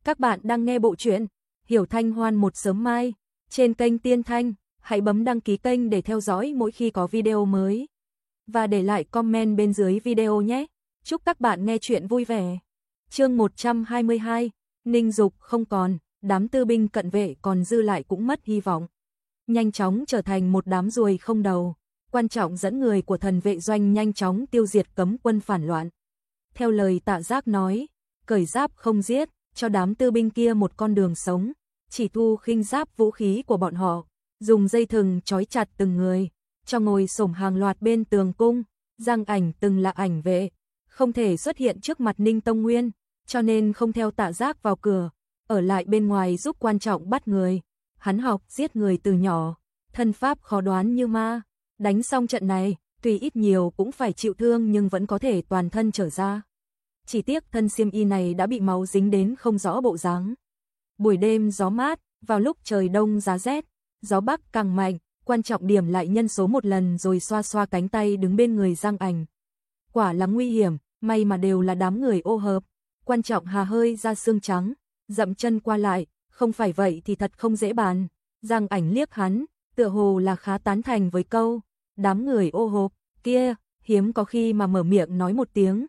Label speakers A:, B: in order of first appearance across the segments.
A: Các bạn đang nghe bộ truyện Hiểu Thanh Hoan một sớm mai trên kênh Tiên Thanh. Hãy bấm đăng ký kênh để theo dõi mỗi khi có video mới. Và để lại comment bên dưới video nhé. Chúc các bạn nghe chuyện vui vẻ. Chương 122, Ninh Dục không còn, đám tư binh cận vệ còn dư lại cũng mất hy vọng. Nhanh chóng trở thành một đám ruồi không đầu. Quan Trọng dẫn người của thần vệ doanh nhanh chóng tiêu diệt cấm quân phản loạn. Theo lời Tạ Giác nói, cởi giáp không giết, cho đám tư binh kia một con đường sống, chỉ thu khinh giáp vũ khí của bọn họ, dùng dây thừng trói chặt từng người, cho ngồi xổm hàng loạt bên tường cung. Giang Ảnh từng là ảnh vệ, không thể xuất hiện trước mặt Ninh Tông Nguyên, cho nên không theo Tạ Giác vào cửa, ở lại bên ngoài giúp Quan Trọng bắt người. Hắn học giết người từ nhỏ, thân pháp khó đoán như ma, đánh xong trận này, tuy ít nhiều cũng phải chịu thương nhưng vẫn có thể toàn thân trở ra. Chỉ tiếc thân xiêm y này đã bị máu dính đến không rõ bộ dáng. Buổi đêm gió mát, vào lúc trời đông giá rét, gió bắc càng mạnh, Quan Trọng điểm lại nhân số một lần rồi xoa xoa cánh tay đứng bên người Giang Ảnh. Quả là nguy hiểm, may mà đều là đám người ô hợp. Quan Trọng hà hơi ra xương trắng, dậm chân qua lại, không phải vậy thì thật không dễ bàn. Giang Ảnh liếc hắn, tựa hồ là khá tán thành với câu, đám người ô hợp kia, hiếm có khi mà mở miệng nói một tiếng,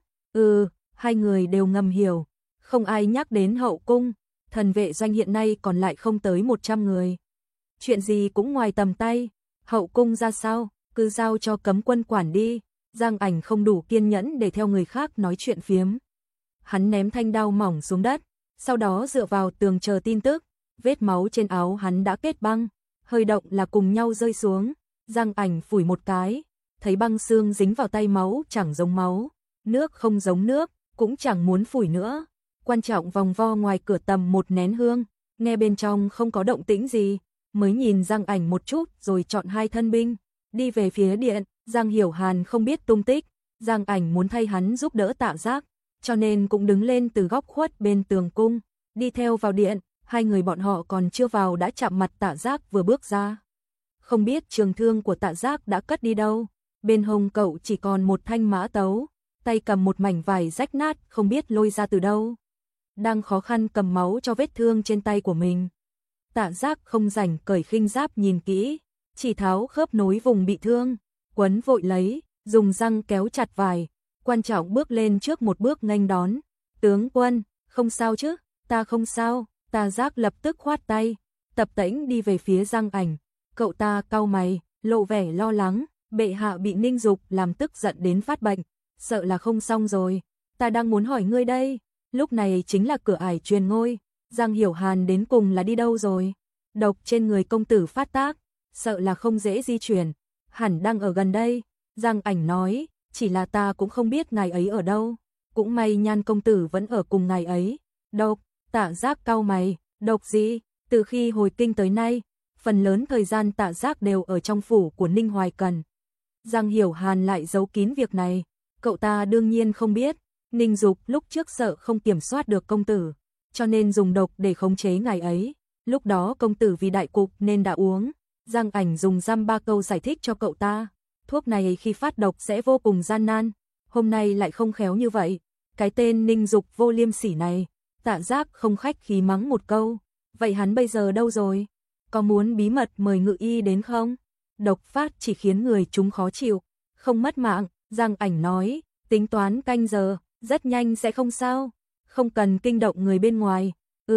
A: hai người đều ngầm hiểu, không ai nhắc đến hậu cung, thần vệ doanh hiện nay còn lại không tới 100 người. Chuyện gì cũng ngoài tầm tay, hậu cung ra sao, cứ giao cho cấm quân quản đi. Giang Ảnh không đủ kiên nhẫn để theo người khác nói chuyện phiếm. Hắn ném thanh đao mỏng xuống đất, sau đó dựa vào tường chờ tin tức, vết máu trên áo hắn đã kết băng, hơi động là cùng nhau rơi xuống. Giang Ảnh phủi một cái, thấy băng xương dính vào tay, máu chẳng giống máu, nước không giống nước, cũng chẳng muốn phủi nữa. Quan Trọng vòng vo ngoài cửa tầm một nén hương, nghe bên trong không có động tĩnh gì, mới nhìn Giang Ảnh một chút rồi chọn hai thân binh, đi về phía điện. Giang Hiểu Hàn không biết tung tích, Giang Ảnh muốn thay hắn giúp đỡ Tạ Giác, cho nên cũng đứng lên từ góc khuất bên tường cung, đi theo vào điện. Hai người bọn họ còn chưa vào đã chạm mặt Tạ Giác vừa bước ra. Không biết trường thương của Tạ Giác đã cất đi đâu, bên hông cậu chỉ còn một thanh mã tấu, tay cầm một mảnh vải rách nát không biết lôi ra từ đâu. Đang khó khăn cầm máu cho vết thương trên tay của mình. Tạ Giác không rảnh cởi khinh giáp nhìn kỹ, chỉ tháo khớp nối vùng bị thương, quấn vội lấy, dùng răng kéo chặt vải. Quan Trọng bước lên trước một bước nghênh đón. Tướng quân, không sao chứ? Ta không sao. Tạ Giác lập tức khoát tay, tập tễnh đi về phía Giang Ảnh. Cậu ta cau mày, lộ vẻ lo lắng, bệ hạ bị Ninh Dục làm tức giận đến phát bệnh, sợ là không xong rồi. Ta đang muốn hỏi ngươi đây. Lúc này chính là cửa ải truyền ngôi. Giang Hiểu Hàn đến cùng là đi đâu rồi? Độc trên người công tử phát tác, sợ là không dễ di chuyển, hẳn đang ở gần đây. Giang Ảnh nói, chỉ là ta cũng không biết ngài ấy ở đâu. Cũng may Nhan công tử vẫn ở cùng ngài ấy. Độc, Tạ Giác cau mày, độc gì? Từ khi hồi kinh tới nay, phần lớn thời gian Tạ Giác đều ở trong phủ của Ninh Hoài Cần. Giang Hiểu Hàn lại giấu kín việc này, cậu ta đương nhiên không biết. Ninh Dục lúc trước sợ không kiểm soát được công tử, cho nên dùng độc để khống chế ngài ấy. Lúc đó công tử vì đại cục nên đã uống. Giang Ảnh dùng dăm ba câu giải thích cho cậu ta, thuốc này khi phát độc sẽ vô cùng gian nan, hôm nay lại không khéo như vậy. Cái tên Ninh Dục vô liêm sỉ này. Tạ Giác không khách khí mắng một câu, vậy hắn bây giờ đâu rồi? Có muốn bí mật mời ngự y đến không? Độc phát chỉ khiến người chúng khó chịu, không mất mạng. Giang Ảnh nói, tính toán canh giờ, rất nhanh sẽ không sao, không cần kinh động người bên ngoài.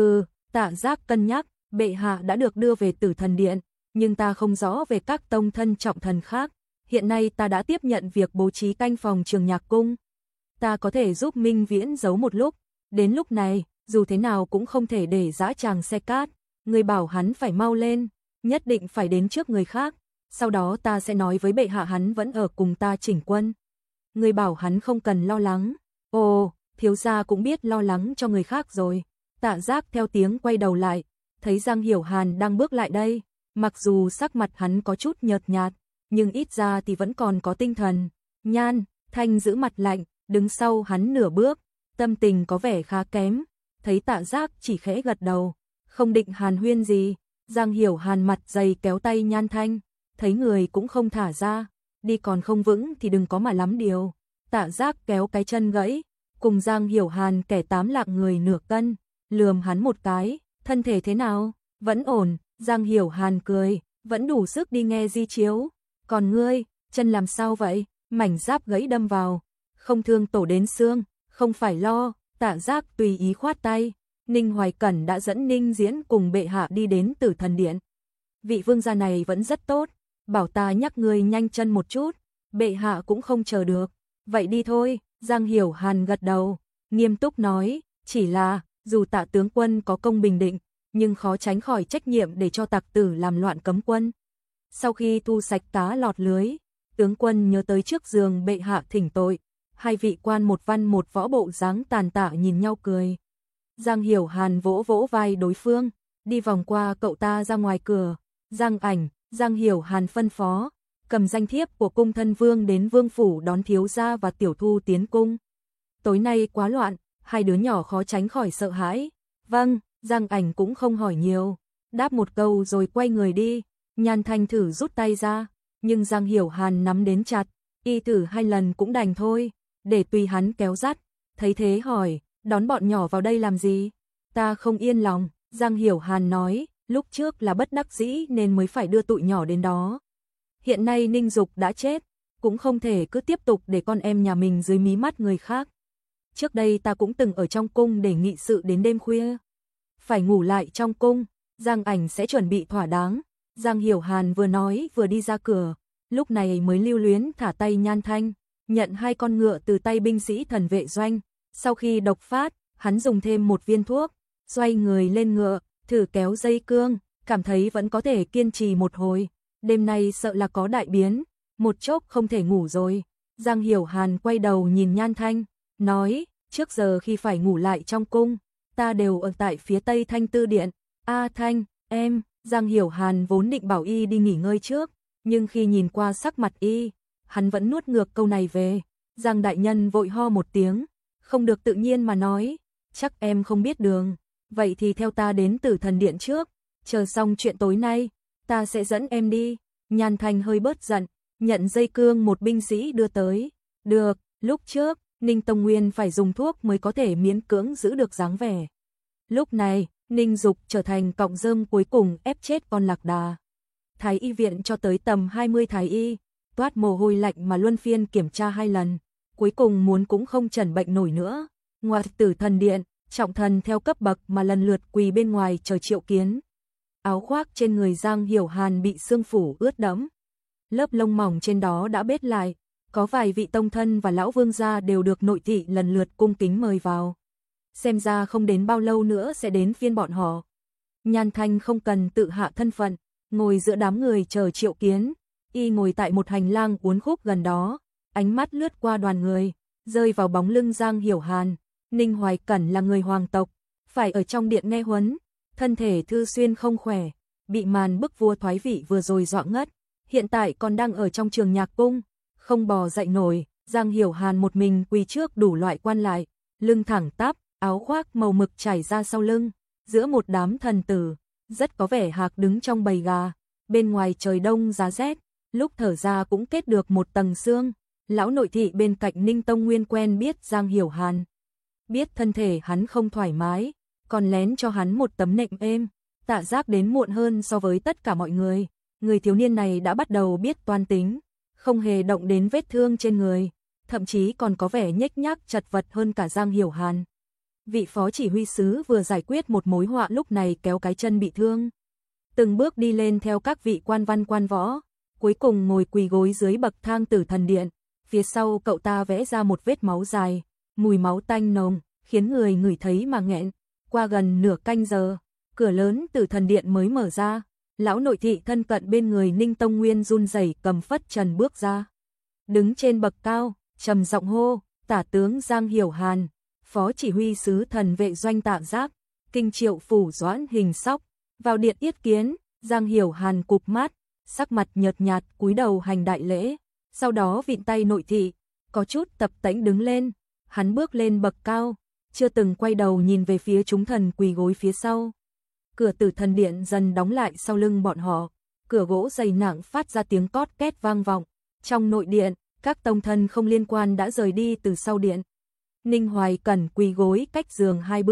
A: Tạ Giác cân nhắc, bệ hạ đã được đưa về Tử Thần Điện, nhưng ta không rõ về các tông thân trọng thần khác. Hiện nay ta đã tiếp nhận việc bố trí canh phòng Trường Nhạc Cung. Ta có thể giúp Minh Viễn giấu một lúc, đến lúc này, dù thế nào cũng không thể để dã tràng xe cát. Người bảo hắn phải mau lên, nhất định phải đến trước người khác, sau đó ta sẽ nói với bệ hạ hắn vẫn ở cùng ta chỉnh quân. Người bảo hắn không cần lo lắng. Ồ, thiếu gia cũng biết lo lắng cho người khác rồi. Tạ Giác theo tiếng quay đầu lại, thấy Giang Hiểu Hàn đang bước lại đây, mặc dù sắc mặt hắn có chút nhợt nhạt, nhưng ít ra thì vẫn còn có tinh thần. Nhan, Thanh giữ mặt lạnh, đứng sau hắn nửa bước, tâm tình có vẻ khá kém. Thấy Tạ Giác chỉ khẽ gật đầu, không định hàn huyên gì. Giang Hiểu Hàn mặt dày kéo tay Nhan Thanh, thấy người cũng không thả ra, đi còn không vững thì đừng có mà lắm điều. Tạ Giác kéo cái chân gãy, cùng Giang Hiểu Hàn kẻ tám lạng người nửa cân, lườm hắn một cái, thân thể thế nào, vẫn ổn, Giang Hiểu Hàn cười, vẫn đủ sức đi nghe di chiếu, còn ngươi, chân làm sao vậy, mảnh giáp gãy đâm vào, không thương tổ đến xương, không phải lo, Tạ Giác tùy ý khoát tay, Ninh Hoài Cẩn đã dẫn Ninh Diễn cùng bệ hạ đi đến Tử Thần Điện. Vị vương gia này vẫn rất tốt, bảo ta nhắc ngươi nhanh chân một chút, bệ hạ cũng không chờ được, vậy đi thôi, Giang Hiểu Hàn gật đầu, nghiêm túc nói, chỉ là, dù Tạ tướng quân có công bình định, nhưng khó tránh khỏi trách nhiệm để cho tặc tử làm loạn cấm quân. Sau khi thu sạch cá lọt lưới, tướng quân nhớ tới trước giường bệ hạ thỉnh tội, hai vị quan một văn một võ bộ dáng tàn tạ nhìn nhau cười. Giang Hiểu Hàn vỗ vỗ vai đối phương, đi vòng qua cậu ta ra ngoài cửa, Giang Hiểu Hàn phân phó, cầm danh thiếp của cung thân vương đến vương phủ đón thiếu gia và tiểu thu tiến cung. Tối nay quá loạn, hai đứa nhỏ khó tránh khỏi sợ hãi. Vâng, Giang Ảnh cũng không hỏi nhiều, đáp một câu rồi quay người đi. Nhan Thanh thử rút tay ra, nhưng Giang Hiểu Hàn nắm đến chặt, y thử 2 lần cũng đành thôi, để tùy hắn kéo dắt. Thấy thế hỏi, đón bọn nhỏ vào đây làm gì? Ta không yên lòng, Giang Hiểu Hàn nói, lúc trước là bất đắc dĩ nên mới phải đưa tụi nhỏ đến đó. Hiện nay Ninh Dục đã chết, cũng không thể cứ tiếp tục để con em nhà mình dưới mí mắt người khác. Trước đây ta cũng từng ở trong cung để nghị sự đến đêm khuya. Phải ngủ lại trong cung, Giang Ảnh sẽ chuẩn bị thỏa đáng. Giang Hiểu Hàn vừa nói vừa đi ra cửa, lúc này mới lưu luyến thả tay Nhan Thanh, nhận 2 con ngựa từ tay binh sĩ thần vệ doanh. Sau khi độc phát, hắn dùng thêm 1 viên thuốc, xoay người lên ngựa, thử kéo dây cương, cảm thấy vẫn có thể kiên trì một hồi. Đêm nay sợ là có đại biến, một chốc không thể ngủ rồi. Giang Hiểu Hàn quay đầu nhìn Nhan Thanh, nói, trước giờ khi phải ngủ lại trong cung, ta đều ở tại phía tây Thanh Tư Điện. A Thanh, em, Giang Hiểu Hàn vốn định bảo y đi nghỉ ngơi trước, nhưng khi nhìn qua sắc mặt y, hắn vẫn nuốt ngược câu này về. Giang đại nhân vội ho một tiếng, không được tự nhiên mà nói, chắc em không biết đường, vậy thì theo ta đến Tử Thần Điện trước, chờ xong chuyện tối nay, ta sẽ dẫn em đi. Nhan Thanh hơi bớt giận, nhận dây cương một binh sĩ đưa tới. Được, lúc trước, Ninh Tông Nguyên phải dùng thuốc mới có thể miễn cưỡng giữ được dáng vẻ. Lúc này, Ninh Dục trở thành cọng rơm cuối cùng ép chết con lạc đà. Thái y viện cho tới tầm 20 thái y, toát mồ hôi lạnh mà luân phiên kiểm tra 2 lần. Cuối cùng muốn cũng không chẩn bệnh nổi nữa. Ngoài Tử Thần Điện, trọng thần theo cấp bậc mà lần lượt quỳ bên ngoài chờ triệu kiến. Áo khoác trên người Giang Hiểu Hàn bị sương phủ ướt đẫm. Lớp lông mỏng trên đó đã bết lại, có vài vị tông thân và lão vương gia đều được nội thị lần lượt cung kính mời vào. Xem ra không đến bao lâu nữa sẽ đến phiên bọn họ. Nhan Thanh không cần tự hạ thân phận, ngồi giữa đám người chờ triệu kiến. Y ngồi tại một hành lang uốn khúc gần đó, ánh mắt lướt qua đoàn người, rơi vào bóng lưng Giang Hiểu Hàn. Ninh Hoài Cẩn là người hoàng tộc, phải ở trong điện nghe huấn, thân thể Thư Xuyên không khỏe, bị màn bức vua thoái vị vừa rồi dọa ngất, hiện tại còn đang ở trong trường nhạc cung, không bò dậy nổi. Giang Hiểu Hàn một mình quỳ trước đủ loại quan lại, lưng thẳng tắp, áo khoác màu mực trải ra sau lưng, giữa một đám thần tử, rất có vẻ hạc đứng trong bầy gà. Bên ngoài trời đông giá rét, lúc thở ra cũng kết được một tầng sương. Lão nội thị bên cạnh Ninh Tông Nguyên quen biết Giang Hiểu Hàn, biết thân thể hắn không thoải mái, còn lén cho hắn một tấm nệm êm. Tạ Giác đến muộn hơn so với tất cả mọi người, người thiếu niên này đã bắt đầu biết toan tính, không hề động đến vết thương trên người, thậm chí còn có vẻ nhếch nhác chật vật hơn cả Giang Hiểu Hàn. Vị phó chỉ huy sứ vừa giải quyết một mối họa lúc này kéo cái chân bị thương, từng bước đi lên theo các vị quan văn quan võ, cuối cùng ngồi quỳ gối dưới bậc thang Tử Thần Điện. Phía sau cậu ta vẽ ra một vết máu dài, mùi máu tanh nồng, khiến người ngửi thấy mà nghẹn. Qua gần nửa canh giờ, cửa lớn Tử Thần Điện mới mở ra. Lão nội thị thân cận bên người Ninh Tông Nguyên run rẩy cầm phất trần bước ra. Đứng trên bậc cao, trầm giọng hô, tả tướng Giang Hiểu Hàn, phó chỉ huy sứ thần vệ doanh Tạ Giác, kinh triệu phủ Doãn Hình Sóc, vào điện yết kiến. Giang Hiểu Hàn cụp mắt, sắc mặt nhợt nhạt cúi đầu hành đại lễ, sau đó vịn tay nội thị, có chút tập tễnh đứng lên. Hắn bước lên bậc cao, chưa từng quay đầu nhìn về phía chúng thần quỳ gối phía sau. Cửa Tử Thần Điện dần đóng lại sau lưng bọn họ, cửa gỗ dày nặng phát ra tiếng cót két vang vọng. Trong nội điện, các tông thân không liên quan đã rời đi từ sau điện. Ninh Hoài Cẩn quỳ gối cách giường 2 bước,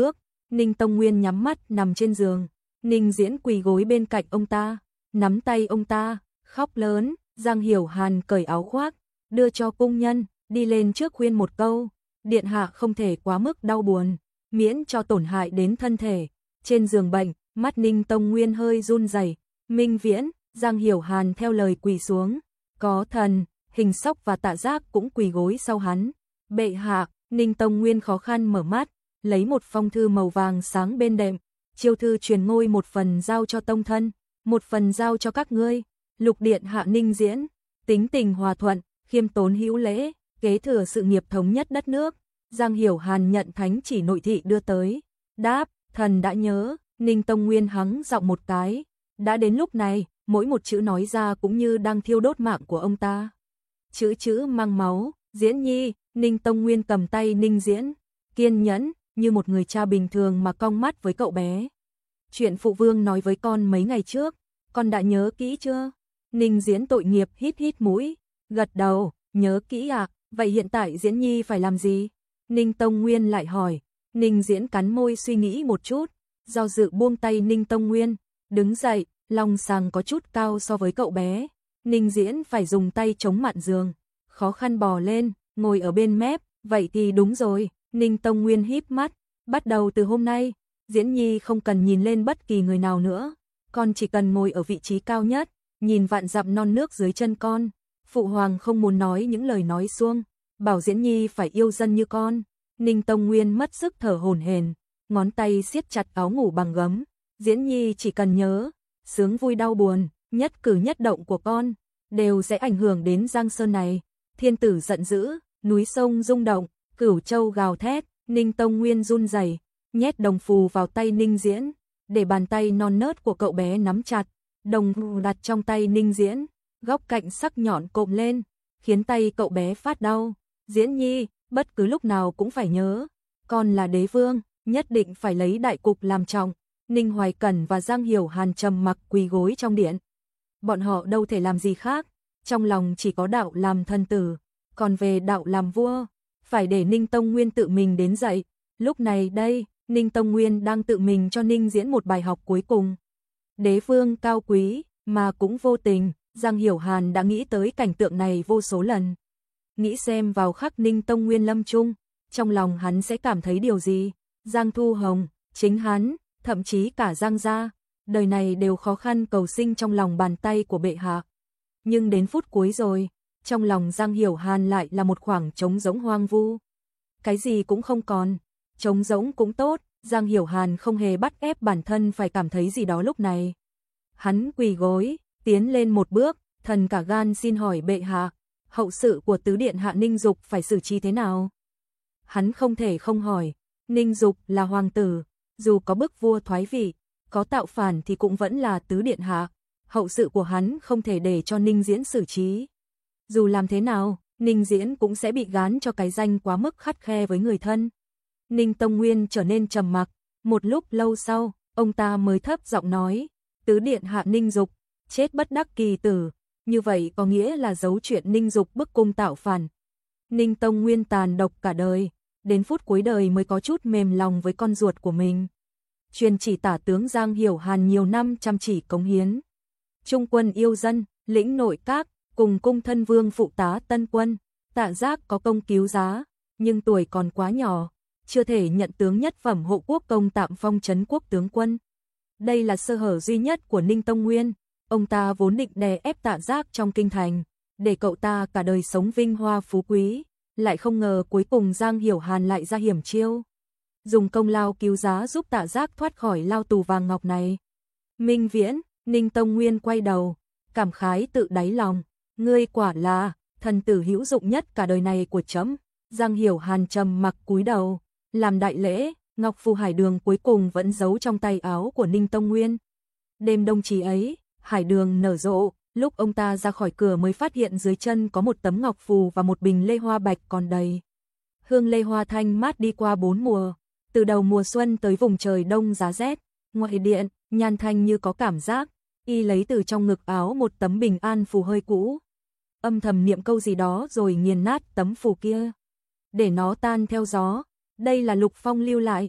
A: Ninh Tông Nguyên nhắm mắt nằm trên giường, Ninh Diễn quỳ gối bên cạnh ông ta, nắm tay ông ta, khóc lớn. Giang Hiểu Hàn cởi áo khoác, đưa cho cung nhân, đi lên trước khuyên một câu, điện hạ không thể quá mức đau buồn, miễn cho tổn hại đến thân thể. Trên giường bệnh, mắt Ninh Tông Nguyên hơi run rẩy. Minh Viễn, Giang Hiểu Hàn theo lời quỳ xuống, có Thần, Hình Sóc và Tạ Giác cũng quỳ gối sau hắn. Bệ hạ, Ninh Tông Nguyên khó khăn mở mắt, lấy một phong thư màu vàng sáng bên đệm, chiêu thư truyền ngôi, một phần giao cho tông thân, một phần giao cho các ngươi. Lục điện hạ Ninh Diễn, tính tình hòa thuận, khiêm tốn hữu lễ, kế thừa sự nghiệp thống nhất đất nước. Giang Hiểu Hàn nhận thánh chỉ nội thị đưa tới, đáp, thần đã nhớ. Ninh Tông Nguyên hắng giọng một cái, đã đến lúc này, mỗi một chữ nói ra cũng như đang thiêu đốt mạng của ông ta. Chữ chữ mang máu. Diễn nhi. Ninh Tông Nguyên cầm tay Ninh Diễn, kiên nhẫn, như một người cha bình thường mà cong mắt với cậu bé. Chuyện phụ vương nói với con mấy ngày trước, con đã nhớ kỹ chưa? Ninh Diễn tội nghiệp hít hít mũi, gật đầu, nhớ kỹ ạ. Vậy hiện tại Diễn nhi phải làm gì? Ninh Tông Nguyên lại hỏi. Ninh Diễn cắn môi suy nghĩ một chút, do dự buông tay Ninh Tông Nguyên, đứng dậy, lòng sàng có chút cao so với cậu bé. Ninh Diễn phải dùng tay chống mạn giường, khó khăn bò lên, ngồi ở bên mép. Vậy thì đúng rồi. Ninh Tông Nguyên híp mắt, bắt đầu từ hôm nay, Diễn nhi không cần nhìn lên bất kỳ người nào nữa, con chỉ cần ngồi ở vị trí cao nhất, nhìn vạn dặm non nước dưới chân con. Phụ hoàng không muốn nói những lời nói suông, bảo Diễn nhi phải yêu dân như con. Ninh Tông Nguyên mất sức thở hổn hển, ngón tay siết chặt áo ngủ bằng gấm. Diễn nhi chỉ cần nhớ, sướng vui đau buồn, nhất cử nhất động của con đều sẽ ảnh hưởng đến Giang Sơn này. Thiên tử giận dữ, núi sông rung động, cửu châu gào thét. Ninh Tông Nguyên run rẩy, nhét đồng phù vào tay Ninh Diễn, để bàn tay non nớt của cậu bé nắm chặt. Đồng phù đặt trong tay Ninh Diễn, góc cạnh sắc nhọn cộm lên, khiến tay cậu bé phát đau. Diễn nhi, bất cứ lúc nào cũng phải nhớ, con là đế vương, nhất định phải lấy đại cục làm trọng. Ninh Hoài Cẩn và Giang Hiểu Hàn trầm mặc quỳ gối trong điện. Bọn họ đâu thể làm gì khác, trong lòng chỉ có đạo làm thần tử, còn về đạo làm vua, phải để Ninh Tông Nguyên tự mình đến dạy. Lúc này đây, Ninh Tông Nguyên đang tự mình cho Ninh Diễn một bài học cuối cùng. Đế vương cao quý, mà cũng vô tình. Giang Hiểu Hàn đã nghĩ tới cảnh tượng này vô số lần. Nghĩ xem vào khắc Ninh Tông Nguyên lâm chung, trong lòng hắn sẽ cảm thấy điều gì. Giang Thu Hồng, chính hắn, thậm chí cả Giang gia, đời này đều khó khăn cầu sinh trong lòng bàn tay của bệ hạ. Nhưng đến phút cuối rồi, trong lòng Giang Hiểu Hàn lại là một khoảng trống rỗng hoang vu. Cái gì cũng không còn, trống rỗng cũng tốt. Giang Hiểu Hàn không hề bắt ép bản thân phải cảm thấy gì đó lúc này. Hắn quỳ gối, tiến lên một bước, thần cả gan xin hỏi bệ hạ, hậu sự của tứ điện hạ Ninh Dục phải xử trí thế nào? Hắn không thể không hỏi, Ninh Dục là hoàng tử, dù có bức vua thoái vị, có tạo phản thì cũng vẫn là tứ điện hạ, hậu sự của hắn không thể để cho Ninh Diễn xử trí. Dù làm thế nào, Ninh Diễn cũng sẽ bị gán cho cái danh quá mức khắt khe với người thân. Ninh Tông Nguyên trở nên trầm mặc, một lúc lâu sau, ông ta mới thấp giọng nói, tứ điện hạ Ninh Dục chết bất đắc kỳ tử, như vậy có nghĩa là giấu chuyện Ninh Dục bức cung tạo phản. Ninh Tông Nguyên tàn độc cả đời, đến phút cuối đời mới có chút mềm lòng với con ruột của mình. Truyền chỉ tả tướng Giang Hiểu Hàn nhiều năm chăm chỉ cống hiến, trung quân yêu dân, lĩnh nội các, cùng cung thân vương phụ tá tân quân. Tạ Giác có công cứu giá, nhưng tuổi còn quá nhỏ, chưa thể nhận tướng nhất phẩm hộ quốc công tạm phong trấn quốc tướng quân. Đây là sơ hở duy nhất của Ninh Tông Nguyên. Ông ta vốn định đè ép Tạ Giác trong kinh thành, để cậu ta cả đời sống vinh hoa phú quý, lại không ngờ cuối cùng Giang Hiểu Hàn lại ra hiểm chiêu, dùng công lao cứu giá giúp Tạ Giác thoát khỏi lao tù vàng ngọc này. Minh Viễn, Ninh Tông Nguyên quay đầu, cảm khái tự đáy lòng, ngươi quả là thần tử hữu dụng nhất cả đời này của trẫm. Giang Hiểu Hàn trầm mặc cúi đầu, làm đại lễ. Ngọc phù hải đường cuối cùng vẫn giấu trong tay áo của Ninh Tông Nguyên. Đêm đông chí ấy, hải đường nở rộ, lúc ông ta ra khỏi cửa mới phát hiện dưới chân có một tấm ngọc phù và một bình lê hoa bạch còn đầy. Hương lê hoa thanh mát đi qua 4 mùa, từ đầu mùa xuân tới vùng trời đông giá rét. Ngoại điện, Nhan Thanh như có cảm giác, y lấy từ trong ngực áo một tấm bình an phù hơi cũ, âm thầm niệm câu gì đó rồi nghiền nát tấm phù kia, để nó tan theo gió. Đây là Lục Phong lưu lại.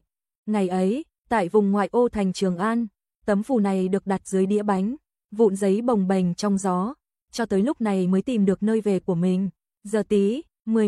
A: Ngày ấy, tại vùng ngoại ô thành Trường An, tấm phù này được đặt dưới đĩa bánh, vụn giấy bồng bềnh trong gió, cho tới lúc này mới tìm được nơi về của mình. Giờ tí,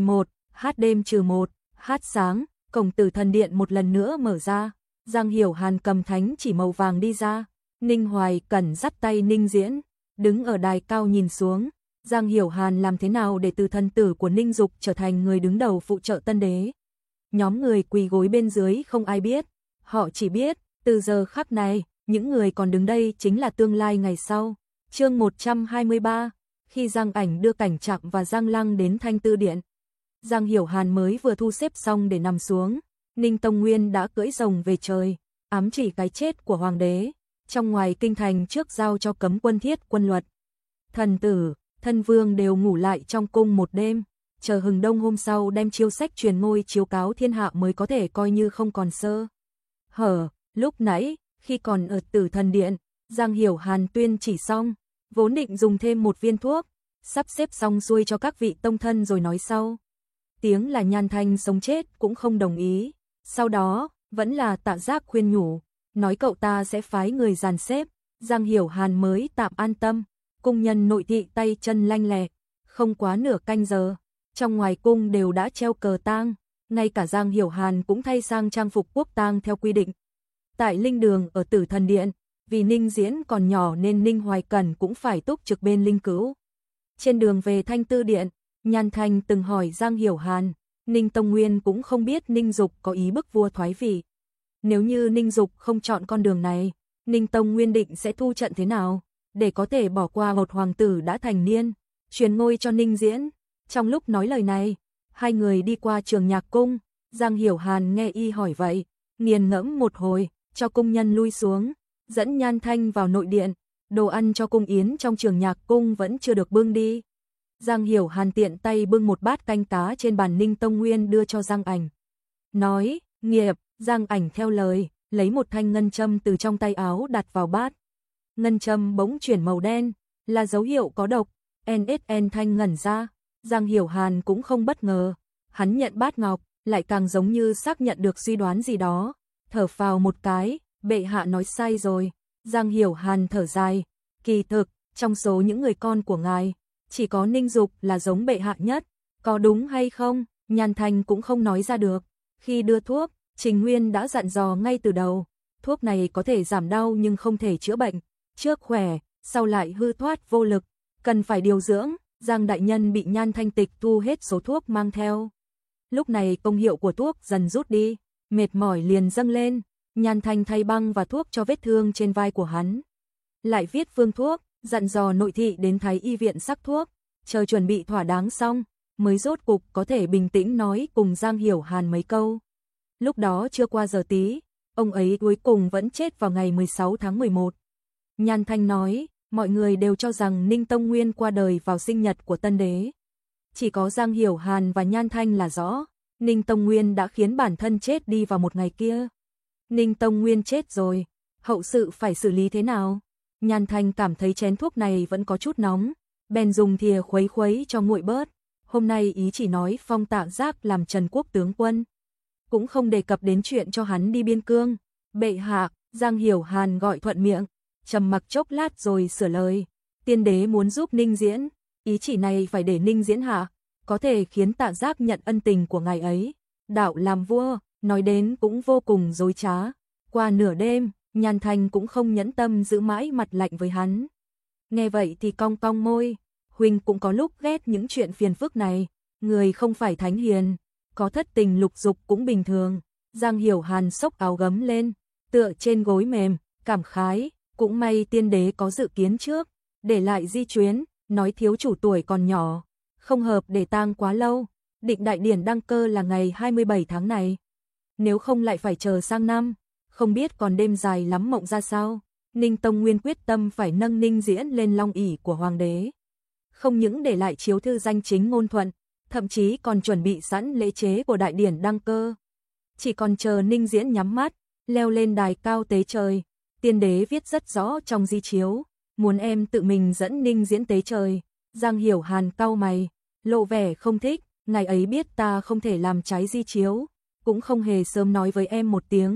A: 11h đêm trừ 1h sáng, cổng Tử Thần Điện một lần nữa mở ra, Giang Hiểu Hàn cầm thánh chỉ màu vàng đi ra, Ninh Hoài Cẩn dắt tay Ninh Diễn, đứng ở đài cao nhìn xuống. Giang Hiểu Hàn làm thế nào để từ thần tử của Ninh Dục trở thành người đứng đầu phụ trợ Tân Đế? Nhóm người quỳ gối bên dưới không ai biết, họ chỉ biết, từ giờ khắc này, những người còn đứng đây chính là tương lai ngày sau. Chương 123, khi Giang Ảnh đưa Cảnh Trạm và Giang Lăng đến Thanh Tư Điện, Giang Hiểu Hàn mới vừa thu xếp xong để nằm xuống, Ninh Tông Nguyên đã cưỡi rồng về trời, ám chỉ cái chết của hoàng đế, trong ngoài kinh thành trước giao cho cấm quân thiết quân luật. Thần tử, thân vương đều ngủ lại trong cung một đêm, chờ hừng đông hôm sau đem chiêu sách truyền ngôi chiếu cáo thiên hạ mới có thể coi như không còn sơ hở. Lúc nãy, khi còn ở Tử Thần Điện, Giang Hiểu Hàn tuyên chỉ xong, vốn định dùng thêm một viên thuốc, sắp xếp xong xuôi cho các vị tông thân rồi nói sau. Tiếng là Nhan Thanh sống chết cũng không đồng ý, sau đó, vẫn là Tạ Giác khuyên nhủ, nói cậu ta sẽ phái người dàn xếp, Giang Hiểu Hàn mới tạm an tâm. Cung nhân nội thị tay chân lanh lẹ, không quá nửa canh giờ, trong ngoài cung đều đã treo cờ tang, ngay cả Giang Hiểu Hàn cũng thay sang trang phục quốc tang theo quy định. Tại linh đường ở Tử Thần Điện, vì Ninh Diễn còn nhỏ nên Ninh Hoài Cẩn cũng phải túc trực bên linh cữu. Trên đường về Thanh Tư Điện, Nhan Thanh từng hỏi Giang Hiểu Hàn, Ninh Tông Nguyên cũng không biết Ninh Dục có ý bức vua thoái vị. Nếu như Ninh Dục không chọn con đường này, Ninh Tông Nguyên định sẽ thu trận thế nào, để có thể bỏ qua một hoàng tử đã thành niên, truyền ngôi cho Ninh Diễn. Trong lúc nói lời này, hai người đi qua Trường Nhạc Cung, Giang Hiểu Hàn nghe y hỏi vậy, nghiền ngẫm một hồi, cho cung nhân lui xuống, dẫn Nhan Thanh vào nội điện, đồ ăn cho cung yến trong Trường Nhạc Cung vẫn chưa được bưng đi. Giang Hiểu Hàn tiện tay bưng một bát canh cá trên bàn Ninh Tông Nguyên đưa cho Giang Ảnh. Nói, nghiệp, Giang Ảnh theo lời, lấy một thanh ngân châm từ trong tay áo đặt vào bát. Ngân châm bỗng chuyển màu đen, là dấu hiệu có độc. NSN Thanh ngẩn ra, Giang Hiểu Hàn cũng không bất ngờ, hắn nhận bát ngọc, lại càng giống như xác nhận được suy đoán gì đó, thở phào một cái, bệ hạ nói sai rồi. Giang Hiểu Hàn thở dài, kỳ thực, trong số những người con của ngài, chỉ có Ninh Dục là giống bệ hạ nhất, có đúng hay không, Nhan Thanh cũng không nói ra được. Khi đưa thuốc, Trình Nguyên đã dặn dò ngay từ đầu, thuốc này có thể giảm đau nhưng không thể chữa bệnh, trước khỏe, sau lại hư thoát vô lực, cần phải điều dưỡng. Giang đại nhân bị Nhan Thanh tịch thu hết số thuốc mang theo. Lúc này công hiệu của thuốc dần rút đi, mệt mỏi liền dâng lên, Nhan Thanh thay băng và thuốc cho vết thương trên vai của hắn. Lại viết phương thuốc, dặn dò nội thị đến Thái y viện sắc thuốc, chờ chuẩn bị thỏa đáng xong, mới rốt cục có thể bình tĩnh nói cùng Giang Hiểu Hàn mấy câu. Lúc đó chưa qua giờ tí, ông ấy cuối cùng vẫn chết vào ngày 16 tháng 11. Nhan Thanh nói, mọi người đều cho rằng Ninh Tông Nguyên qua đời vào sinh nhật của Tân Đế. Chỉ có Giang Hiểu Hàn và Nhan Thanh là rõ, Ninh Tông Nguyên đã khiến bản thân chết đi vào một ngày kia. Ninh Tông Nguyên chết rồi, hậu sự phải xử lý thế nào? Nhan Thanh cảm thấy chén thuốc này vẫn có chút nóng, bèn dùng thìa khuấy khuấy cho nguội bớt. Hôm nay ý chỉ nói phong Tạ Giác làm Trần Quốc tướng quân, cũng không đề cập đến chuyện cho hắn đi biên cương. Bệ hạ, Giang Hiểu Hàn gọi thuận miệng, trầm mặc chốc lát rồi sửa lời, tiên đế muốn giúp Ninh Diễn, ý chỉ này phải để Ninh Diễn hạ, có thể khiến Tạ Giác nhận ân tình của ngài ấy, đạo làm vua, nói đến cũng vô cùng dối trá. Qua nửa đêm, Nhan Thanh cũng không nhẫn tâm giữ mãi mặt lạnh với hắn. Nghe vậy thì cong cong môi, huynh cũng có lúc ghét những chuyện phiền phức này, người không phải thánh hiền, có thất tình lục dục cũng bình thường. Giang Hiểu Hàn xốc áo gấm lên, tựa trên gối mềm, cảm khái, cũng may tiên đế có dự kiến trước, để lại di chuyến, nói thiếu chủ tuổi còn nhỏ, không hợp để tang quá lâu, định đại điển đăng cơ là ngày 27 tháng này. Nếu không lại phải chờ sang năm, không biết còn đêm dài lắm mộng ra sao. Ninh Tông Nguyên quyết tâm phải nâng Ninh Diễn lên long ỷ của hoàng đế. Không những để lại chiếu thư danh chính ngôn thuận, thậm chí còn chuẩn bị sẵn lễ chế của đại điển đăng cơ. Chỉ còn chờ Ninh Diễn nhắm mắt, leo lên đài cao tế trời. Tiên đế viết rất rõ trong di chiếu, muốn em tự mình dẫn Ninh Diễn tế trời. Giang Hiểu Hàn cau mày, lộ vẻ không thích, ngày ấy biết ta không thể làm trái di chiếu, cũng không hề sớm nói với em một tiếng,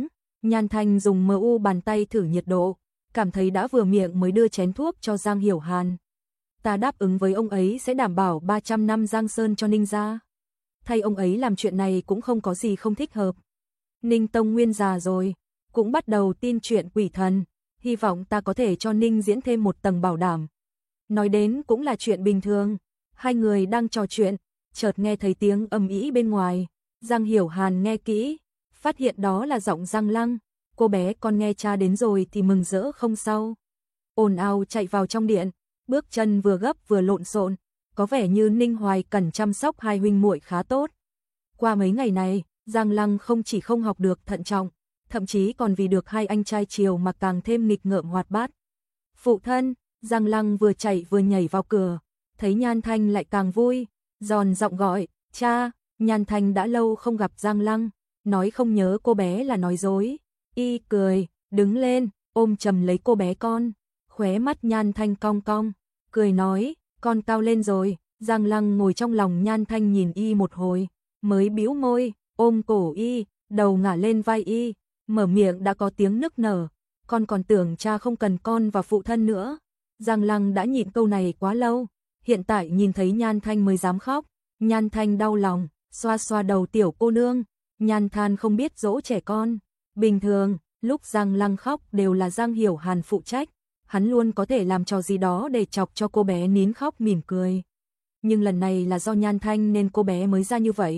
A: Nhan Thanh dùng MU bàn tay thử nhiệt độ, cảm thấy đã vừa miệng mới đưa chén thuốc cho Giang Hiểu Hàn. Ta đáp ứng với ông ấy sẽ đảm bảo 300 năm Giang Sơn cho Ninh gia. Thay ông ấy làm chuyện này cũng không có gì không thích hợp. Ninh Tông Nguyên già rồi, cũng bắt đầu tin chuyện quỷ thần, hy vọng ta có thể cho Ninh diễn thêm một tầng bảo đảm. Nói đến cũng là chuyện bình thường, hai người đang trò chuyện, chợt nghe thấy tiếng ầm ĩ bên ngoài. Giang Hiểu Hàn nghe kỹ, phát hiện đó là giọng Giang Lăng. Cô bé con nghe cha đến rồi thì mừng rỡ không sao. Ồn ào chạy vào trong điện, bước chân vừa gấp vừa lộn xộn, có vẻ như Ninh Hoài cần chăm sóc hai huynh muội khá tốt. Qua mấy ngày này, Giang Lăng không chỉ không học được thận trọng, thậm chí còn vì được hai anh trai chiều mà càng thêm nghịch ngợm hoạt bát. Phụ thân, Giang Lăng vừa chạy vừa nhảy vào cửa, thấy Nhan Thanh lại càng vui, giòn giọng gọi, cha. Nhan Thanh đã lâu không gặp Giang Lăng, nói không nhớ cô bé là nói dối. Y cười, đứng lên, ôm chầm lấy cô bé con, khóe mắt Nhan Thanh cong cong, cười nói, con cao lên rồi. Giang Lăng ngồi trong lòng Nhan Thanh nhìn Y một hồi, mới bĩu môi, ôm cổ Y, đầu ngả lên vai Y, mở miệng đã có tiếng nức nở, con còn tưởng cha không cần con và phụ thân nữa. Giang Lăng đã nhịn câu này quá lâu, hiện tại nhìn thấy Nhan Thanh mới dám khóc. Nhan Thanh đau lòng, xoa xoa đầu tiểu cô nương, Nhan than không biết dỗ trẻ con. Bình thường, lúc Giang Lăng khóc đều là Giang Hiểu Hàn phụ trách, hắn luôn có thể làm trò gì đó để chọc cho cô bé nín khóc mỉm cười. Nhưng lần này là do Nhan Thanh nên cô bé mới ra như vậy.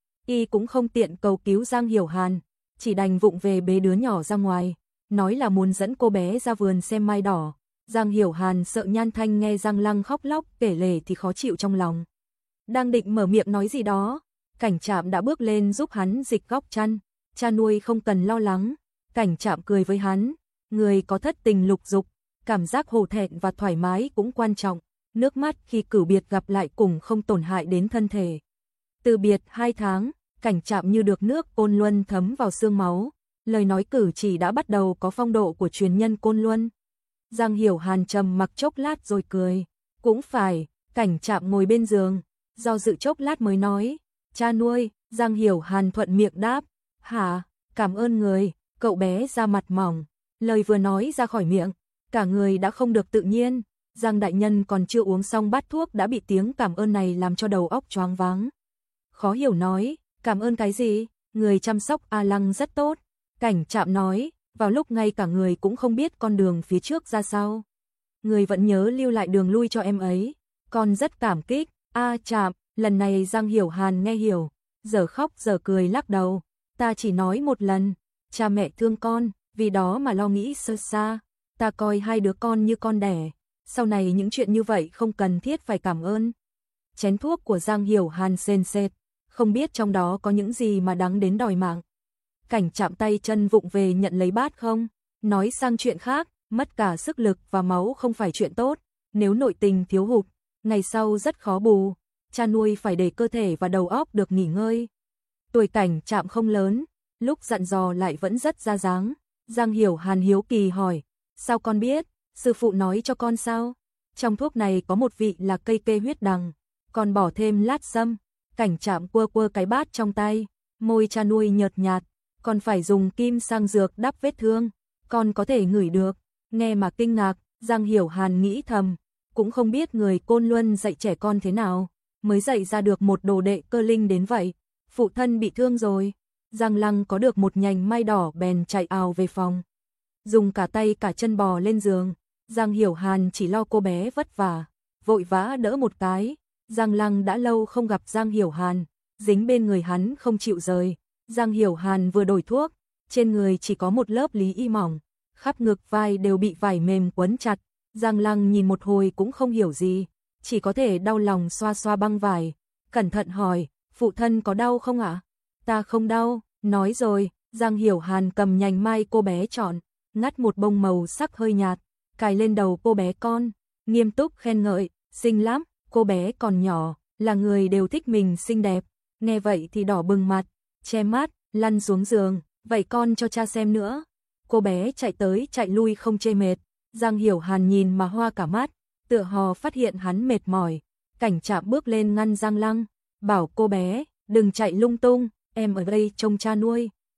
A: Y cũng không tiện cầu cứu Giang Hiểu Hàn, chỉ đành vụng về bế đứa nhỏ ra ngoài, nói là muốn dẫn cô bé ra vườn xem mai đỏ. Giang Hiểu Hàn sợ Nhan Thanh nghe Giang Lăng khóc lóc kể lể thì khó chịu trong lòng. Đang định mở miệng nói gì đó, Cảnh Trạm đã bước lên giúp hắn dịch góc chăn. Cha nuôi không cần lo lắng. Cảnh Trạm cười với hắn, người có thất tình lục dục, cảm giác hổ thẹn và thoải mái cũng quan trọng. Nước mắt khi cử biệt gặp lại cùng không tổn hại đến thân thể. Từ biệt 2 tháng, Cảnh Trạm như được nước Côn Luân thấm vào xương máu, lời nói cử chỉ đã bắt đầu có phong độ của truyền nhân Côn Luân. Giang Hiểu Hàn trầm mặc chốc lát rồi cười, cũng phải. Cảnh Trạm ngồi bên giường, do dự chốc lát mới nói, cha nuôi. Giang Hiểu Hàn thuận miệng đáp, hả, cảm ơn người. Cậu bé ra mặt mỏng, lời vừa nói ra khỏi miệng, cả người đã không được tự nhiên. Giang đại nhân còn chưa uống xong bát thuốc đã bị tiếng cảm ơn này làm cho đầu óc choáng váng. Khó hiểu nói, cảm ơn cái gì? Người chăm sóc A Lăng rất tốt. Cảnh Trạm nói, vào lúc ngay cả người cũng không biết con đường phía trước ra sao. Người vẫn nhớ lưu lại đường lui cho em ấy. Con rất cảm kích. A Trạm, lần này Giang Hiểu Hàn nghe hiểu, giờ khóc giờ cười lắc đầu. Ta chỉ nói một lần, cha mẹ thương con, vì đó mà lo nghĩ sơ xa. Ta coi hai đứa con như con đẻ. Sau này những chuyện như vậy không cần thiết phải cảm ơn. Chén thuốc của Giang Hiểu Hàn sền sệt, không biết trong đó có những gì mà đáng đến đòi mạng. Cảnh Trạm tay chân vụng về nhận lấy bát không, nói sang chuyện khác, mất cả sức lực và máu không phải chuyện tốt, nếu nội tình thiếu hụt, ngày sau rất khó bù, cha nuôi phải để cơ thể và đầu óc được nghỉ ngơi. Tuổi Cảnh Trạm không lớn, lúc dặn dò lại vẫn rất ra dáng. Giang Hiểu Hàn hiếu kỳ hỏi, sao con biết? Sư phụ nói cho con sao? Trong thuốc này có một vị là cây kê huyết đằng, còn bỏ thêm lát sâm. Cảnh Trạm quơ quơ cái bát trong tay, môi cha nuôi nhợt nhạt, còn phải dùng kim sang dược đắp vết thương, con có thể ngửi được. Nghe mà kinh ngạc, Giang Hiểu Hàn nghĩ thầm, cũng không biết người Côn Luân dạy trẻ con thế nào, mới dạy ra được một đồ đệ cơ linh đến vậy. Phụ thân bị thương rồi. Giang Lăng có được một nhành mai đỏ bèn chạy ào về phòng, dùng cả tay cả chân bò lên giường. Giang Hiểu Hàn chỉ lo cô bé vất vả, vội vã đỡ một cái. Giang Lăng đã lâu không gặp Giang Hiểu Hàn, dính bên người hắn không chịu rời. Giang Hiểu Hàn vừa đổi thuốc, trên người chỉ có một lớp lý y mỏng, khắp ngực vai đều bị vải mềm quấn chặt. Giang Lăng nhìn một hồi cũng không hiểu gì, chỉ có thể đau lòng xoa xoa băng vải, cẩn thận hỏi, phụ thân có đau không ạ? Ta không đau, nói rồi. Giang Hiểu Hàn cầm nhành mai cô bé chọn, ngắt một bông màu sắc hơi nhạt, cài lên đầu cô bé con, nghiêm túc khen ngợi, xinh lắm. Cô bé còn nhỏ, là người đều thích mình xinh đẹp. Nghe vậy thì đỏ bừng mặt, che mắt, lăn xuống giường, vậy con cho cha xem nữa. Cô bé chạy tới chạy lui không chê mệt. Giang Hiểu Hàn nhìn mà hoa cả mắt, tựa hồ phát hiện hắn mệt mỏi. Cảnh Trạm bước lên ngăn Giang Lăng, bảo cô bé, đừng chạy lung tung, em ở đây trông cha nuôi.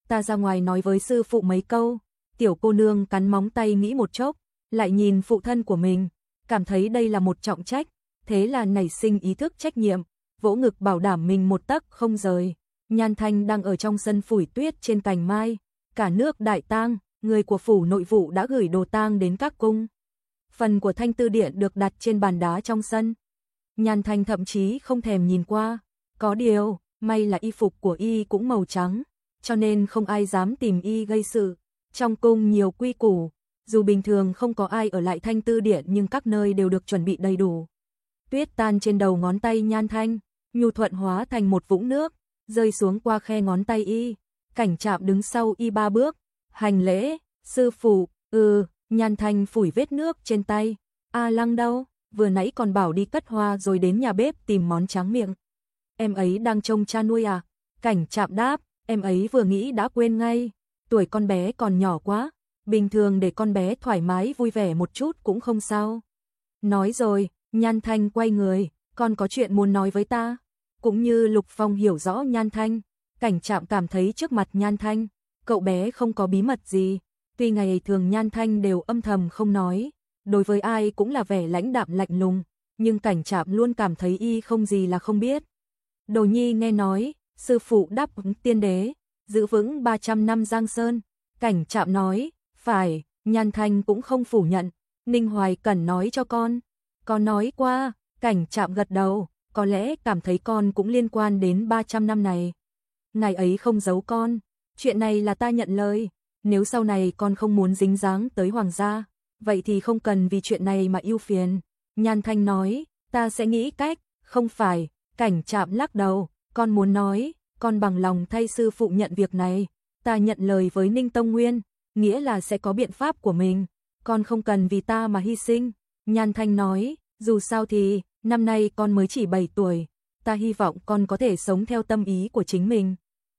A: ta ra ngoài nói với sư phụ mấy câu. Tiểu cô nương cắn móng tay nghĩ một chốc, lại nhìn phụ thân của mình, cảm thấy đây là một trọng trách, thế là nảy sinh ý thức trách nhiệm, vỗ ngực bảo đảm mình một tấc không rời. Nhan Thanh đang ở trong sân phủi tuyết trên cành mai, cả nước đại tang, người của phủ nội vụ đã gửi đồ tang đến các cung. Phần của Thanh Tư Điện được đặt trên bàn đá trong sân. Nhan Thanh thậm chí không thèm nhìn qua, có điều, may là y phục của y cũng màu trắng, cho nên không ai dám tìm y gây sự. Trong cung nhiều quy củ, dù bình thường không có ai ở lại Thanh Tư Điện nhưng các nơi đều được chuẩn bị đầy đủ. Tuyết tan trên đầu ngón tay Nhan Thanh, nhu thuận hóa thành một vũng nước, rơi xuống qua khe ngón tay y. Cảnh Trạm đứng sau y 3 bước, hành lễ, sư phụ, Nhan Thanh phủi vết nước trên tay. A Lăng đâu, vừa nãy còn bảo đi cất hoa rồi đến nhà bếp tìm món tráng miệng. Em ấy đang trông cha nuôi à? Cảnh Trạm đáp, em ấy vừa nghĩ đã quên ngay, tuổi con bé còn nhỏ quá, bình thường để con bé thoải mái vui vẻ một chút cũng không sao. Nói rồi, Nhan Thanh quay người, con có chuyện muốn nói với ta. Cũng như Lục Phong hiểu rõ Nhan Thanh, Cảnh Trạm cảm thấy trước mặt Nhan Thanh, cậu bé không có bí mật gì. Tuy ngày thường Nhan Thanh đều âm thầm không nói, đối với ai cũng là vẻ lãnh đạm lạnh lùng, nhưng Cảnh Trạm luôn cảm thấy y không gì là không biết. Đồ nhi nghe nói, sư phụ đáp ứng tiên đế, giữ vững 300 năm Giang Sơn. Cảnh Trạm nói, phải, Nhan Thanh cũng không phủ nhận, Ninh Hoài Cẩn nói cho con nói qua. Cảnh Trạm gật đầu, có lẽ cảm thấy con cũng liên quan đến 300 năm này. Ngài ấy không giấu con, chuyện này là ta nhận lời, nếu sau này con không muốn dính dáng tới hoàng gia, vậy thì không cần vì chuyện này mà ưu phiền. Nhan Thanh nói, ta sẽ nghĩ cách, không phải. Cảnh Trạm lắc đầu, con muốn nói, con bằng lòng thay sư phụ nhận việc này, ta nhận lời với Ninh Tông Nguyên, nghĩa là sẽ có biện pháp của mình, con không cần vì ta mà hy sinh. Nhan Thanh nói, dù sao thì, năm nay con mới chỉ 7 tuổi, ta hy vọng con có thể sống theo tâm ý của chính mình.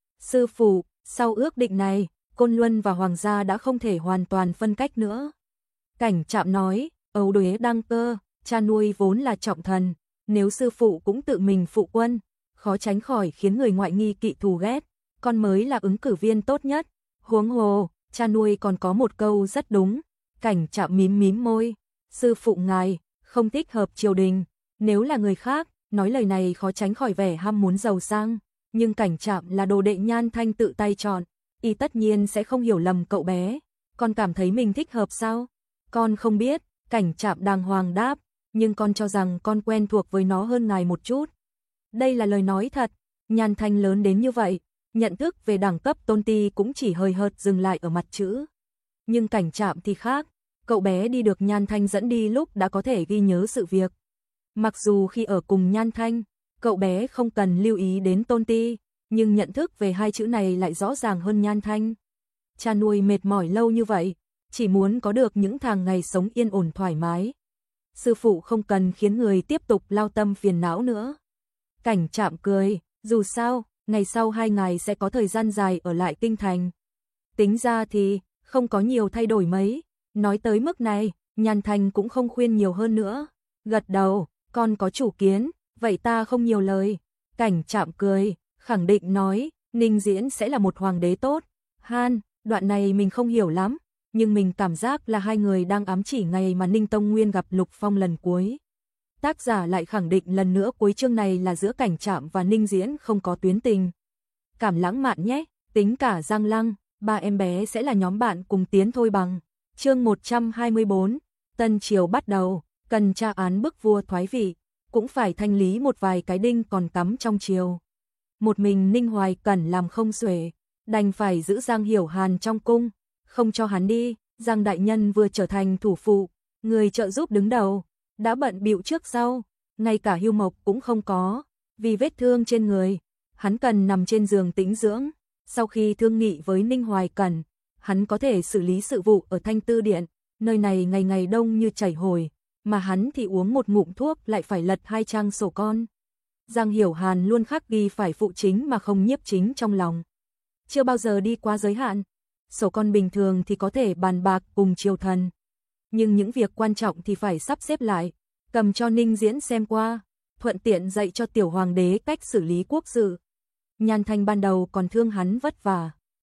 A: Sư phụ, sau ước định này, Côn Luân và Hoàng gia đã không thể hoàn toàn phân cách nữa. Cảnh Trạm nói, Âu Đế đăng cơ, cha nuôi vốn là trọng thần, nếu sư phụ cũng tự mình phụ quân, khó tránh khỏi khiến người ngoại nghi kỵ thù ghét, con mới là ứng cử viên tốt nhất. Huống hồ, cha nuôi còn có một câu rất đúng. Cảnh Trạm mím mím môi, sư phụ ngài không thích hợp triều đình, nếu là người khác, nói lời này khó tránh khỏi vẻ ham muốn giàu sang, nhưng Cảnh Trạm là đồ đệ Nhan Thanh tự tay chọn, y tất nhiên sẽ không hiểu lầm cậu bé. Con cảm thấy mình thích hợp sao? Con không biết, Cảnh Trạm đàng hoàng đáp, nhưng con cho rằng con quen thuộc với nó hơn ngài một chút. Đây là lời nói thật, Nhan Thanh lớn đến như vậy, nhận thức về đẳng cấp tôn ti cũng chỉ hơi hợt dừng lại ở mặt chữ. Nhưng Cảnh Trạm thì khác, cậu bé đi được Nhan Thanh dẫn đi lúc đã có thể ghi nhớ sự việc. Mặc dù khi ở cùng Nhan Thanh, cậu bé không cần lưu ý đến tôn ti, nhưng nhận thức về hai chữ này lại rõ ràng hơn Nhan Thanh. Cha nuôi mệt mỏi lâu như vậy, chỉ muốn có được những tháng ngày sống yên ổn thoải mái. Sư phụ không cần khiến người tiếp tục lao tâm phiền não nữa. Cảnh Trạm cười, dù sao, ngày sau 2 ngày sẽ có thời gian dài ở lại kinh thành. Tính ra thì, không có nhiều thay đổi mấy. Nói tới mức này, Nhan Thanh cũng không khuyên nhiều hơn nữa. Gật đầu, con có chủ kiến, vậy ta không nhiều lời. Cảnh Trạm cười, khẳng định nói, Ninh Diễn sẽ là một hoàng đế tốt. Đoạn này mình không hiểu lắm, nhưng mình cảm giác là hai người đang ám chỉ ngày mà Ninh Tông Nguyên gặp Lục Phong lần cuối. Tác giả lại khẳng định lần nữa cuối chương này là giữa Cảnh Trạm và Ninh Diễn không có tuyến tình cảm lãng mạn nhé, tính cả Giang Lăng, 3 em bé sẽ là nhóm bạn cùng tiến thôi bằng. Chương 124, Tân Triều bắt đầu, cần tra án bức vua thoái vị, cũng phải thanh lý một vài cái đinh còn cắm trong triều. Một mình Ninh Hoài Cẩn làm không xuể, đành phải giữ Giang Hiểu Hàn trong cung, không cho hắn đi. Giang đại nhân vừa trở thành thủ phụ, người trợ giúp đứng đầu, đã bận bịu trước sau, ngay cả hưu mộc cũng không có, vì vết thương trên người, hắn cần nằm trên giường tĩnh dưỡng. Sau khi thương nghị với Ninh Hoài Cẩn, hắn có thể xử lý sự vụ ở Thanh Tư Điện, nơi này ngày ngày đông như chảy hồi, mà hắn thì uống một ngụm thuốc lại phải lật 2 trang sổ con. Giang Hiểu Hàn luôn khắc ghi phải phụ chính mà không nhiếp chính trong lòng, chưa bao giờ đi qua giới hạn. Sổ con bình thường thì có thể bàn bạc cùng triều thần, nhưng những việc quan trọng thì phải sắp xếp lại, cầm cho Ninh Diễn xem qua, thuận tiện dạy cho tiểu hoàng đế cách xử lý quốc sự. Nhan Thanh ban đầu còn thương hắn vất vả,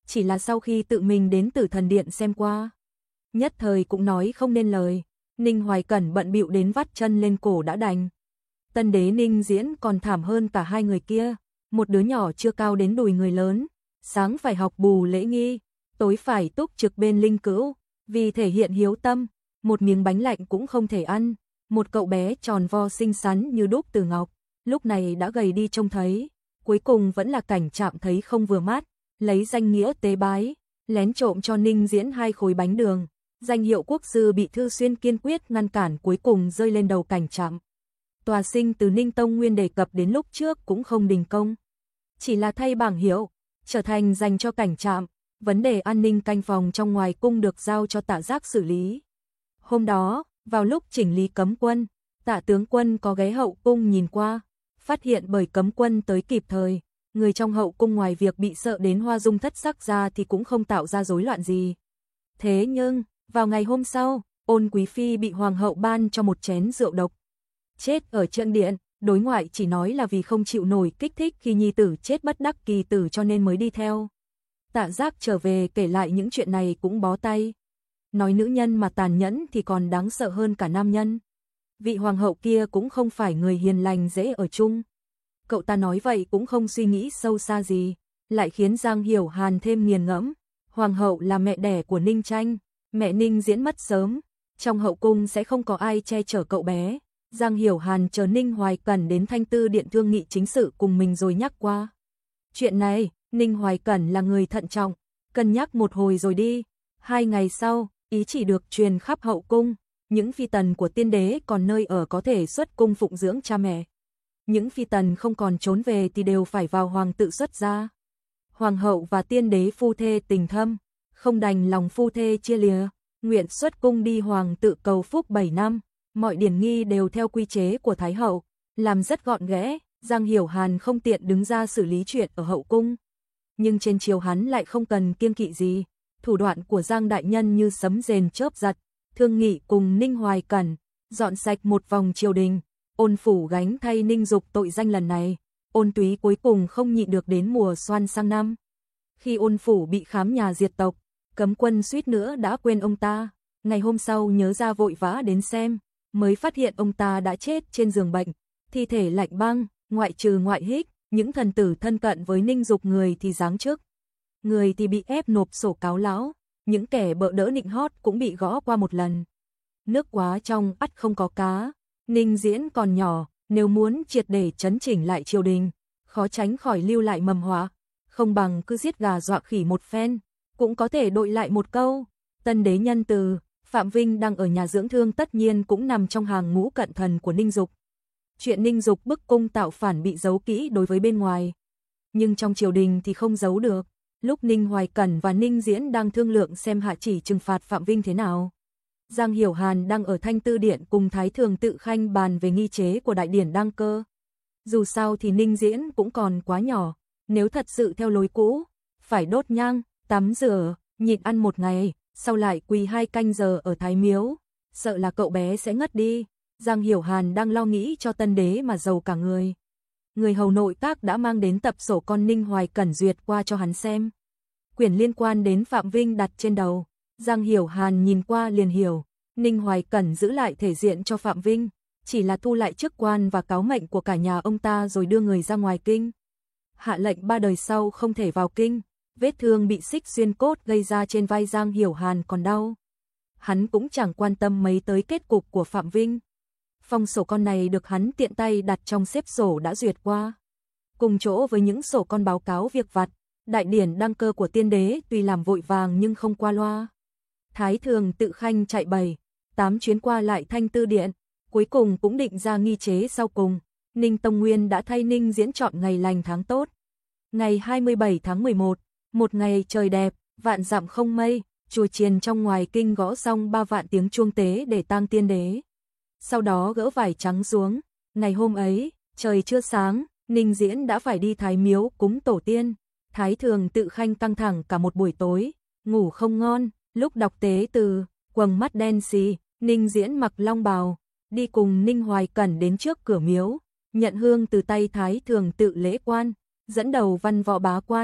A: chỉ là sau khi tự mình đến Tử Thần Điện xem qua, nhất thời cũng nói không nên lời. Ninh Hoài Cẩn bận bịu đến vắt chân lên cổ đã đành. Tân đế Ninh Diễn còn thảm hơn cả hai người kia, một đứa nhỏ chưa cao đến đùi người lớn, sáng phải học bù lễ nghi, tối phải túc trực bên linh cữu, vì thể hiện hiếu tâm, một miếng bánh lạnh cũng không thể ăn, một cậu bé tròn vo xinh xắn như đúc từ ngọc, lúc này đã gầy đi trông thấy, cuối cùng vẫn là Cảnh Trạm thấy không vừa mắt, lấy danh nghĩa tế bái, lén trộm cho Ninh Diễn 2 khối bánh đường. Danh hiệu quốc sư bị Thư Xuyên kiên quyết ngăn cản cuối cùng rơi lên đầu Cảnh Trạm. Tòa sinh từ Ninh Tông Nguyên đề cập đến lúc trước cũng không đình công. Chỉ là thay bảng hiệu, trở thành dành cho Cảnh Trạm, vấn đề an ninh canh phòng trong ngoài cung được giao cho Tạ Giác xử lý. Hôm đó, vào lúc chỉnh lý cấm quân, Tạ tướng quân có ghé hậu cung nhìn qua, phát hiện bởi cấm quân tới kịp thời, người trong hậu cung ngoài việc bị sợ đến hoa dung thất sắc ra thì cũng không tạo ra rối loạn gì. Thế nhưng, vào ngày hôm sau, Ôn Quý Phi bị hoàng hậu ban cho một chén rượu độc. Chết ở trận điện, đối ngoại chỉ nói là vì không chịu nổi kích thích khi nhi tử chết bất đắc kỳ tử cho nên mới đi theo. Tạ Giác trở về kể lại những chuyện này cũng bó tay. Nói nữ nhân mà tàn nhẫn thì còn đáng sợ hơn cả nam nhân. Vị hoàng hậu kia cũng không phải người hiền lành dễ ở chung. Cậu ta nói vậy cũng không suy nghĩ sâu xa gì, lại khiến Giang Hiểu Hàn thêm nghiền ngẫm. Hoàng hậu là mẹ đẻ của Ninh Tranh, mẹ Ninh Diễn mất sớm, trong hậu cung sẽ không có ai che chở cậu bé. Giang Hiểu Hàn chờ Ninh Hoài Cẩn đến Thanh Tư Điện thương nghị chính sự cùng mình rồi nhắc qua. Chuyện này, Ninh Hoài Cẩn là người thận trọng, cân nhắc một hồi rồi đi. 2 ngày sau, ý chỉ được truyền khắp hậu cung, những phi tần của tiên đế còn nơi ở có thể xuất cung phụng dưỡng cha mẹ. Những phi tần không còn trốn về thì đều phải vào hoàng tự xuất gia. Hoàng hậu và tiên đế phu thê tình thâm, không đành lòng phu thê chia lìa, nguyện xuất cung đi hoàng tự cầu phúc 7 năm. Mọi điển nghi đều theo quy chế của Thái hậu, làm rất gọn ghẽ. Giang Hiểu Hàn không tiện đứng ra xử lý chuyện ở hậu cung, nhưng trên triều hắn lại không cần kiêng kỵ gì. Thủ đoạn của Giang đại nhân như sấm rền chớp giật, thương nghị cùng Ninh Hoài Cẩn, dọn sạch một vòng triều đình. Ôn phủ gánh thay Ninh Dục tội danh lần này, Ôn Túy cuối cùng không nhịn được đến mùa xoan sang năm. Khi Ôn phủ bị khám nhà diệt tộc, cấm quân suýt nữa đã quên ông ta, ngày hôm sau nhớ ra vội vã đến xem, mới phát hiện ông ta đã chết trên giường bệnh, thi thể lạnh băng, ngoại trừ Ngoại Hích, những thần tử thân cận với Ninh Dục người thì giáng chức, người thì bị ép nộp sổ cáo lão, những kẻ bợ đỡ nịnh hót cũng bị gõ qua một lần. Nước quá trong ắt không có cá, Ninh Diễn còn nhỏ, nếu muốn triệt để chấn chỉnh lại triều đình, khó tránh khỏi lưu lại mầm họa, không bằng cứ giết gà dọa khỉ một phen, cũng có thể đội lại một câu, tân đế nhân từ. Phạm Vinh đang ở nhà dưỡng thương tất nhiên cũng nằm trong hàng ngũ cận thần của Ninh Dục. Chuyện Ninh Dục bức cung tạo phản bị giấu kỹ đối với bên ngoài, nhưng trong triều đình thì không giấu được. Lúc Ninh Hoài Cẩn và Ninh Diễn đang thương lượng xem hạ chỉ trừng phạt Phạm Vinh thế nào, Giang Hiểu Hàn đang ở Thanh Tư Điện cùng Thái Thường Tự Khanh bàn về nghi chế của đại điển đăng cơ. Dù sao thì Ninh Diễn cũng còn quá nhỏ, nếu thật sự theo lối cũ, phải đốt nhang, tắm rửa, nhịn ăn một ngày, sau lại quỳ 2 canh giờ ở Thái Miếu, sợ là cậu bé sẽ ngất đi. Giang Hiểu Hàn đang lo nghĩ cho tân đế mà giàu cả người. Người hầu nội các đã mang đến tập sổ con Ninh Hoài Cẩn duyệt qua cho hắn xem. Quyển liên quan đến Phạm Vinh đặt trên đầu, Giang Hiểu Hàn nhìn qua liền hiểu, Ninh Hoài Cẩn giữ lại thể diện cho Phạm Vinh, chỉ là thu lại chức quan và cáo mệnh của cả nhà ông ta rồi đưa người ra ngoài kinh. Hạ lệnh 3 đời sau không thể vào kinh. Vết thương bị xích xuyên cốt gây ra trên vai Giang Hiểu Hàn còn đau. Hắn cũng chẳng quan tâm mấy tới kết cục của Phạm Vinh. Phong sổ con này được hắn tiện tay đặt trong xếp sổ đã duyệt qua. Cùng chỗ với những sổ con báo cáo việc vặt, đại điển đăng cơ của tiên đế tuy làm vội vàng nhưng không qua loa. Thái Thường Tự Khanh chạy 7-8 chuyến qua lại Thanh Tư Điện, cuối cùng cũng định ra nghi chế sau cùng. Ninh Tông Nguyên đã thay Ninh Diễn chọn ngày lành tháng tốt. Ngày 27 tháng 11, một ngày trời đẹp, vạn dặm không mây, chùa chiền trong ngoài kinh gõ xong 3 vạn tiếng chuông tế để tang tiên đế. Sau đó gỡ vải trắng xuống, ngày hôm ấy, trời chưa sáng, Ninh Diễn đã phải đi Thái Miếu cúng tổ tiên. Thái Thường Tự Khanh căng thẳng cả một buổi tối, ngủ không ngon, lúc đọc tế từ, quầng mắt đen xì, Ninh Diễn mặc long bào, đi cùng Ninh Hoài Cẩn đến trước cửa miếu, nhận hương từ tay Thái Thường Tự Lễ quan, dẫn đầu văn võ bá quan,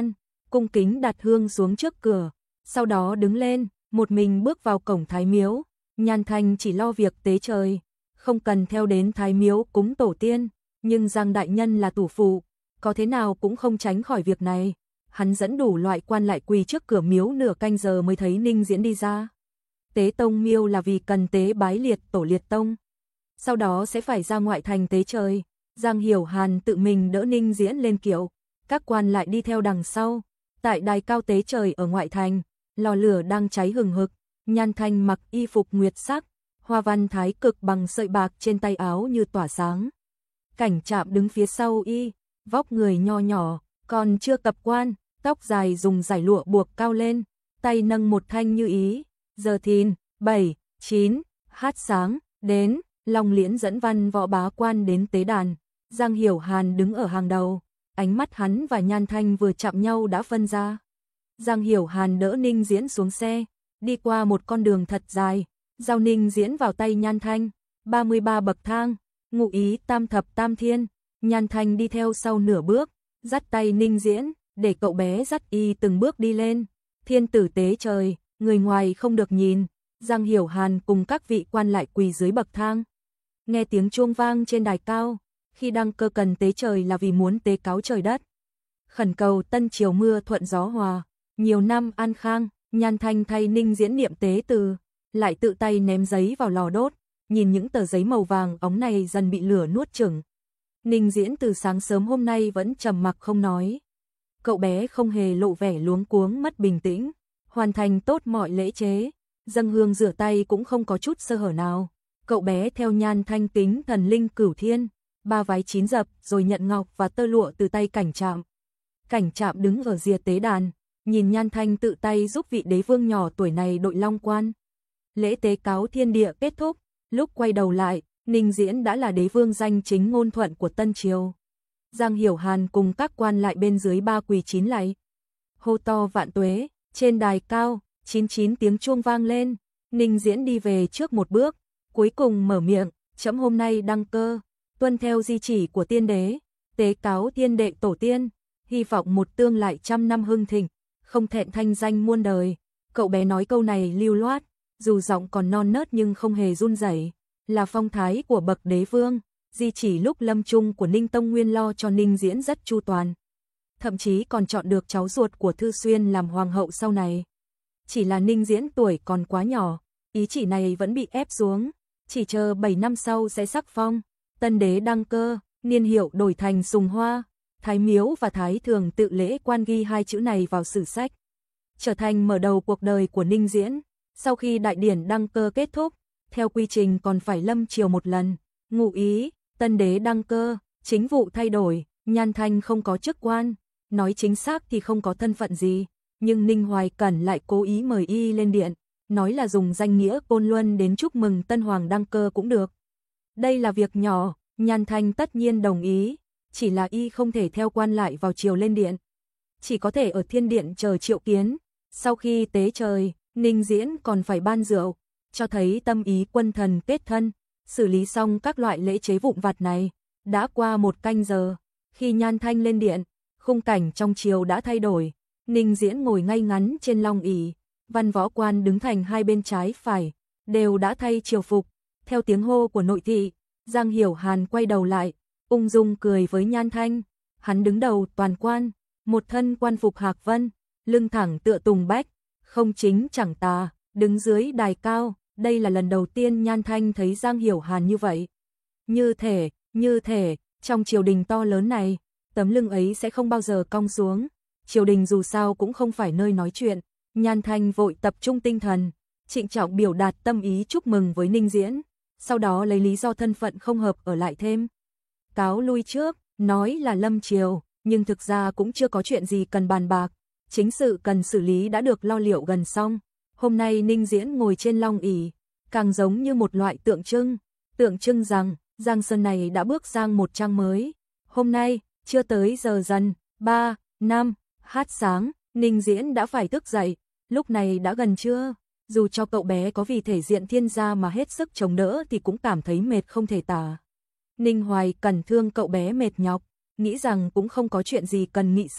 A: cung kính đặt hương xuống trước cửa, sau đó đứng lên, một mình bước vào cổng Thái Miếu. Nhan Thanh chỉ lo việc tế trời, không cần theo đến Thái Miếu cúng tổ tiên, nhưng Giang đại nhân là tủ phụ, có thế nào cũng không tránh khỏi việc này. Hắn dẫn đủ loại quan lại quỳ trước cửa miếu nửa canh giờ mới thấy Ninh Diễn đi ra. Tế tông miêu là vì cần tế bái liệt tổ liệt tông, sau đó sẽ phải ra ngoại thành tế trời. Giang Hiểu Hàn tự mình đỡ Ninh Diễn lên kiệu, các quan lại đi theo đằng sau. Tại đài cao tế trời ở ngoại thành, lò lửa đang cháy hừng hực. Nhan Thanh mặc y phục nguyệt sắc, hoa văn thái cực bằng sợi bạc trên tay áo như tỏa sáng. Cảnh Trạm đứng phía sau y, vóc người nho nhỏ, còn chưa cập quan, tóc dài dùng dải lụa buộc cao lên, tay nâng một thanh như ý. Giờ thìn, 7, 9, hát sáng, đến, Long Liễn dẫn văn võ bá quan đến tế đàn. Giang Hiểu Hàn đứng ở hàng đầu, ánh mắt hắn và Nhan Thanh vừa chạm nhau đã phân ra. Giang Hiểu Hàn đỡ Ninh Diễn xuống xe, đi qua một con đường thật dài, giao Ninh Diễn vào tay Nhan Thanh. 33 bậc thang, ngụ ý tam thập tam thiên. Nhan Thanh đi theo sau nửa bước, dắt tay Ninh Diễn, để cậu bé dắt y từng bước đi lên. Thiên tử tế trời, người ngoài không được nhìn. Giang Hiểu Hàn cùng các vị quan lại quỳ dưới bậc thang. Nghe tiếng chuông vang trên đài cao, khi đăng cơ cần tế trời là vì muốn tế cáo trời đất. Khẩn cầu tân triều mưa thuận gió hòa, nhiều năm an khang. Nhan Thanh thay Ninh Diễn niệm tế từ, lại tự tay ném giấy vào lò đốt, nhìn những tờ giấy màu vàng óng này dần bị lửa nuốt chửng. Ninh Diễn từ sáng sớm hôm nay vẫn trầm mặc không nói. Cậu bé không hề lộ vẻ luống cuống mất bình tĩnh, hoàn thành tốt mọi lễ chế, dâng hương rửa tay cũng không có chút sơ hở nào. Cậu bé theo Nhan Thanh kính thần linh cửu thiên, 3 vái 9 dập rồi nhận ngọc và tơ lụa từ tay Cảnh Trạm. Cảnh Trạm đứng ở rìa tế đàn, nhìn Nhan Thanh tự tay giúp vị đế vương nhỏ tuổi này đội long quan. Lễ tế cáo thiên địa kết thúc, lúc quay đầu lại, Ninh Diễn đã là đế vương danh chính ngôn thuận của Tân Triều. Giang Hiểu Hàn cùng các quan lại bên dưới ba quỳ chín lạy, hô to vạn tuế. Trên đài cao, 99 tiếng chuông vang lên. Ninh Diễn đi về trước một bước, cuối cùng mở miệng, trẫm hôm nay đăng cơ, tuân theo di chỉ của tiên đế, tế cáo thiên đệ tổ tiên, hy vọng một tương lại trăm năm hưng thịnh, không thẹn thanh danh muôn đời. Cậu bé nói câu này lưu loát, dù giọng còn non nớt nhưng không hề run rẩy, là phong thái của bậc đế vương. Di chỉ lúc lâm chung của Ninh Tông Nguyên lo cho Ninh Diễn rất chu toàn, thậm chí còn chọn được cháu ruột của Thư Xuyên làm hoàng hậu sau này. Chỉ là Ninh Diễn tuổi còn quá nhỏ, ý chỉ này vẫn bị ép xuống, chỉ chờ 7 năm sau sẽ sắc phong. Tân đế đăng cơ, niên hiệu đổi thành Sùng Hoa. Thái Miếu và Thái Thường tự lễ quan ghi hai chữ này vào sử sách, trở thành mở đầu cuộc đời của Ninh Diễn. Sau khi đại điển đăng cơ kết thúc, theo quy trình còn phải lâm triều một lần, ngụ ý tân đế đăng cơ, chính vụ thay đổi. Nhan Thanh không có chức quan, nói chính xác thì không có thân phận gì, nhưng Ninh Hoài Cẩn lại cố ý mời y lên điện, nói là dùng danh nghĩa Côn Luân đến chúc mừng tân hoàng đăng cơ cũng được. Đây là việc nhỏ, Nhan Thanh tất nhiên đồng ý, chỉ là y không thể theo quan lại vào triều lên điện, chỉ có thể ở thiên điện chờ triệu kiến. Sau khi tế trời, Ninh Diễn còn phải ban rượu, cho thấy tâm ý quân thần kết thân. Xử lý xong các loại lễ chế vụn vặt này, đã qua 1 canh giờ, khi Nhan Thanh lên điện, khung cảnh trong triều đã thay đổi. Ninh Diễn ngồi ngay ngắn trên long ỷ, văn võ quan đứng thành hai bên trái phải, đều đã thay triều phục. Theo tiếng hô của nội thị, Giang Hiểu Hàn quay đầu lại, ung dung cười với Nhan Thanh. Hắn đứng đầu toàn quan, một thân quan phục hạc vân, lưng thẳng tựa tùng bách, không chính chẳng tà, đứng dưới đài cao. Đây là lần đầu tiên Nhan Thanh thấy Giang Hiểu Hàn như vậy. Như thể, trong triều đình to lớn này, tấm lưng ấy sẽ không bao giờ cong xuống. Triều đình dù sao cũng không phải nơi nói chuyện. Nhan Thanh vội tập trung tinh thần, trịnh trọng biểu đạt tâm ý chúc mừng với Ninh Diễn, sau đó lấy lý do thân phận không hợp ở lại thêm. Cáo lui trước, nói là lâm triều, nhưng thực ra cũng chưa có chuyện gì cần bàn bạc. Chính sự cần xử lý đã được lo liệu gần xong. Hôm nay Ninh Diễn ngồi trên long ỷ, càng giống như một loại tượng trưng rằng Giang Sơn này đã bước sang một trang mới. Hôm nay, chưa tới giờ dần, 3, 5, hát sáng, Ninh Diễn đã phải thức dậy. Lúc này đã gần trưa, dù cho cậu bé có vì thể diện thiên gia mà hết sức chống đỡ thì cũng cảm thấy mệt không thể tả. Ninh Hoài Cẩn thương cậu bé mệt nhọc, nghĩ rằng cũng không có chuyện gì cần nghị sự,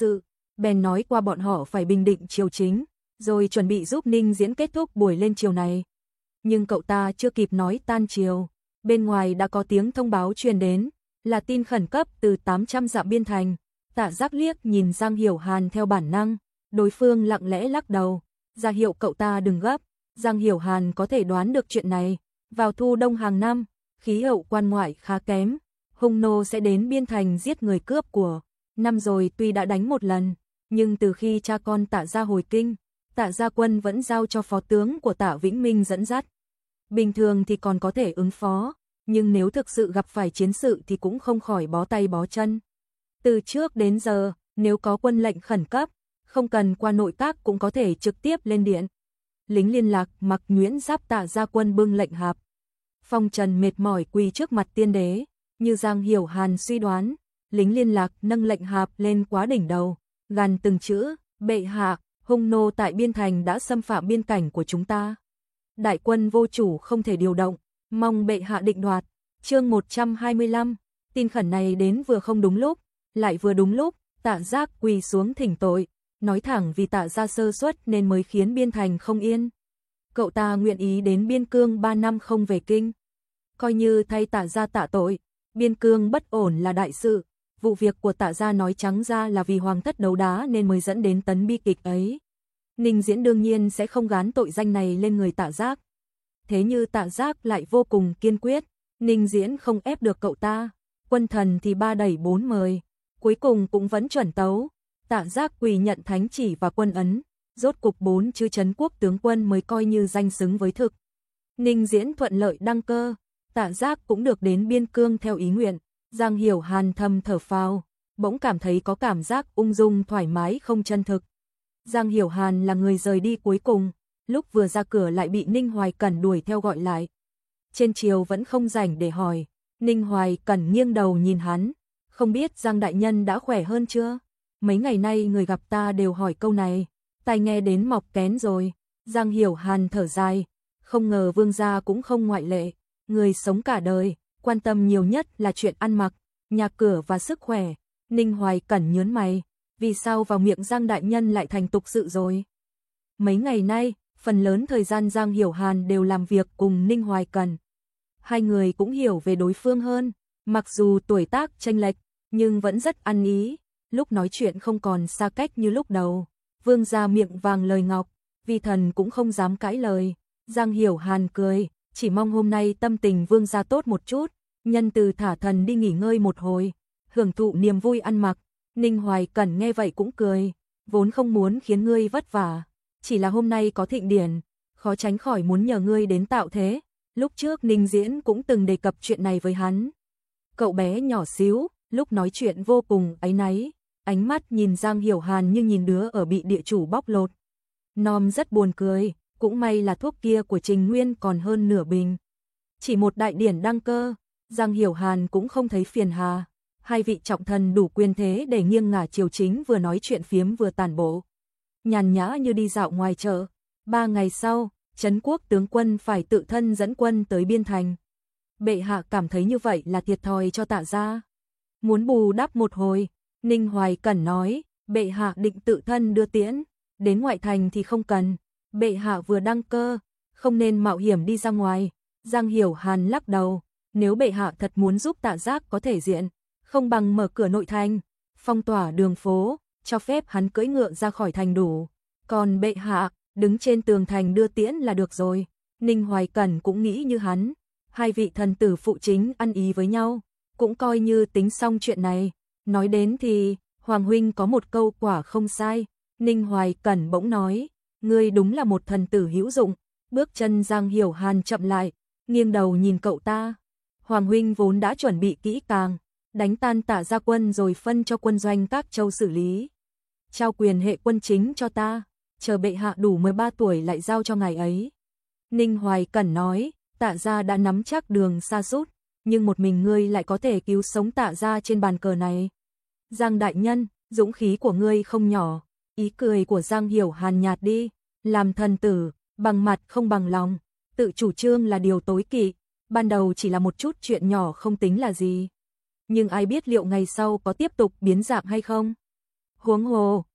A: bèn nói qua bọn họ phải bình định triều chính, rồi chuẩn bị giúp Ninh Diễn kết thúc buổi lên triều này. Nhưng cậu ta chưa kịp nói tan triều, bên ngoài đã có tiếng thông báo truyền đến, là tin khẩn cấp từ 800 dặm biên thành. Tạ Giác liếc nhìn Giang Hiểu Hàn theo bản năng, đối phương lặng lẽ lắc đầu, ra hiệu cậu ta đừng gấp. Giang Hiểu Hàn có thể đoán được chuyện này, vào thu đông hàng năm, khí hậu quan ngoại khá kém, hung nô sẽ đến biên thành giết người cướp của. Năm rồi tuy đã đánh một lần, nhưng từ khi cha con Tạ gia hồi kinh, Tạ gia quân vẫn giao cho phó tướng của Tạ Vĩnh Minh dẫn dắt. Bình thường thì còn có thể ứng phó, nhưng nếu thực sự gặp phải chiến sự thì cũng không khỏi bó tay bó chân. Từ trước đến giờ, nếu có quân lệnh khẩn cấp, không cần qua nội các cũng có thể trực tiếp lên điện. Lính liên lạc mặc nhuyễn giáp Tạ gia quân bưng lệnh hạp. Phong trần mệt mỏi quỳ trước mặt tiên đế, như Giang Hiểu Hàn suy đoán, lính liên lạc nâng lệnh hạp lên quá đỉnh đầu, gằn từng chữ, bệ hạ, hung nô tại biên thành đã xâm phạm biên cảnh của chúng ta. Đại quân vô chủ không thể điều động, mong bệ hạ định đoạt. Chương 125, tin khẩn này đến vừa không đúng lúc, lại vừa đúng lúc, Tạ Giác quỳ xuống thỉnh tội, nói thẳng vì Tạ gia sơ suất nên mới khiến biên thành không yên. Cậu ta nguyện ý đến biên cương 3 năm không về kinh, coi như thay Tạ gia tạ tội. Biên cương bất ổn là đại sự, vụ việc của Tạ gia nói trắng ra là vì hoàng thất đấu đá nên mới dẫn đến tấn bi kịch ấy. Ninh Diễn đương nhiên sẽ không gán tội danh này lên người Tạ Giác. Thế như Tạ Giác lại vô cùng kiên quyết, Ninh Diễn không ép được cậu ta, quân thần thì 3 đẩy 4 mời, cuối cùng cũng vẫn chuẩn tấu. Tạ Giác quỳ nhận thánh chỉ và quân ấn, rốt cục 4 chữ trấn quốc tướng quân mới coi như danh xứng với thực. Ninh Diễn thuận lợi đăng cơ, Tạ Giác cũng được đến biên cương theo ý nguyện. Giang Hiểu Hàn thầm thở phào, bỗng cảm thấy có cảm giác ung dung thoải mái không chân thực. Giang Hiểu Hàn là người rời đi cuối cùng, lúc vừa ra cửa lại bị Ninh Hoài Cẩn đuổi theo gọi lại. Trên triều vẫn không rảnh để hỏi, Ninh Hoài Cẩn nghiêng đầu nhìn hắn, không biết Giang đại nhân đã khỏe hơn chưa? Mấy ngày nay người gặp ta đều hỏi câu này, tai nghe đến mọc kén rồi. Giang Hiểu Hàn thở dài, không ngờ vương gia cũng không ngoại lệ, người sống cả đời, quan tâm nhiều nhất là chuyện ăn mặc, nhà cửa và sức khỏe. Ninh Hoài Cẩn nhớn mày, vì sao vào miệng Giang đại nhân lại thành tục sự rồi? Mấy ngày nay, phần lớn thời gian Giang Hiểu Hàn đều làm việc cùng Ninh Hoài Cẩn. Hai người cũng hiểu về đối phương hơn, mặc dù tuổi tác chênh lệch, nhưng vẫn rất ăn ý, lúc nói chuyện không còn xa cách như lúc đầu. Vương gia miệng vàng lời ngọc, vi thần cũng không dám cãi lời. Giang Hiểu Hàn cười, chỉ mong hôm nay tâm tình vương gia tốt một chút, nhân từ thả thần đi nghỉ ngơi một hồi, hưởng thụ niềm vui ăn mặc. Ninh Hoài Cẩn nghe vậy cũng cười, vốn không muốn khiến ngươi vất vả, chỉ là hôm nay có thịnh điển, khó tránh khỏi muốn nhờ ngươi đến tạo thế. Lúc trước Ninh Diễn cũng từng đề cập chuyện này với hắn. Cậu bé nhỏ xíu, lúc nói chuyện vô cùng áy náy, ánh mắt nhìn Giang Hiểu Hàn như nhìn đứa ở bị địa chủ bóc lột. Nom rất buồn cười, cũng may là thuốc kia của Trình Nguyên còn hơn nửa bình. Chỉ một đại điển đăng cơ, Giang Hiểu Hàn cũng không thấy phiền hà. Hai vị trọng thần đủ quyền thế để nghiêng ngả triều chính, vừa nói chuyện phiếm vừa tản bộ, nhàn nhã như đi dạo ngoài chợ. 3 ngày sau, trấn quốc tướng quân phải tự thân dẫn quân tới biên thành. Bệ hạ cảm thấy như vậy là thiệt thòi cho Tạ gia, muốn bù đắp một hồi. Ninh Hoài Cẩn nói, bệ hạ định tự thân đưa tiễn, đến ngoại thành thì không cần. Bệ hạ vừa đăng cơ, không nên mạo hiểm đi ra ngoài. Giang Hiểu Hàn lắc đầu, nếu bệ hạ thật muốn giúp Tạ Giác có thể diện, không bằng mở cửa nội thành, phong tỏa đường phố, cho phép hắn cưỡi ngựa ra khỏi thành đủ. Còn bệ hạ, đứng trên tường thành đưa tiễn là được rồi. Ninh Hoài Cẩn cũng nghĩ như hắn, hai vị thần tử phụ chính ăn ý với nhau, cũng coi như tính xong chuyện này. Nói đến thì, Hoàng huynh có một câu quả không sai. Ninh Hoài Cẩn bỗng nói, ngươi đúng là một thần tử hữu dụng. Bước chân Giang Hiểu Hàn chậm lại, nghiêng đầu nhìn cậu ta. Hoàng huynh vốn đã chuẩn bị kỹ càng, đánh tan Tạ gia quân rồi phân cho quân doanh các châu xử lý, trao quyền hệ quân chính cho ta, chờ bệ hạ đủ 13 tuổi lại giao cho ngài ấy. Ninh Hoài Cẩn nói, Tạ gia đã nắm chắc đường xa rút, nhưng một mình ngươi lại có thể cứu sống Tạ gia trên bàn cờ này. Giang đại nhân, dũng khí của ngươi không nhỏ. Ý cười của Giang Hiểu Hàn nhạt đi, làm thần tử, bằng mặt không bằng lòng, tự chủ trương là điều tối kỵ. Ban đầu chỉ là một chút chuyện nhỏ không tính là gì, nhưng ai biết liệu ngày sau có tiếp tục biến dạng hay không. Huống hồ,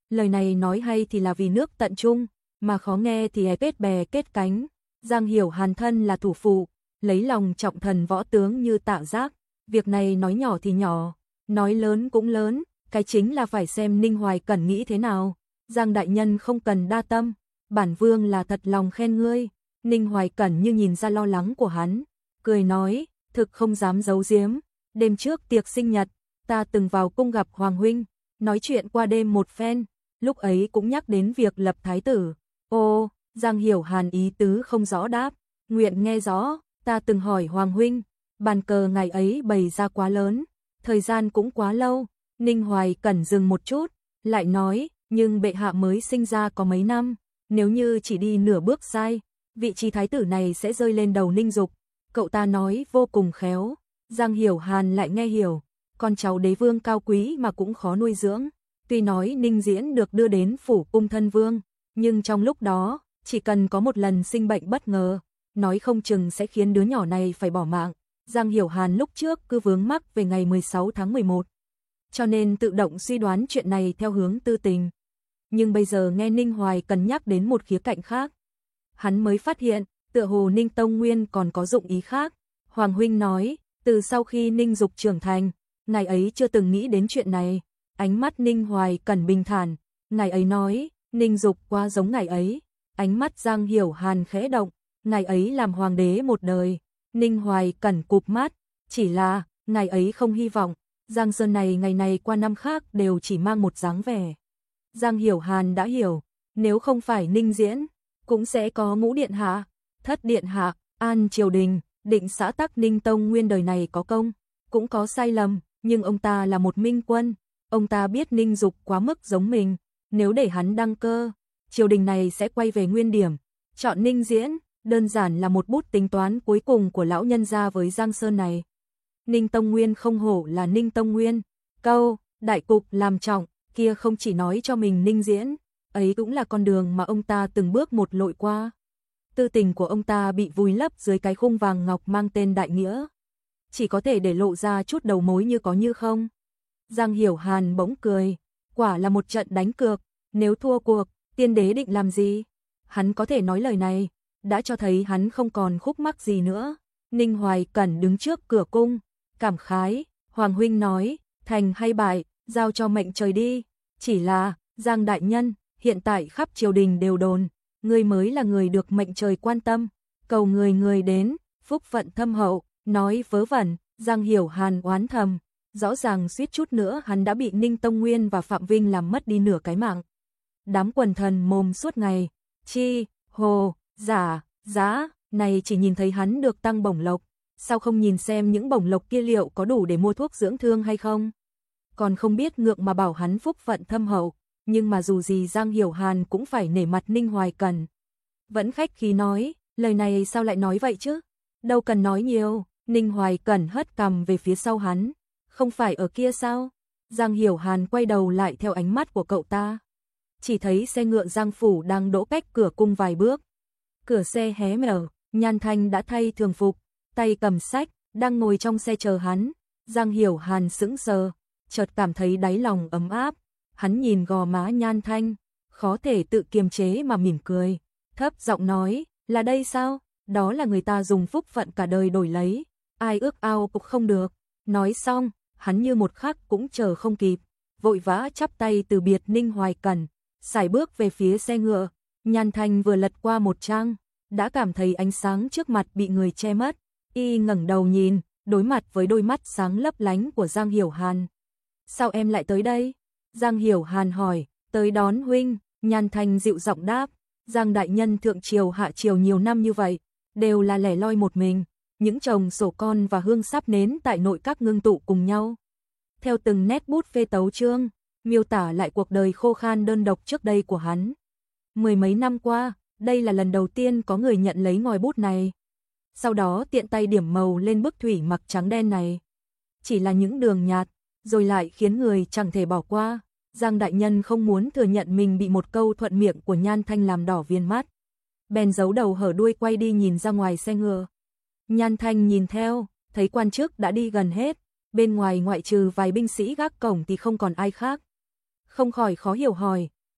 A: Lời này nói hay thì là vì nước tận trung, mà khó nghe thì kết bè kết cánh. Giang Hiểu Hàn thân là thủ phụ, lấy lòng trọng thần võ tướng như Tạ Giác, việc này nói nhỏ thì nhỏ, nói lớn cũng lớn, cái chính là phải xem Ninh Hoài Cẩn nghĩ thế nào. Giang đại nhân không cần đa tâm, bản vương là thật lòng khen ngươi. Ninh Hoài Cẩn như nhìn ra lo lắng của hắn, cười nói, thực không dám giấu giếm, đêm trước tiệc sinh nhật, ta từng vào cung gặp Hoàng huynh, nói chuyện qua đêm một phen, lúc ấy cũng nhắc đến việc lập thái tử. Ô, Giang Hiểu Hàn ý tứ không rõ đáp, nguyện nghe rõ, ta từng hỏi Hoàng huynh, bàn cờ ngày ấy bày ra quá lớn, thời gian cũng quá lâu. Ninh Hoài Cẩn dừng một chút, lại nói, nhưng bệ hạ mới sinh ra có mấy năm, nếu như chỉ đi nửa bước sai, vị trí thái tử này sẽ rơi lên đầu Ninh Dục. Cậu ta nói vô cùng khéo. Giang Hiểu Hàn lại nghe hiểu, con cháu đế vương cao quý mà cũng khó nuôi dưỡng. Tuy nói Ninh Diễn được đưa đến phủ cung thân vương, nhưng trong lúc đó, chỉ cần có một lần sinh bệnh bất ngờ, nói không chừng sẽ khiến đứa nhỏ này phải bỏ mạng. Giang Hiểu Hàn lúc trước cứ vướng mắc về ngày 16 tháng 11, cho nên tự động suy đoán chuyện này theo hướng tư tình. Nhưng bây giờ nghe Ninh Hoài Cẩn nhắc đến một khía cạnh khác, hắn mới phát hiện, tựa hồ Ninh Tông Nguyên còn có dụng ý khác. Hoàng huynh nói, từ sau khi Ninh Dục trưởng thành, ngài ấy chưa từng nghĩ đến chuyện này. Ánh mắt Ninh Hoài Cẩn bình thản, ngài ấy nói, Ninh Dục quá giống ngài ấy. Ánh mắt Giang Hiểu Hàn khẽ động, ngài ấy làm hoàng đế một đời. Ninh Hoài Cẩn cụp mắt, chỉ là, ngài ấy không hy vọng, Giang Sơn này ngày này qua năm khác đều chỉ mang một dáng vẻ. Giang Hiểu Hàn đã hiểu, nếu không phải Ninh Diễn, cũng sẽ có Ngũ điện hạ, Thất điện hạ, An triều đình, định xã tắc Ninh Tông Nguyên đời này có công, cũng có sai lầm, nhưng ông ta là một minh quân, ông ta biết Ninh Dục quá mức giống mình, nếu để hắn đăng cơ, triều đình này sẽ quay về nguyên điểm. Chọn Ninh Diễn, đơn giản là một bút tính toán cuối cùng của lão nhân gia với Giang Sơn này. Ninh Tông Nguyên không hổ là Ninh Tông Nguyên, câu, đại cục làm trọng, kia không chỉ nói cho mình Ninh Diễn, ấy cũng là con đường mà ông ta từng bước một lội qua. Tư tình của ông ta bị vùi lấp dưới cái khung vàng ngọc mang tên đại nghĩa, chỉ có thể để lộ ra chút đầu mối như có như không. Giang Hiểu Hàn bỗng cười, quả là một trận đánh cược, nếu thua cuộc, tiên đế định làm gì? Hắn có thể nói lời này, đã cho thấy hắn không còn khúc mắc gì nữa. Ninh Hoài Cẩn đứng trước cửa cung, cảm khái, Hoàng huynh nói, thành hay bại, giao cho mệnh trời đi. Chỉ là, Giang đại nhân, hiện tại khắp triều đình đều đồn, ngươi mới là người được mệnh trời quan tâm, cầu người người đến, phúc phận thâm hậu, nói vớ vẩn. Giang Hiểu Hàn oán thầm, rõ ràng suýt chút nữa hắn đã bị Ninh Tông Nguyên và Phạm Vinh làm mất đi nửa cái mạng. Đám quần thần mồm suốt ngày, chi, hồ, giả, giá, này chỉ nhìn thấy hắn được tăng bổng lộc, sao không nhìn xem những bổng lộc kia liệu có đủ để mua thuốc dưỡng thương hay không? Còn không biết ngượng mà bảo hắn phúc phận thâm hậu, nhưng mà dù gì Giang Hiểu Hàn cũng phải nể mặt Ninh Hoài Cẩn. Vẫn khách khí nói, lời này sao lại nói vậy chứ? Đâu cần nói nhiều. Ninh Hoài Cẩn hất cằm về phía sau hắn, không phải ở kia sao? Giang Hiểu Hàn quay đầu lại theo ánh mắt của cậu ta, chỉ thấy xe ngựa Giang phủ đang đỗ cách cửa cung vài bước. Cửa xe hé mở, Nhan Thanh đã thay thường phục, tay cầm sách, đang ngồi trong xe chờ hắn. Giang Hiểu Hàn sững sờ, chợt cảm thấy đáy lòng ấm áp. Hắn nhìn gò má Nhan Thanh, khó thể tự kiềm chế mà mỉm cười, thấp giọng nói, là đây sao? Đó là người ta dùng phúc phận cả đời đổi lấy, ai ước ao cũng không được. Nói xong, hắn như một khắc cũng chờ không kịp, vội vã chắp tay từ biệt Ninh Hoài Cẩn, sải bước về phía xe ngựa. Nhan Thanh vừa lật qua một trang, đã cảm thấy ánh sáng trước mặt bị người che mất, y ngẩng đầu nhìn, đối mặt với đôi mắt sáng lấp lánh của Giang Hiểu Hàn. Sao em lại tới đây? Giang Hiểu Hàn hỏi, tới đón huynh. Nhan Thanh dịu giọng đáp, Giang đại nhân thượng triều hạ triều nhiều năm như vậy, đều là lẻ loi một mình, những chồng sổ con và hương sáp nến tại nội các ngưng tụ cùng nhau. Theo từng nét bút phê tấu chương, miêu tả lại cuộc đời khô khan đơn độc trước đây của hắn. Mười mấy năm qua, đây là lần đầu tiên có người nhận lấy ngòi bút này. Sau đó tiện tay điểm màu lên bức thủy mặc trắng đen này. Chỉ là những đường nhạt, rồi lại khiến người chẳng thể bỏ qua. Giang đại nhân không muốn thừa nhận mình bị một câu thuận miệng của Nhan Thanh làm đỏ viên mắt, bèn giấu đầu hở đuôi quay đi nhìn ra ngoài xe ngựa. Nhan Thanh nhìn theo, thấy quan chức đã đi gần hết, bên ngoài ngoại trừ vài binh sĩ gác cổng thì không còn ai khác. Không khỏi khó hiểu hỏi,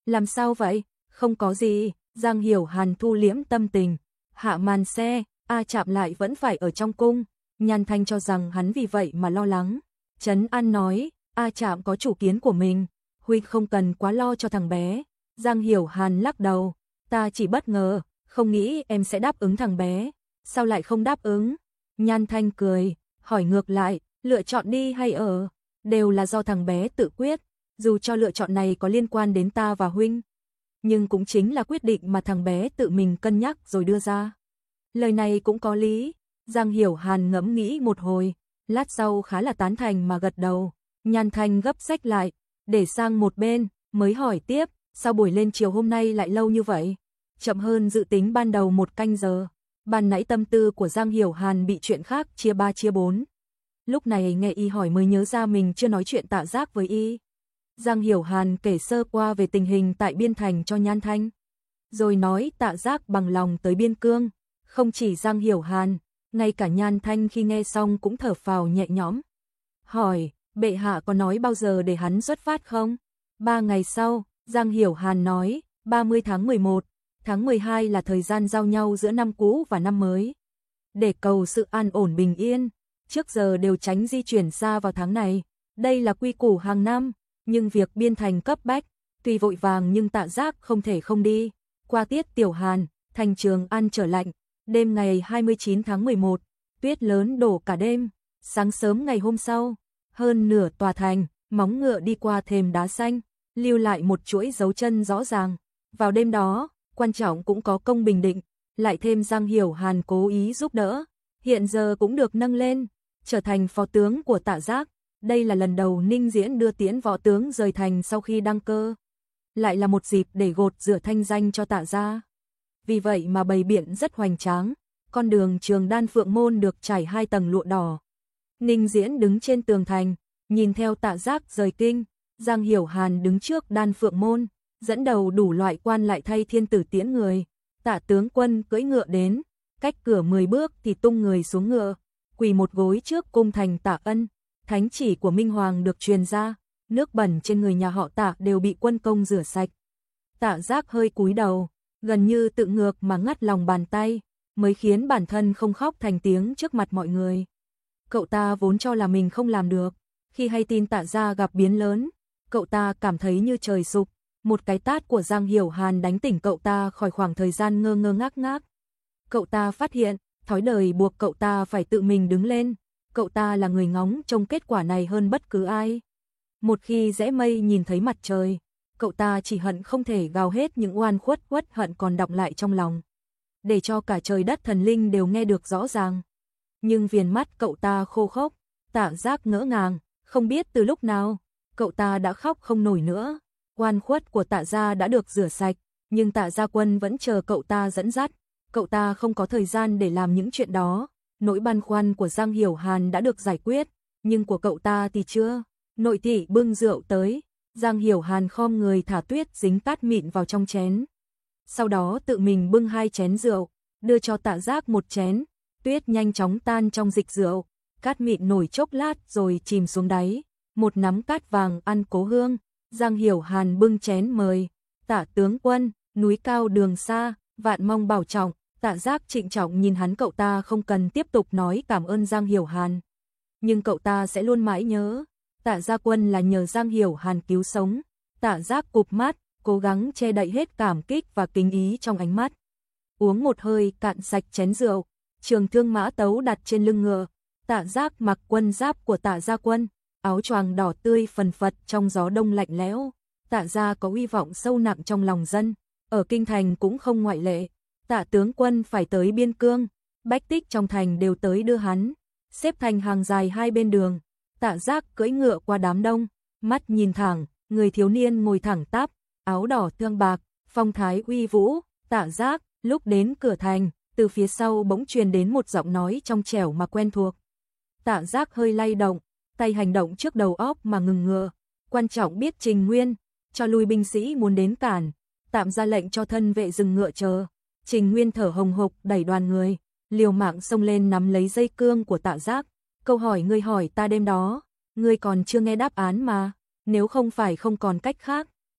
A: Làm sao vậy? Không có gì, Giang Hiểu Hàn thu liễm tâm tình. Hạ màn xe, A Trạm lại vẫn phải ở trong cung. Nhan Thanh cho rằng hắn vì vậy mà lo lắng. Trấn An nói, A Trạm có chủ kiến của mình, huynh không cần quá lo cho thằng bé. Giang Hiểu Hàn lắc đầu, ta chỉ bất ngờ, không nghĩ em sẽ đáp ứng thằng bé. Sao lại không đáp ứng? Nhan Thanh cười, hỏi ngược lại, lựa chọn đi hay ở, đều là do thằng bé tự quyết, dù cho lựa chọn này có liên quan đến ta và huynh, nhưng cũng chính là quyết định mà thằng bé tự mình cân nhắc rồi đưa ra. Lời này cũng có lý. Giang Hiểu Hàn ngẫm nghĩ một hồi, lát sau khá là tán thành mà gật đầu. Nhan Thanh gấp sách lại, để sang một bên, mới hỏi tiếp, sao buổi lên chiều hôm nay lại lâu như vậy? Chậm hơn dự tính ban đầu 1 canh giờ. Ban nãy tâm tư của Giang Hiểu Hàn bị chuyện khác chia 3 chia 4. Lúc này nghe y hỏi mới nhớ ra mình chưa nói chuyện Tạ Giác với y. Giang Hiểu Hàn kể sơ qua về tình hình tại Biên Thành cho Nhan Thanh, rồi nói Tạ Giác bằng lòng tới Biên Cương. Không chỉ Giang Hiểu Hàn, ngay cả Nhan Thanh khi nghe xong cũng thở phào nhẹ nhõm. Hỏi, bệ hạ có nói bao giờ để hắn xuất phát không? 3 ngày sau, Giang Hiểu Hàn nói, 30 tháng 11, tháng 12 là thời gian giao nhau giữa năm cũ và năm mới. Để cầu sự an ổn bình yên, trước giờ đều tránh di chuyển xa vào tháng này. Đây là quy củ hàng năm, nhưng việc Biên Thành cấp bách, tuy vội vàng nhưng Tạ Giác không thể không đi. Qua tiết Tiểu Hàn, thành Trường An trở lạnh. Đêm ngày 29 tháng 11, tuyết lớn đổ cả đêm. Sáng sớm ngày hôm sau, hơn nửa tòa thành, móng ngựa đi qua thềm đá xanh, lưu lại một chuỗi dấu chân rõ ràng. Vào đêm đó, quan trọng cũng có công bình định, lại thêm Giang Hiểu Hàn cố ý giúp đỡ, hiện giờ cũng được nâng lên, trở thành phó tướng của Tạ Giác. Đây là lần đầu Ninh Diễn đưa tiễn võ tướng rời thành sau khi đăng cơ, lại là một dịp để gột rửa thanh danh cho Tạ gia. Vì vậy mà bày biện rất hoành tráng, con đường Trường Đan Phượng Môn được trải 2 tầng lụa đỏ. Ninh Diễn đứng trên tường thành, nhìn theo Tạ Giác rời kinh, Giang Hiểu Hàn đứng trước Đan Phượng Môn, dẫn đầu đủ loại quan lại thay thiên tử tiễn người. Tạ tướng quân cưỡi ngựa đến, cách cửa 10 bước thì tung người xuống ngựa, quỳ một gối trước cung thành tạ ân. Thánh chỉ của Minh Hoàng được truyền ra, nước bẩn trên người nhà họ Tạ đều bị quân công rửa sạch. Tạ Giác hơi cúi đầu, gần như tự ngược mà ngắt lòng bàn tay, mới khiến bản thân không khóc thành tiếng trước mặt mọi người. Cậu ta vốn cho là mình không làm được, khi hay tin Tạ gia gặp biến lớn, cậu ta cảm thấy như trời sụp. Một cái tát của Giang Hiểu Hàn đánh tỉnh cậu ta khỏi khoảng thời gian ngơ ngơ ngác ngác. Cậu ta phát hiện, thói đời buộc cậu ta phải tự mình đứng lên. Cậu ta là người ngóng trông kết quả này hơn bất cứ ai. Một khi rẽ mây nhìn thấy mặt trời, cậu ta chỉ hận không thể gào hết những oan khuất uất hận còn đọng lại trong lòng, để cho cả trời đất thần linh đều nghe được rõ ràng. Nhưng viền mắt cậu ta khô khốc, Tạ Giác ngỡ ngàng, không biết từ lúc nào, cậu ta đã khóc không nổi nữa. Oan khuất của Tạ gia đã được rửa sạch, nhưng Tạ Gia Quân vẫn chờ cậu ta dẫn dắt. Cậu ta không có thời gian để làm những chuyện đó. Nỗi băn khoăn của Giang Hiểu Hàn đã được giải quyết, nhưng của cậu ta thì chưa. Nội thị bưng rượu tới, Giang Hiểu Hàn khom người thả tuyết dính cát mịn vào trong chén. Sau đó tự mình bưng 2 chén rượu, đưa cho Tạ Giác một chén. Tuyết nhanh chóng tan trong dịch rượu, cát mịn nổi chốc lát rồi chìm xuống đáy. Một nắm cát vàng ăn cố hương. Giang Hiểu Hàn bưng chén mời, Tạ tướng quân, núi cao đường xa, vạn mong bảo trọng. Tạ Giác trịnh trọng nhìn hắn, cậu ta không cần tiếp tục nói cảm ơn Giang Hiểu Hàn, nhưng cậu ta sẽ luôn mãi nhớ. Tạ Gia Quân là nhờ Giang Hiểu Hàn cứu sống. Tạ Giác cụp mắt, cố gắng che đậy hết cảm kích và kính ý trong ánh mắt. Uống một hơi cạn sạch chén rượu, trường thương mã tấu đặt trên lưng ngựa. Tạ Giác mặc quân giáp của Tạ Gia Quân, áo choàng đỏ tươi phần phật trong gió đông lạnh lẽo. Tạ gia có uy vọng sâu nặng trong lòng dân, ở kinh thành cũng không ngoại lệ. Tạ tướng quân phải tới Biên Cương, bách tích trong thành đều tới đưa hắn, xếp thành hàng dài 2 bên đường. Tạ Giác cưỡi ngựa qua đám đông, mắt nhìn thẳng, người thiếu niên ngồi thẳng tắp, áo đỏ thương bạc, phong thái uy vũ. Tạ Giác, lúc đến cửa thành, từ phía sau bỗng truyền đến một giọng nói trong trẻo mà quen thuộc. Tạ Giác hơi lay động, tay hành động trước đầu óc mà ngừng ngựa. Quan trọng biết Trình Nguyên, cho lui binh sĩ muốn đến cản, tạm ra lệnh cho thân vệ dừng ngựa chờ. Trình Nguyên thở hồng hộc đẩy đoàn người, liều mạng xông lên nắm lấy dây cương của Tạ Giác. Câu hỏi ngươi hỏi ta đêm đó, ngươi còn chưa nghe đáp án mà, nếu không phải không còn cách khác.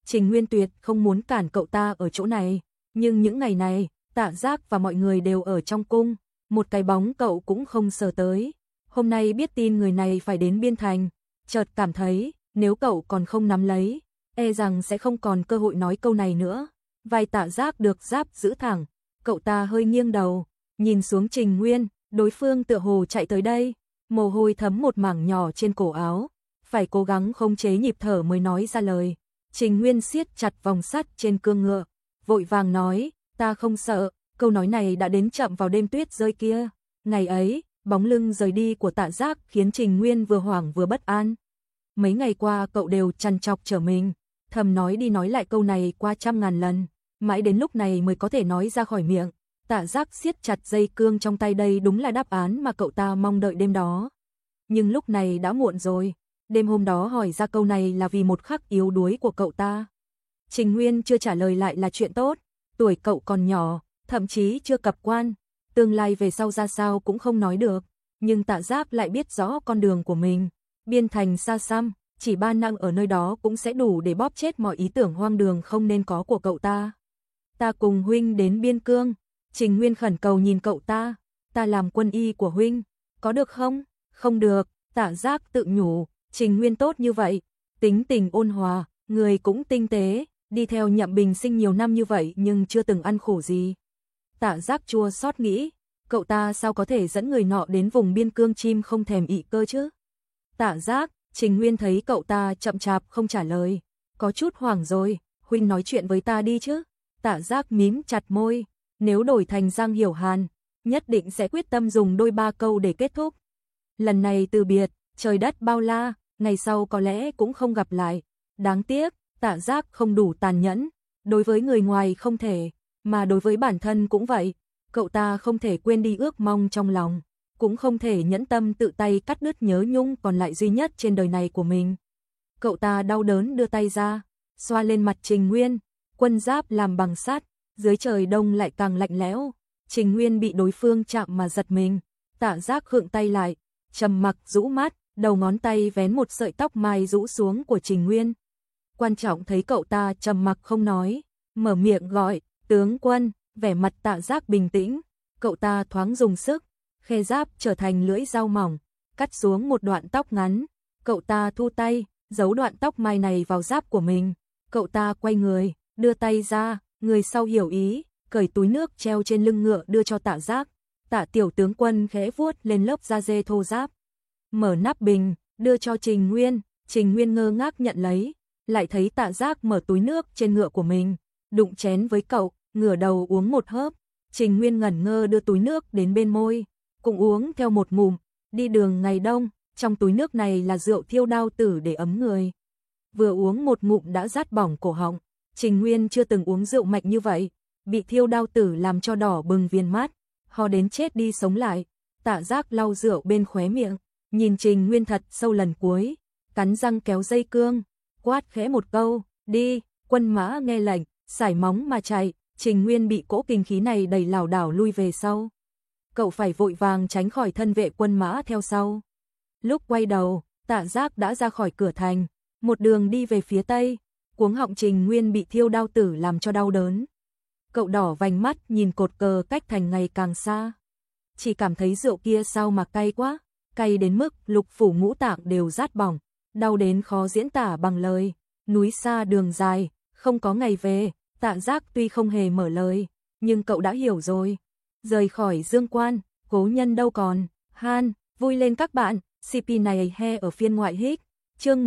A: Trình Nguyên tuyệt không muốn cản cậu ta ở chỗ này, nhưng những ngày này, Tạ Giác và mọi người đều ở trong cung, một cái bóng cậu cũng không sờ tới. Hôm nay biết tin người này phải đến Biên Thành, chợt cảm thấy, nếu cậu còn không nắm lấy, e rằng sẽ không còn cơ hội nói câu này nữa. Vai Tạ Giác được Giáp giữ thẳng, cậu ta hơi nghiêng đầu, nhìn xuống Trình Nguyên, đối phương tựa hồ chạy tới đây, mồ hôi thấm một mảng nhỏ trên cổ áo, phải cố gắng khống chế nhịp thở mới nói ra lời. Trình Nguyên siết chặt vòng sắt trên cương ngựa, vội vàng nói, ta không sợ, câu nói này đã đến chậm vào đêm tuyết rơi kia. Ngày ấy, bóng lưng rời đi của Tạ Giác khiến Trình Nguyên vừa hoảng vừa bất an. Mấy ngày qua cậu đều trằn trọc trở mình, thầm nói đi nói lại câu này qua trăm ngàn lần, mãi đến lúc này mới có thể nói ra khỏi miệng. Tạ Giác siết chặt dây cương trong tay, đây đúng là đáp án mà cậu ta mong đợi đêm đó. Nhưng lúc này đã muộn rồi, đêm hôm đó hỏi ra câu này là vì một khắc yếu đuối của cậu ta. Trình Nguyên chưa trả lời lại là chuyện tốt, tuổi cậu còn nhỏ, thậm chí chưa cập quan, tương lai về sau ra sao cũng không nói được, nhưng Tạ Giác lại biết rõ con đường của mình. Biên Thành xa xăm, chỉ 3 năm ở nơi đó cũng sẽ đủ để bóp chết mọi ý tưởng hoang đường không nên có của cậu ta. Ta cùng huynh đến Biên Cương. Trình Nguyên khẩn cầu nhìn cậu ta làm quân y của huynh, có được không? Không được, Tạ Giác tự nhủ, Trình Nguyên tốt như vậy, tính tình ôn hòa, người cũng tinh tế, đi theo Nhậm Bình Sinh nhiều năm như vậy nhưng chưa từng ăn khổ gì. Tạ Giác chua xót nghĩ, cậu ta sao có thể dẫn người nọ đến vùng biên cương chim không thèm ị cơ chứ? Tạ Giác, Trình Nguyên thấy cậu ta chậm chạp không trả lời, có chút hoảng rồi, huynh nói chuyện với ta đi chứ. Tạ Giác mím chặt môi, nếu đổi thành Giang Hiểu Hàn, nhất định sẽ quyết tâm dùng đôi ba câu để kết thúc. Lần này từ biệt, trời đất bao la, ngày sau có lẽ cũng không gặp lại. Đáng tiếc, Tạ Giác không đủ tàn nhẫn, đối với người ngoài không thể, mà đối với bản thân cũng vậy. Cậu ta không thể quên đi ước mong trong lòng, cũng không thể nhẫn tâm tự tay cắt đứt nhớ nhung còn lại duy nhất trên đời này của mình. Cậu ta đau đớn đưa tay ra, xoa lên mặt Trình Nguyên, quân giáp làm bằng sắt, dưới trời đông lại càng lạnh lẽo. Trình Nguyên bị đối phương chạm mà giật mình, Tạ Giác khựng tay lại, trầm mặc rũ mắt, đầu ngón tay vén một sợi tóc mai rũ xuống của Trình Nguyên. Quan Trọng thấy cậu ta trầm mặc không nói, mở miệng gọi, tướng quân, vẻ mặt Tạ Giác bình tĩnh, cậu ta thoáng dùng sức, khe giáp trở thành lưỡi dao mỏng, cắt xuống một đoạn tóc ngắn, cậu ta thu tay, giấu đoạn tóc mai này vào giáp của mình, cậu ta quay người, đưa tay ra, người sau hiểu ý, cởi túi nước treo trên lưng ngựa đưa cho Tạ Giác. Tạ tiểu tướng quân khẽ vuốt lên lớp da dê thô ráp, mở nắp bình, đưa cho Trình Nguyên. Trình Nguyên ngơ ngác nhận lấy, lại thấy Tạ Giác mở túi nước trên ngựa của mình, đụng chén với cậu, ngửa đầu uống một hớp. Trình Nguyên ngẩn ngơ đưa túi nước đến bên môi, cũng uống theo một ngụm. Đi đường ngày đông, trong túi nước này là rượu thiêu đao tử để ấm người. Vừa uống một ngụm đã rát bỏng cổ họng. Trình Nguyên chưa từng uống rượu mạnh như vậy, bị thiêu đao tử làm cho đỏ bừng viền mắt, ho đến chết đi sống lại. Tạ Giác lau rượu bên khóe miệng, nhìn Trình Nguyên thật sâu lần cuối, cắn răng kéo dây cương, quát khẽ một câu, đi. Quân mã nghe lệnh, sải móng mà chạy. Trình Nguyên bị cỗ kinh khí này đẩy lảo đảo lui về sau. Cậu phải vội vàng tránh khỏi thân vệ quân mã theo sau. Lúc quay đầu, Tạ Giác đã ra khỏi cửa thành, một đường đi về phía tây. Cuống họng Trình Nguyên bị thiêu đao tử làm cho đau đớn. Cậu đỏ vành mắt nhìn cột cờ cách thành ngày càng xa. Chỉ cảm thấy rượu kia sao mà cay quá, cay đến mức lục phủ ngũ tạng đều rát bỏng, đau đến khó diễn tả bằng lời. Núi xa đường dài, không có ngày về. Tạ Giác tuy không hề mở lời, nhưng cậu đã hiểu rồi. Rời khỏi Dương Quan, cố nhân đâu còn. Han, vui lên các bạn, CP này he ở phiên ngoại hích. Chương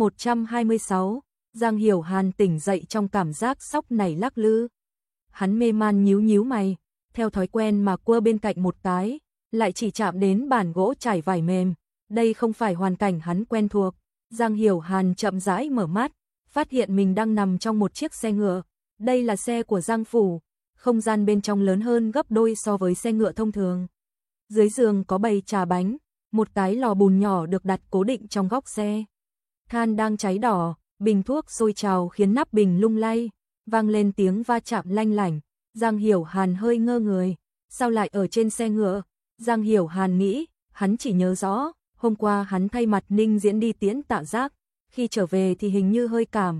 A: 126, Giang Hiểu Hàn tỉnh dậy trong cảm giác sóc nảy lắc lư. Hắn mê man nhíu nhíu mày, theo thói quen mà cua bên cạnh một cái, lại chỉ chạm đến bàn gỗ trải vải mềm. Đây không phải hoàn cảnh hắn quen thuộc. Giang Hiểu Hàn chậm rãi mở mắt, phát hiện mình đang nằm trong một chiếc xe ngựa. Đây là xe của Giang phủ, không gian bên trong lớn hơn gấp đôi so với xe ngựa thông thường. Dưới giường có bày trà bánh, một cái lò bùn nhỏ được đặt cố định trong góc xe. Than đang cháy đỏ, bình thuốc sôi trào khiến nắp bình lung lay, vang lên tiếng va chạm lanh lảnh. Giang Hiểu Hàn hơi ngơ người, sao lại ở trên xe ngựa? Giang Hiểu Hàn nghĩ, hắn chỉ nhớ rõ, hôm qua hắn thay mặt Ninh Diễn đi tiễn Tạ Giác, khi trở về thì hình như hơi cảm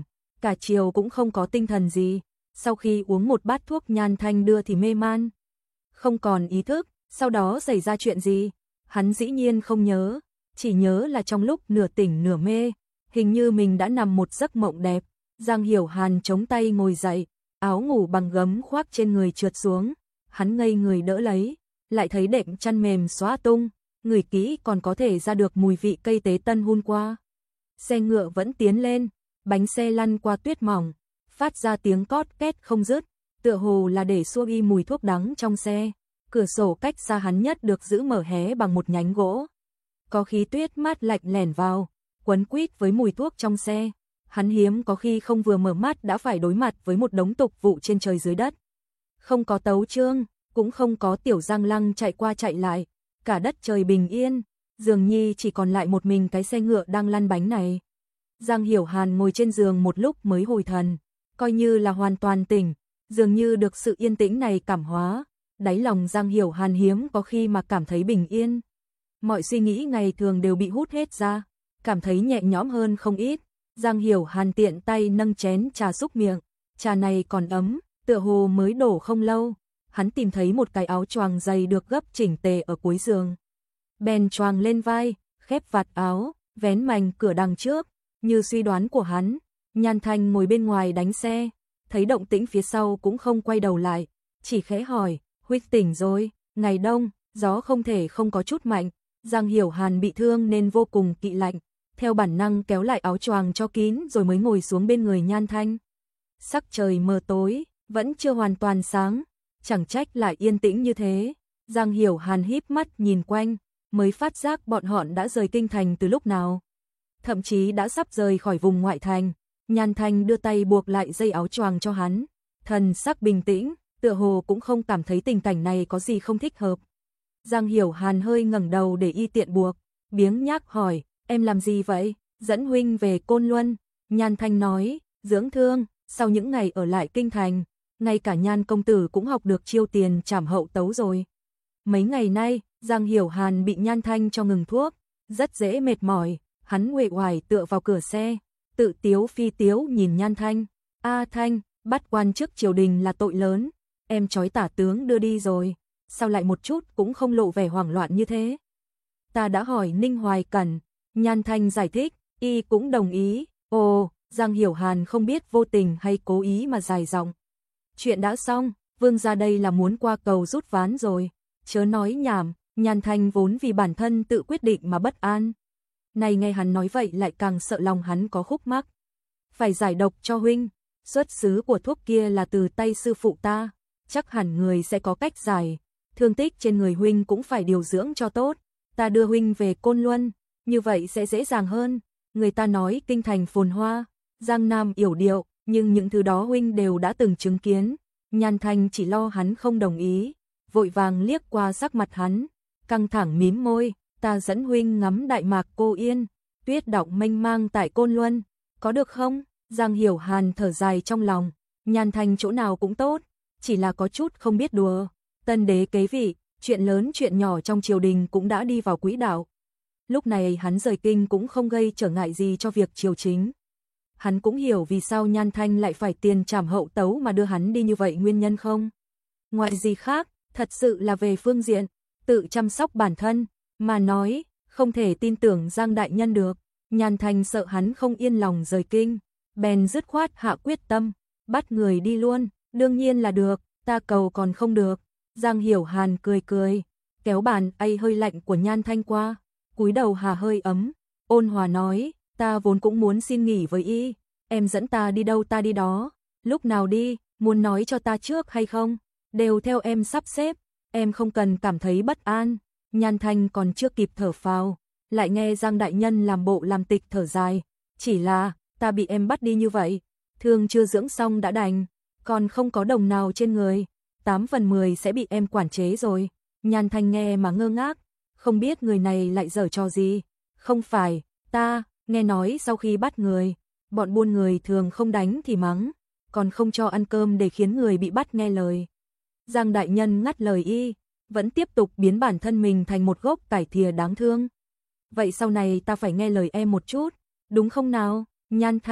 A: cả chiều cũng không có tinh thần gì. Sau khi uống một bát thuốc Nhan Thanh đưa thì mê man, không còn ý thức. Sau đó xảy ra chuyện gì? Hắn dĩ nhiên không nhớ, chỉ nhớ là trong lúc nửa tỉnh nửa mê, hình như mình đã nằm một giấc mộng đẹp. Giang Hiểu Hàn chống tay ngồi dậy, áo ngủ bằng gấm khoác trên người trượt xuống, hắn ngây người đỡ lấy, lại thấy đệm chăn mềm xóa tung, ngửi kỹ còn có thể ra được mùi vị cây tế tân hun qua. Xe ngựa vẫn tiến lên, bánh xe lăn qua tuyết mỏng, phát ra tiếng cót két không dứt, tựa hồ là để xua đi mùi thuốc đắng trong xe. Cửa sổ cách xa hắn nhất được giữ mở hé bằng một nhánh gỗ. Có khí tuyết mát lạnh lẻn vào, quấn quýt với mùi thuốc trong xe. Hắn hiếm có khi không vừa mở mắt đã phải đối mặt với một đống tục vụ trên trời dưới đất. Không có tấu chương, cũng không có Tiểu Giang Lăng chạy qua chạy lại, cả đất trời bình yên, dường như chỉ còn lại một mình cái xe ngựa đang lăn bánh này. Giang Hiểu Hàn ngồi trên giường một lúc mới hồi thần, coi như là hoàn toàn tỉnh, dường như được sự yên tĩnh này cảm hóa. Đáy lòng Giang Hiểu Hàn hiếm có khi mà cảm thấy bình yên. Mọi suy nghĩ ngày thường đều bị hút hết ra, cảm thấy nhẹ nhõm hơn không ít. Giang Hiểu Hàn tiện tay nâng chén trà xúc miệng, trà này còn ấm, tựa hồ mới đổ không lâu. Hắn tìm thấy một cái áo choàng dày được gấp chỉnh tề ở cuối giường. Bèn choàng lên vai, khép vạt áo, vén mành cửa đằng trước, như suy đoán của hắn. Nhan Thanh ngồi bên ngoài đánh xe, thấy động tĩnh phía sau cũng không quay đầu lại, chỉ khẽ hỏi, huynh tỉnh rồi, ngày đông, gió không thể không có chút mạnh. Giang Hiểu Hàn bị thương nên vô cùng kỵ lạnh, theo bản năng kéo lại áo choàng cho kín rồi mới ngồi xuống bên người Nhan Thanh. Sắc trời mờ tối, vẫn chưa hoàn toàn sáng, chẳng trách lại yên tĩnh như thế. Giang Hiểu Hàn híp mắt nhìn quanh, mới phát giác bọn họ đã rời kinh thành từ lúc nào. Thậm chí đã sắp rời khỏi vùng ngoại thành. Nhan Thanh đưa tay buộc lại dây áo choàng cho hắn, thần sắc bình tĩnh, tựa hồ cũng không cảm thấy tình cảnh này có gì không thích hợp. Giang Hiểu Hàn hơi ngẩng đầu để y tiện buộc, biếng nhác hỏi, em làm gì vậy? Dẫn huynh về Côn Luân. Nhan Thanh nói, dưỡng thương, sau những ngày ở lại kinh thành, ngay cả Nhan công tử cũng học được chiêu tiền trảm hậu tấu rồi. Mấy ngày nay, Giang Hiểu Hàn bị Nhan Thanh cho ngừng thuốc, rất dễ mệt mỏi, hắn uể oải tựa vào cửa xe, tự tiếu phi tiếu nhìn Nhan Thanh. A Thanh, bắt quan chức triều đình là tội lớn, em trói tả tướng đưa đi rồi, sao lại một chút cũng không lộ vẻ hoảng loạn như thế? Ta đã hỏi Ninh Hoài Cẩn, Nhan Thanh giải thích, y cũng đồng ý. Ồ, Giang Hiểu Hàn không biết vô tình hay cố ý mà dài dòng. Chuyện đã xong, vương ra đây là muốn qua cầu rút ván rồi, chớ nói nhảm. Nhan Thanh vốn vì bản thân tự quyết định mà bất an. Này nghe hắn nói vậy lại càng sợ lòng hắn có khúc mắc. Phải giải độc cho huynh, xuất xứ của thuốc kia là từ tay sư phụ ta, chắc hẳn người sẽ có cách giải. Thương tích trên người huynh cũng phải điều dưỡng cho tốt, ta đưa huynh về Côn Luân, như vậy sẽ dễ dàng hơn. Người ta nói kinh thành phồn hoa, Giang Nam yểu điệu, nhưng những thứ đó huynh đều đã từng chứng kiến. Nhan Thanh chỉ lo hắn không đồng ý, vội vàng liếc qua sắc mặt hắn, căng thẳng mím môi, ta dẫn huynh ngắm Đại Mạc Cô Yên, tuyết đọng mênh mang tại Côn Luân, có được không? Giang Hiểu Hàn thở dài trong lòng, Nhan Thanh chỗ nào cũng tốt, chỉ là có chút không biết đùa. Tân đế kế vị, chuyện lớn chuyện nhỏ trong triều đình cũng đã đi vào quỹ đạo. Lúc này hắn rời kinh cũng không gây trở ngại gì cho việc triều chính. Hắn cũng hiểu vì sao Nhan Thanh lại phải tiền trảm hậu tấu mà đưa hắn đi như vậy nguyên nhân không? Ngoài gì khác, thật sự là về phương diện tự chăm sóc bản thân, mà nói, không thể tin tưởng Giang đại nhân được. Nhan Thanh sợ hắn không yên lòng rời kinh, bèn dứt khoát hạ quyết tâm, bắt người đi luôn, đương nhiên là được, ta cầu còn không được. Giang Hiểu Hàn cười cười, kéo bàn ay hơi lạnh của Nhan Thanh qua, cúi đầu hà hơi ấm, ôn hòa nói, ta vốn cũng muốn xin nghỉ với y, em dẫn ta đi đâu ta đi đó, lúc nào đi, muốn nói cho ta trước hay không, đều theo em sắp xếp, em không cần cảm thấy bất an. Nhan Thanh còn chưa kịp thở phào, lại nghe Giang đại nhân làm bộ làm tịch thở dài, chỉ là, ta bị em bắt đi như vậy, thương chưa dưỡng xong đã đành, còn không có đồng nào trên người, 8 phần 10 sẽ bị em quản chế rồi. Nhan Thanh nghe mà ngơ ngác, không biết người này lại giở trò gì. Không phải, ta, nghe nói sau khi bắt người, bọn buôn người thường không đánh thì mắng, còn không cho ăn cơm để khiến người bị bắt nghe lời. Giang đại nhân ngắt lời y, vẫn tiếp tục biến bản thân mình thành một gốc cải thìa đáng thương. Vậy sau này ta phải nghe lời em một chút, đúng không nào? Nhan Thanh,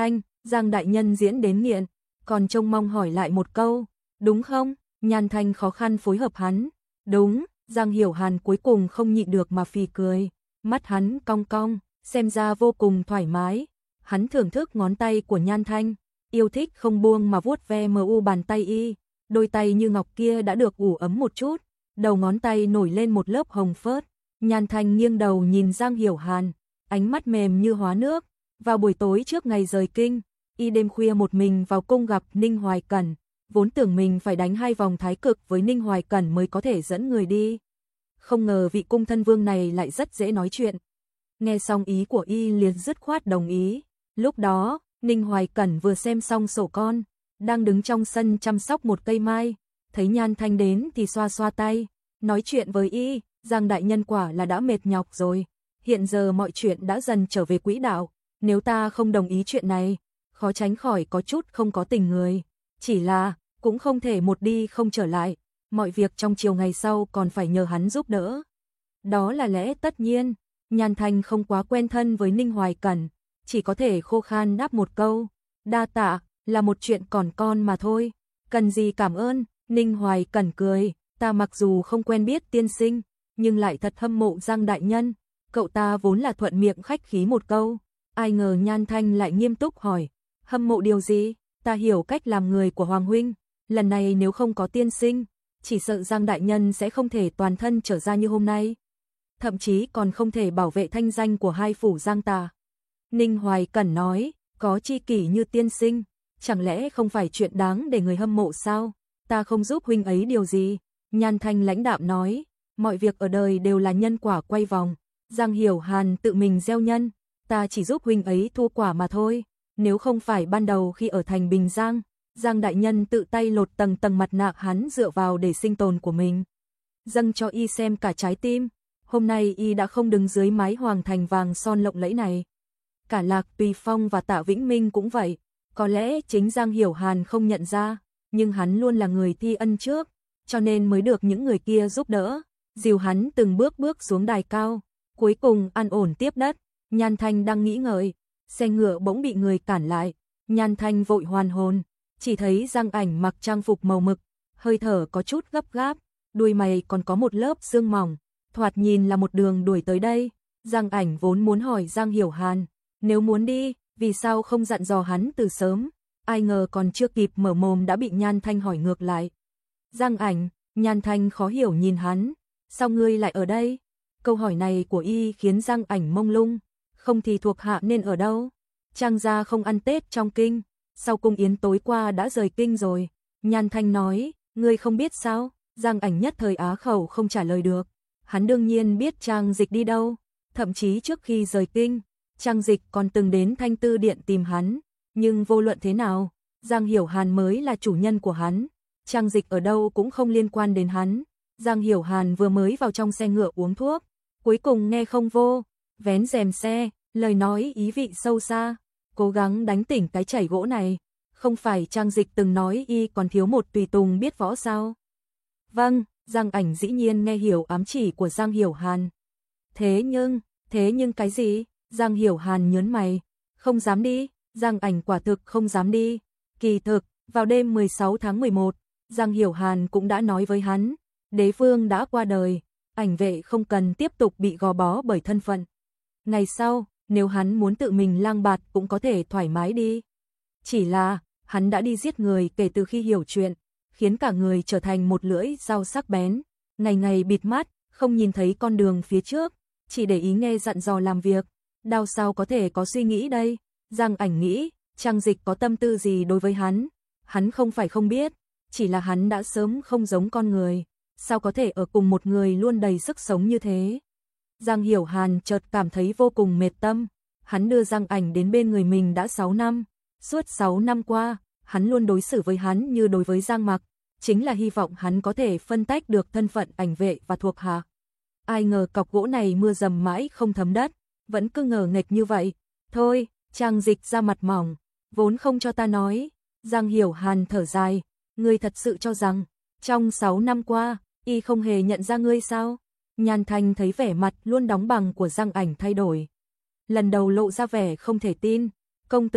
A: Giang đại nhân diễn đến nghiện, còn trông mong hỏi lại một câu, đúng không? Nhan Thanh khó khăn phối hợp hắn. Đúng, Giang Hiểu Hàn cuối cùng không nhịn được mà phì cười, mắt hắn cong cong, xem ra vô cùng thoải mái. Hắn thưởng thức ngón tay của Nhan Thanh, yêu thích không buông mà vuốt ve mờ u bàn tay y, đôi tay như ngọc kia đã được ủ ấm một chút, đầu ngón tay nổi lên một lớp hồng phớt. Nhan Thanh nghiêng đầu nhìn Giang Hiểu Hàn, ánh mắt mềm như hóa nước. Vào buổi tối trước ngày rời kinh, y đêm khuya một mình vào cung gặp Ninh Hoài Cẩn, vốn tưởng mình phải đánh 2 vòng thái cực với Ninh Hoài Cẩn mới có thể dẫn người đi. Không ngờ vị cung thân vương này lại rất dễ nói chuyện. Nghe xong ý của y liền dứt khoát đồng ý. Lúc đó, Ninh Hoài Cẩn vừa xem xong sổ con, đang đứng trong sân chăm sóc một cây mai, thấy Nhan Thanh đến thì xoa xoa tay, nói chuyện với y, Giang đại nhân quả là đã mệt nhọc rồi, hiện giờ mọi chuyện đã dần trở về quỹ đạo, nếu ta không đồng ý chuyện này, khó tránh khỏi có chút không có tình người, chỉ là cũng không thể một đi không trở lại, mọi việc trong chiều ngày sau còn phải nhờ hắn giúp đỡ. Đó là lẽ tất nhiên. Nhan Thanh không quá quen thân với Ninh Hoài Cẩn, chỉ có thể khô khan đáp một câu, đa tạ, là một chuyện còn con mà thôi, cần gì cảm ơn. Ninh Hoài Cẩn cười, ta mặc dù không quen biết tiên sinh, nhưng lại thật hâm mộ Giang đại nhân, cậu ta vốn là thuận miệng khách khí một câu, ai ngờ Nhan Thanh lại nghiêm túc hỏi, hâm mộ điều gì? Ta hiểu cách làm người của Hoàng huynh, lần này nếu không có tiên sinh, chỉ sợ Giang đại nhân sẽ không thể toàn thân trở ra như hôm nay, thậm chí còn không thể bảo vệ thanh danh của hai phủ Giang ta. Ninh Hoài Cẩn nói, có chi kỷ như tiên sinh, chẳng lẽ không phải chuyện đáng để người hâm mộ sao? Ta không giúp huynh ấy điều gì. Nhan Thanh lãnh đạm nói, mọi việc ở đời đều là nhân quả quay vòng, Giang Hiểu Hàn tự mình gieo nhân, ta chỉ giúp huynh ấy thu quả mà thôi. Nếu không phải ban đầu khi ở thành Bình Giang, Giang đại nhân tự tay lột tầng tầng mặt nạ hắn dựa vào để sinh tồn của mình, dâng cho y xem cả trái tim, hôm nay y đã không đứng dưới mái hoàng thành vàng son lộng lẫy này. Cả Lạc Tùy Phong và Tạ Vĩnh Minh cũng vậy, có lẽ chính Giang Hiểu Hàn không nhận ra, nhưng hắn luôn là người thi ân trước, cho nên mới được những người kia giúp đỡ, dìu hắn từng bước bước xuống đài cao, cuối cùng an ổn tiếp đất. Nhan Thanh đang nghĩ ngợi, xe ngựa bỗng bị người cản lại, Nhan Thanh vội hoàn hồn, chỉ thấy Giang Ảnh mặc trang phục màu mực, hơi thở có chút gấp gáp, đuôi mày còn có một lớp sương mỏng, thoạt nhìn là một đường đuổi tới đây. Giang Ảnh vốn muốn hỏi Giang Hiểu Hàn, nếu muốn đi, vì sao không dặn dò hắn từ sớm, ai ngờ còn chưa kịp mở mồm đã bị Nhan Thanh hỏi ngược lại. Giang Ảnh, Nhan Thanh khó hiểu nhìn hắn, sao ngươi lại ở đây? Câu hỏi này của y khiến Giang Ảnh mông lung, không thì thuộc hạ nên ở đâu? Trang gia không ăn Tết trong kinh, sau cung yến tối qua đã rời kinh rồi. Nhan Thanh nói, ngươi không biết sao? Giang Ảnh nhất thời á khẩu không trả lời được. Hắn đương nhiên biết Trang Dịch đi đâu, thậm chí trước khi rời kinh, Trang Dịch còn từng đến Thanh Tư Điện tìm hắn, nhưng vô luận thế nào, Giang Hiểu Hàn mới là chủ nhân của hắn, Trang Dịch ở đâu cũng không liên quan đến hắn. Giang Hiểu Hàn vừa mới vào trong xe ngựa uống thuốc, cuối cùng nghe không vô, vén rèm xe, lời nói ý vị sâu xa, cố gắng đánh tỉnh cái chảy gỗ này, không phải Trang Dịch từng nói y còn thiếu một tùy tùng biết võ sao? Vâng, Giang Ảnh dĩ nhiên nghe hiểu ám chỉ của Giang Hiểu Hàn. Thế nhưng cái gì? Giang Hiểu Hàn nhớn mày, không dám đi. Giang Ảnh quả thực không dám đi. Kỳ thực, vào đêm 16 tháng 11, Giang Hiểu Hàn cũng đã nói với hắn, đế vương đã qua đời, Ảnh vệ không cần tiếp tục bị gò bó bởi thân phận. Ngày sau, nếu hắn muốn tự mình lang bạt cũng có thể thoải mái đi. Chỉ là, hắn đã đi giết người kể từ khi hiểu chuyện, khiến cả người trở thành một lưỡi dao sắc bén, ngày ngày bịt mắt, không nhìn thấy con đường phía trước, chỉ để ý nghe dặn dò làm việc. Đao sao có thể có suy nghĩ đây? Giang Ảnh nghĩ, Trang Dịch có tâm tư gì đối với hắn không phải không biết, chỉ là hắn đã sớm không giống con người, sao có thể ở cùng một người luôn đầy sức sống như thế. Giang Hiểu Hàn chợt cảm thấy vô cùng mệt tâm, hắn đưa Giang Ảnh đến bên người mình đã 6 năm, suốt 6 năm qua, hắn luôn đối xử với hắn như đối với Giang Mặc, chính là hy vọng hắn có thể phân tách được thân phận ảnh vệ và thuộc hạ. Ai ngờ cọc gỗ này mưa dầm mãi không thấm đất, vẫn cứ ngờ nghệch như vậy. Thôi, Trang Dịch ra mặt mỏng, vốn không cho ta nói. Giang Hiểu Hàn thở dài, ngươi thật sự cho rằng, trong 6 năm qua, y không hề nhận ra ngươi sao? Nhan Thanh thấy vẻ mặt luôn đóng bằng của Giang Ảnh thay đổi. Lần đầu lộ ra vẻ không thể tin, công tử,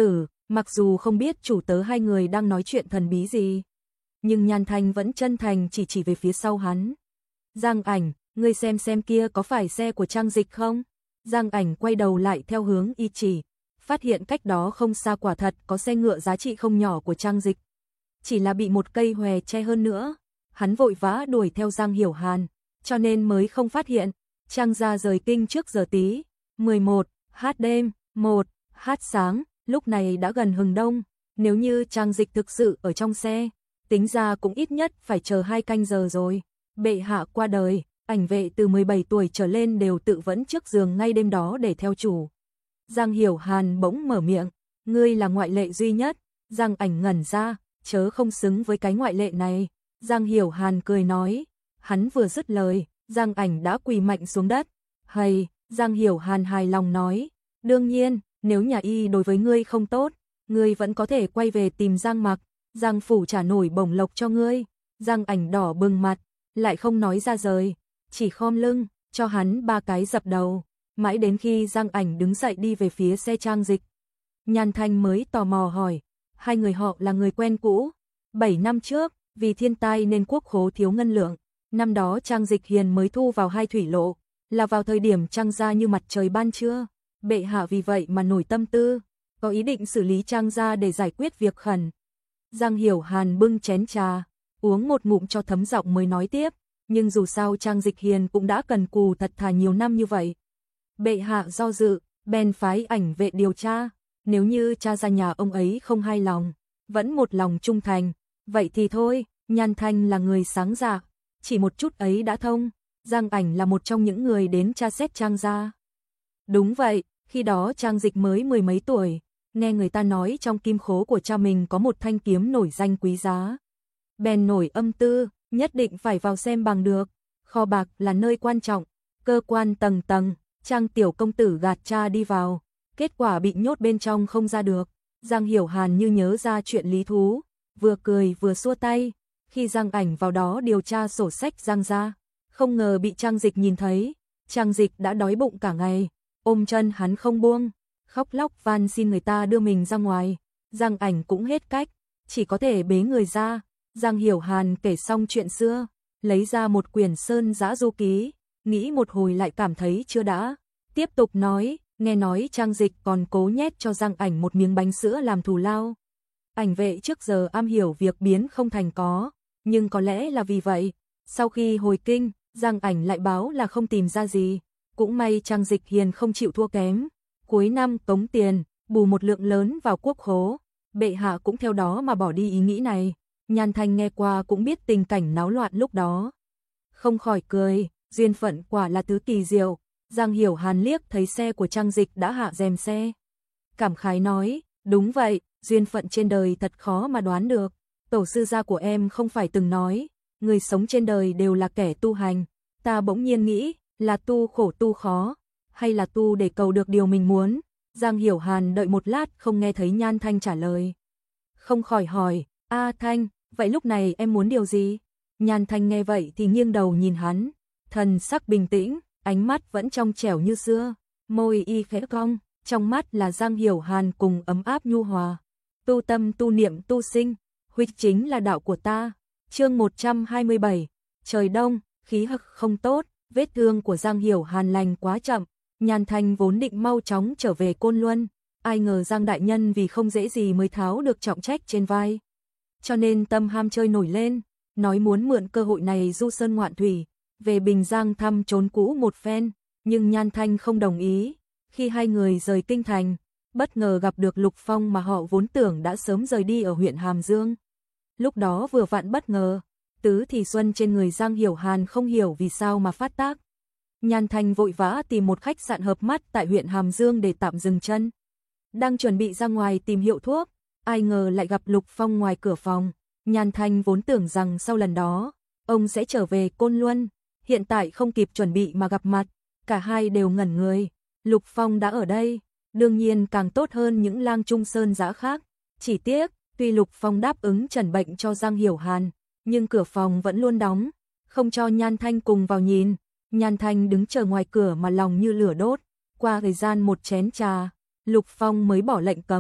A: Mặc dù không biết chủ tớ hai người đang nói chuyện thần bí gì, nhưng Nhan Thanh vẫn chân thành chỉ về phía sau hắn. Giang Ảnh, ngươi xem kia có phải xe của Trang Dịch không? Giang Ảnh quay đầu lại theo hướng y chỉ, phát hiện cách đó không xa quả thật có xe ngựa giá trị không nhỏ của Trang Dịch. Chỉ là bị một cây hòe che hơn nữa. Hắn vội vã đuổi theo Giang Hiểu Hàn, cho nên mới không phát hiện. Trang gia rời kinh trước giờ tí, 11h đêm, 1h sáng, lúc này đã gần hừng đông. Nếu như Trang Dịch thực sự ở trong xe, tính ra cũng ít nhất phải chờ 2 canh giờ rồi. Bệ hạ qua đời, ảnh vệ từ 17 tuổi trở lên đều tự vẫn trước giường ngay đêm đó để theo chủ. Giang Hiểu Hàn bỗng mở miệng, ngươi là ngoại lệ duy nhất. Giang Ảnh ngẩn ra, chớ không xứng với cái ngoại lệ này. Giang Hiểu Hàn cười nói, hắn vừa dứt lời, Giang Ảnh đã quỳ mạnh xuống đất. Hay, Giang Hiểu Hàn hài lòng nói, đương nhiên, nếu nhà y đối với ngươi không tốt, ngươi vẫn có thể quay về tìm Giang Mặc, Giang phủ trả nổi bổng lộc cho ngươi. Giang Ảnh đỏ bừng mặt, lại không nói ra rời, chỉ khom lưng, cho hắn 3 cái dập đầu, mãi đến khi Giang Ảnh đứng dậy đi về phía xe Trang Dịch. Nhan Thanh mới tò mò hỏi, hai người họ là người quen cũ. 7 năm trước, vì thiên tai nên quốc khố thiếu ngân lượng, năm đó Trang Dịch Hiền mới thu vào 2 thủy lộ, là vào thời điểm Trang gia như mặt trời ban trưa. Bệ hạ vì vậy mà nổi tâm tư, có ý định xử lý Trang gia để giải quyết việc khẩn. Giang Hiểu Hàn bưng chén trà, uống một ngụm cho thấm giọng mới nói tiếp, nhưng dù sao Trang Dịch Hiền cũng đã cần cù thật thà nhiều năm như vậy. Bệ hạ do dự, bèn phái ảnh vệ điều tra, nếu như cha ra nhà ông ấy không hài lòng, vẫn một lòng trung thành, vậy thì thôi. Nhan Thanh là người sáng dạ, chỉ một chút ấy đã thông. Giang Ảnh là một trong những người đến tra xét Trang gia. Đúng vậy, khi đó Trang Dịch mới 10 mấy tuổi, nghe người ta nói trong kim khố của cha mình có một thanh kiếm nổi danh quý giá. Bèn nổi âm tư, nhất định phải vào xem bằng được. Kho bạc là nơi quan trọng, cơ quan tầng tầng, Trang tiểu công tử gạt cha đi vào, kết quả bị nhốt bên trong không ra được. Giang Hiểu Hàn như nhớ ra chuyện lý thú, vừa cười vừa xua tay. Khi Giang Ảnh vào đó điều tra sổ sách Giang gia, không ngờ bị Trang Dịch nhìn thấy. Trang Dịch đã đói bụng cả ngày, ôm chân hắn không buông, khóc lóc van xin người ta đưa mình ra ngoài. Giang Ảnh cũng hết cách, chỉ có thể bế người ra. Giang Hiểu Hàn kể xong chuyện xưa, lấy ra một quyển Sơn Dã Du Ký, nghĩ một hồi lại cảm thấy chưa đã. Tiếp tục nói, nghe nói Trang Dịch còn cố nhét cho Giang Ảnh một miếng bánh sữa làm thù lao. Ảnh vệ trước giờ am hiểu việc biến không thành có, nhưng có lẽ là vì vậy, sau khi hồi kinh, Giang Ảnh lại báo là không tìm ra gì. Cũng may Trang Dịch Hiền không chịu thua kém, cuối năm tống tiền, bù một lượng lớn vào quốc khố. Bệ hạ cũng theo đó mà bỏ đi ý nghĩ này. Nhan Thanh nghe qua cũng biết tình cảnh náo loạn lúc đó, không khỏi cười, duyên phận quả là thứ kỳ diệu. Giang Hiểu Hàn liếc thấy xe của Trang Dịch đã hạ rèm xe, cảm khái nói, đúng vậy, duyên phận trên đời thật khó mà đoán được. Tổ sư gia của em không phải từng nói, người sống trên đời đều là kẻ tu hành. Ta bỗng nhiên nghĩ, là tu khổ tu khó, hay là tu để cầu được điều mình muốn. Giang Hiểu Hàn đợi một lát không nghe thấy Nhan Thanh trả lời, không khỏi hỏi, A Thanh, vậy lúc này em muốn điều gì? Nhan Thanh nghe vậy thì nghiêng đầu nhìn hắn, thần sắc bình tĩnh, ánh mắt vẫn trong trẻo như xưa, môi y khẽ cong, trong mắt là Giang Hiểu Hàn cùng ấm áp nhu hòa. Tu tâm tu niệm tu sinh, huyết chính là đạo của ta. Chương 127, trời đông, khí hực không tốt, vết thương của Giang Hiểu Hàn lành quá chậm. Nhan Thanh vốn định mau chóng trở về Côn Luân, ai ngờ Giang đại nhân vì không dễ gì mới tháo được trọng trách trên vai, cho nên tâm ham chơi nổi lên, nói muốn mượn cơ hội này du sơn ngoạn thủy, về Bình Giang thăm chốn cũ một phen, nhưng Nhan Thanh không đồng ý. Khi hai người rời kinh thành, bất ngờ gặp được Lục Phong mà họ vốn tưởng đã sớm rời đi ở huyện Hàm Dương. Lúc đó vừa vặn bất ngờ, tứ thì xuân trên người Giang Hiểu Hàn không hiểu vì sao mà phát tác. Nhan Thanh vội vã tìm một khách sạn hợp mắt tại huyện Hàm Dương để tạm dừng chân. Đang chuẩn bị ra ngoài tìm hiệu thuốc, ai ngờ lại gặp Lục Phong ngoài cửa phòng. Nhan Thanh vốn tưởng rằng sau lần đó, ông sẽ trở về Côn Luân, hiện tại không kịp chuẩn bị mà gặp mặt, cả hai đều ngẩn người. Lục Phong đã ở đây, đương nhiên càng tốt hơn những lang trung sơn giã khác. Chỉ tiếc, tuy Lục Phong đáp ứng trần bệnh cho Giang Hiểu Hàn, nhưng cửa phòng vẫn luôn đóng, không cho Nhan Thanh cùng vào nhìn. Nhan Thanh đứng chờ ngoài cửa mà lòng như lửa đốt. Qua thời gian một chén trà, Lục Phong mới bỏ lệnh cấm,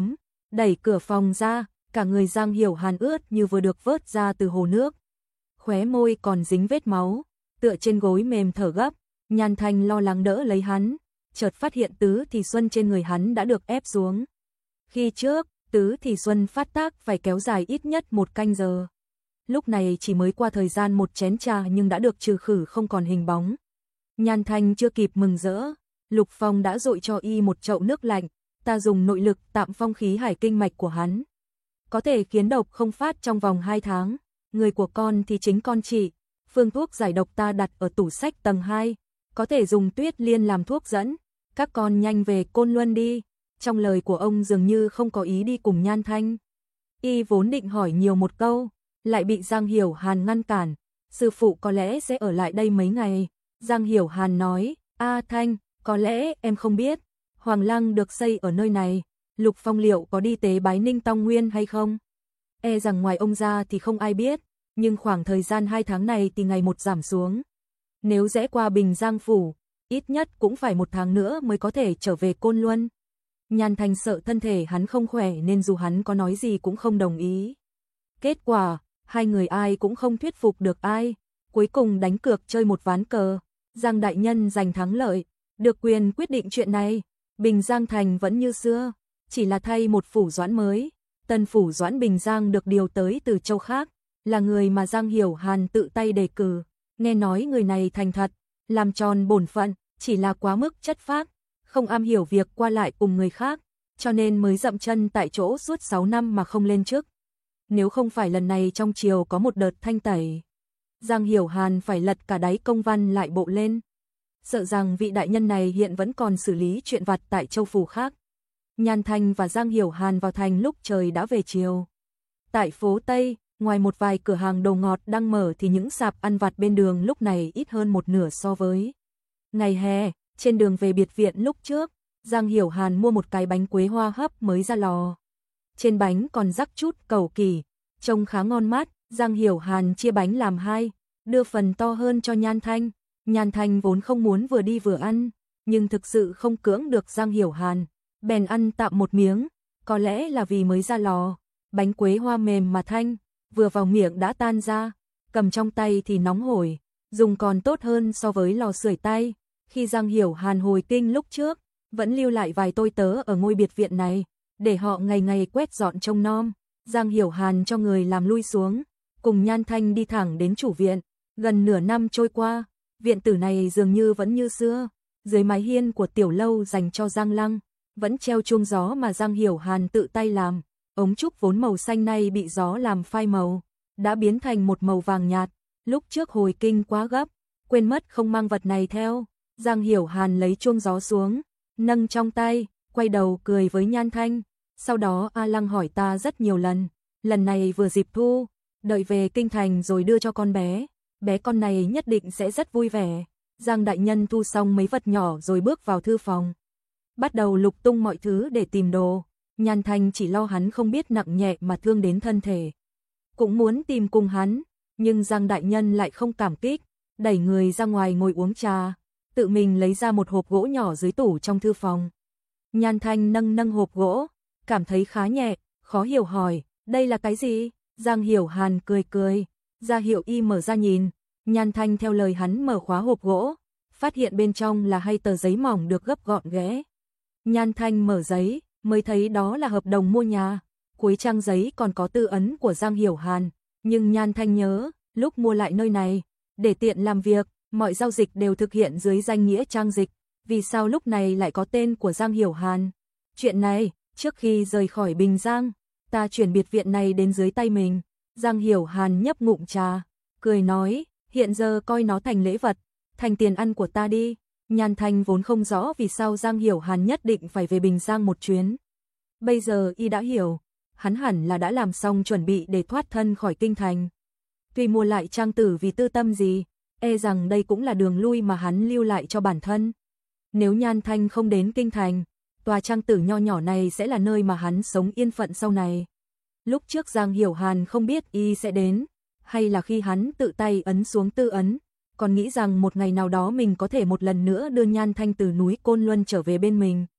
A: đẩy cửa phòng ra, cả người Giang Hiểu Hàn ướt như vừa được vớt ra từ hồ nước. Khóe môi còn dính vết máu, tựa trên gối mềm thở gấp, Nhan Thanh lo lắng đỡ lấy hắn, chợt phát hiện Tứ Thì Xuân trên người hắn đã được ép xuống. Khi trước, Tứ Thì Xuân phát tác phải kéo dài ít nhất 1 canh giờ. Lúc này chỉ mới qua thời gian 1 chén trà nhưng đã được trừ khử không còn hình bóng. Nhan Thanh chưa kịp mừng rỡ, Lục Phong đã dội cho y một chậu nước lạnh, ta dùng nội lực tạm phong khí hải kinh mạch của hắn. Có thể khiến độc không phát trong vòng 2 tháng, người của con thì chính con trị, phương thuốc giải độc ta đặt ở tủ sách tầng 2, có thể dùng Tuyết Liên làm thuốc dẫn, các con nhanh về Côn Luân đi. Trong lời của ông dường như không có ý đi cùng Nhan Thanh. Y vốn định hỏi nhiều một câu, lại bị Giang Hiểu Hàn ngăn cản, sư phụ có lẽ sẽ ở lại đây mấy ngày. Giang Hiểu Hàn nói, A Thanh, có lẽ em không biết, Hoàng Lăng được xây ở nơi này, Lục Phong liệu có đi tế bái Ninh Tông Nguyên hay không? E rằng ngoài ông ra thì không ai biết, nhưng khoảng thời gian 2 tháng này thì ngày một giảm xuống. Nếu rẽ qua Bình Giang Phủ, ít nhất cũng phải 1 tháng nữa mới có thể trở về Côn Luân. Nhan Thanh sợ thân thể hắn không khỏe nên dù hắn có nói gì cũng không đồng ý. Kết quả, hai người ai cũng không thuyết phục được ai, cuối cùng đánh cược chơi một ván cờ, Giang đại nhân giành thắng lợi, được quyền quyết định chuyện này. Bình Giang Thành vẫn như xưa, chỉ là thay một phủ doãn mới. Tân phủ doãn Bình Giang được điều tới từ châu khác, là người mà Giang Hiểu Hàn tự tay đề cử. Nghe nói người này thành thật, làm tròn bổn phận, chỉ là quá mức chất phác, không am hiểu việc qua lại cùng người khác, cho nên mới dậm chân tại chỗ suốt 6 năm mà không lên chức. Nếu không phải lần này trong triều có một đợt thanh tẩy, Giang Hiểu Hàn phải lật cả đáy công văn lại bộ lên. Sợ rằng vị đại nhân này hiện vẫn còn xử lý chuyện vặt tại châu phủ khác. Nhan Thanh và Giang Hiểu Hàn vào thành lúc trời đã về chiều. Tại phố Tây, ngoài một vài cửa hàng đồ ngọt đang mở thì những sạp ăn vặt bên đường lúc này ít hơn 1/2 so với ngày hè. Trên đường về biệt viện lúc trước, Giang Hiểu Hàn mua một cái bánh quế hoa hấp mới ra lò. Trên bánh còn rắc chút cẩu kỳ, trông khá ngon mát. Giang Hiểu Hàn chia bánh làm 2, đưa phần to hơn cho Nhan Thanh. Nhan Thanh vốn không muốn vừa đi vừa ăn, nhưng thực sự không cưỡng được Giang Hiểu Hàn, bèn ăn tạm một miếng, có lẽ là vì mới ra lò, bánh quế hoa mềm mà thanh, vừa vào miệng đã tan ra, cầm trong tay thì nóng hổi, dùng còn tốt hơn so với lò sưởi tay. Khi Giang Hiểu Hàn hồi kinh lúc trước, vẫn lưu lại vài tôi tớ ở ngôi biệt viện này, để họ ngày ngày quét dọn trông nom. Giang Hiểu Hàn cho người làm lui xuống, cùng Nhan Thanh đi thẳng đến chủ viện. Gần nửa năm trôi qua, viện tử này dường như vẫn như xưa, dưới mái hiên của tiểu lâu dành cho Giang Lăng, vẫn treo chuông gió mà Giang Hiểu Hàn tự tay làm, ống trúc vốn màu xanh nay bị gió làm phai màu, đã biến thành một màu vàng nhạt. Lúc trước hồi kinh quá gấp, quên mất không mang vật này theo. Giang Hiểu Hàn lấy chuông gió xuống, nâng trong tay, quay đầu cười với Nhan Thanh. Sau đó A Lăng hỏi ta rất nhiều lần này vừa dịp thu, đợi về kinh thành rồi đưa cho con bé con này nhất định sẽ rất vui vẻ. Giang đại nhân thu xong mấy vật nhỏ rồi bước vào thư phòng, bắt đầu lục tung mọi thứ để tìm đồ. Nhan Thanh chỉ lo hắn không biết nặng nhẹ mà thương đến thân thể, cũng muốn tìm cùng hắn, nhưng Giang đại nhân lại không cảm kích, đẩy người ra ngoài ngồi uống trà, tự mình lấy ra một hộp gỗ nhỏ dưới tủ trong thư phòng. Nhan Thanh nâng hộp gỗ, cảm thấy khá nhẹ, khó hiểu hỏi, đây là cái gì? Giang Hiểu Hàn cười, ra hiệu y mở ra nhìn. Nhan Thanh theo lời hắn mở khóa hộp gỗ, phát hiện bên trong là 2 tờ giấy mỏng được gấp gọn ghẽ. Nhan Thanh mở giấy, mới thấy đó là hợp đồng mua nhà, cuối trang giấy còn có tư ấn của Giang Hiểu Hàn, nhưng Nhan Thanh nhớ, lúc mua lại nơi này, để tiện làm việc, mọi giao dịch đều thực hiện dưới danh nghĩa trang dịch, vì sao lúc này lại có tên của Giang Hiểu Hàn? Chuyện này, trước khi rời khỏi Bình Giang, ta chuyển biệt viện này đến dưới tay mình. Giang Hiểu Hàn nhấp ngụm trà, cười nói, hiện giờ coi nó thành lễ vật, thành tiền ăn của ta đi. Nhan Thanh vốn không rõ vì sao Giang Hiểu Hàn nhất định phải về Bình Giang một chuyến. Bây giờ y đã hiểu, hắn hẳn là đã làm xong chuẩn bị để thoát thân khỏi kinh thành. Tuy mua lại trang tử vì tư tâm gì, e rằng đây cũng là đường lui mà hắn lưu lại cho bản thân. Nếu Nhan Thanh không đến kinh thành, tòa trang tử nho nhỏ này sẽ là nơi mà hắn sống yên phận sau này. Lúc trước Giang Hiểu Hàn không biết y sẽ đến, hay là khi hắn tự tay ấn xuống tư ấn, còn nghĩ rằng một ngày nào đó mình có thể một lần nữa đưa Nhan Thanh từ núi Côn Luân trở về bên mình.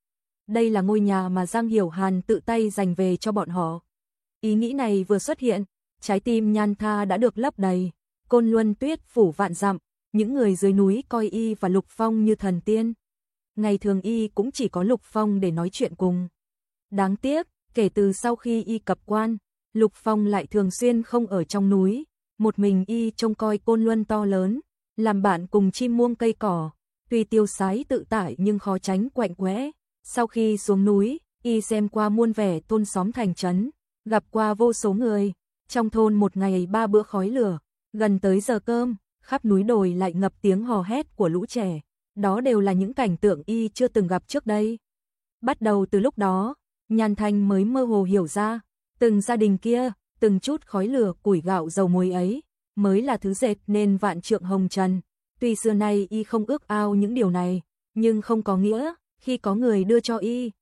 A: Đây là ngôi nhà mà Giang Hiểu Hàn tự tay dành về cho bọn họ. Ý nghĩ này vừa xuất hiện, trái tim Nhan Tha đã được lấp đầy. Côn Luân Tuyết phủ vạn dặm, những người dưới núi coi y và Lục Phong như thần tiên. Ngày thường y cũng chỉ có Lục Phong để nói chuyện cùng. Đáng tiếc, kể từ sau khi y cập quan, Lục Phong lại thường xuyên không ở trong núi, một mình y trông coi Côn Luân to lớn, làm bạn cùng chim muông cây cỏ, tuy tiêu sái tự tại nhưng khó tránh quạnh quẽ. Sau khi xuống núi, y xem qua muôn vẻ thôn xóm thành trấn, gặp qua vô số người, trong thôn một ngày 3 bữa khói lửa, gần tới giờ cơm, khắp núi đồi lại ngập tiếng hò hét của lũ trẻ, đó đều là những cảnh tượng y chưa từng gặp trước đây. Bắt đầu từ lúc đó, Nhan Thanh mới mơ hồ hiểu ra, từng gia đình kia, từng chút khói lửa củi gạo dầu muối ấy, mới là thứ dệt nên vạn trượng hồng trần. Tuy xưa nay y không ước ao những điều này, nhưng không có nghĩa, khi có người đưa cho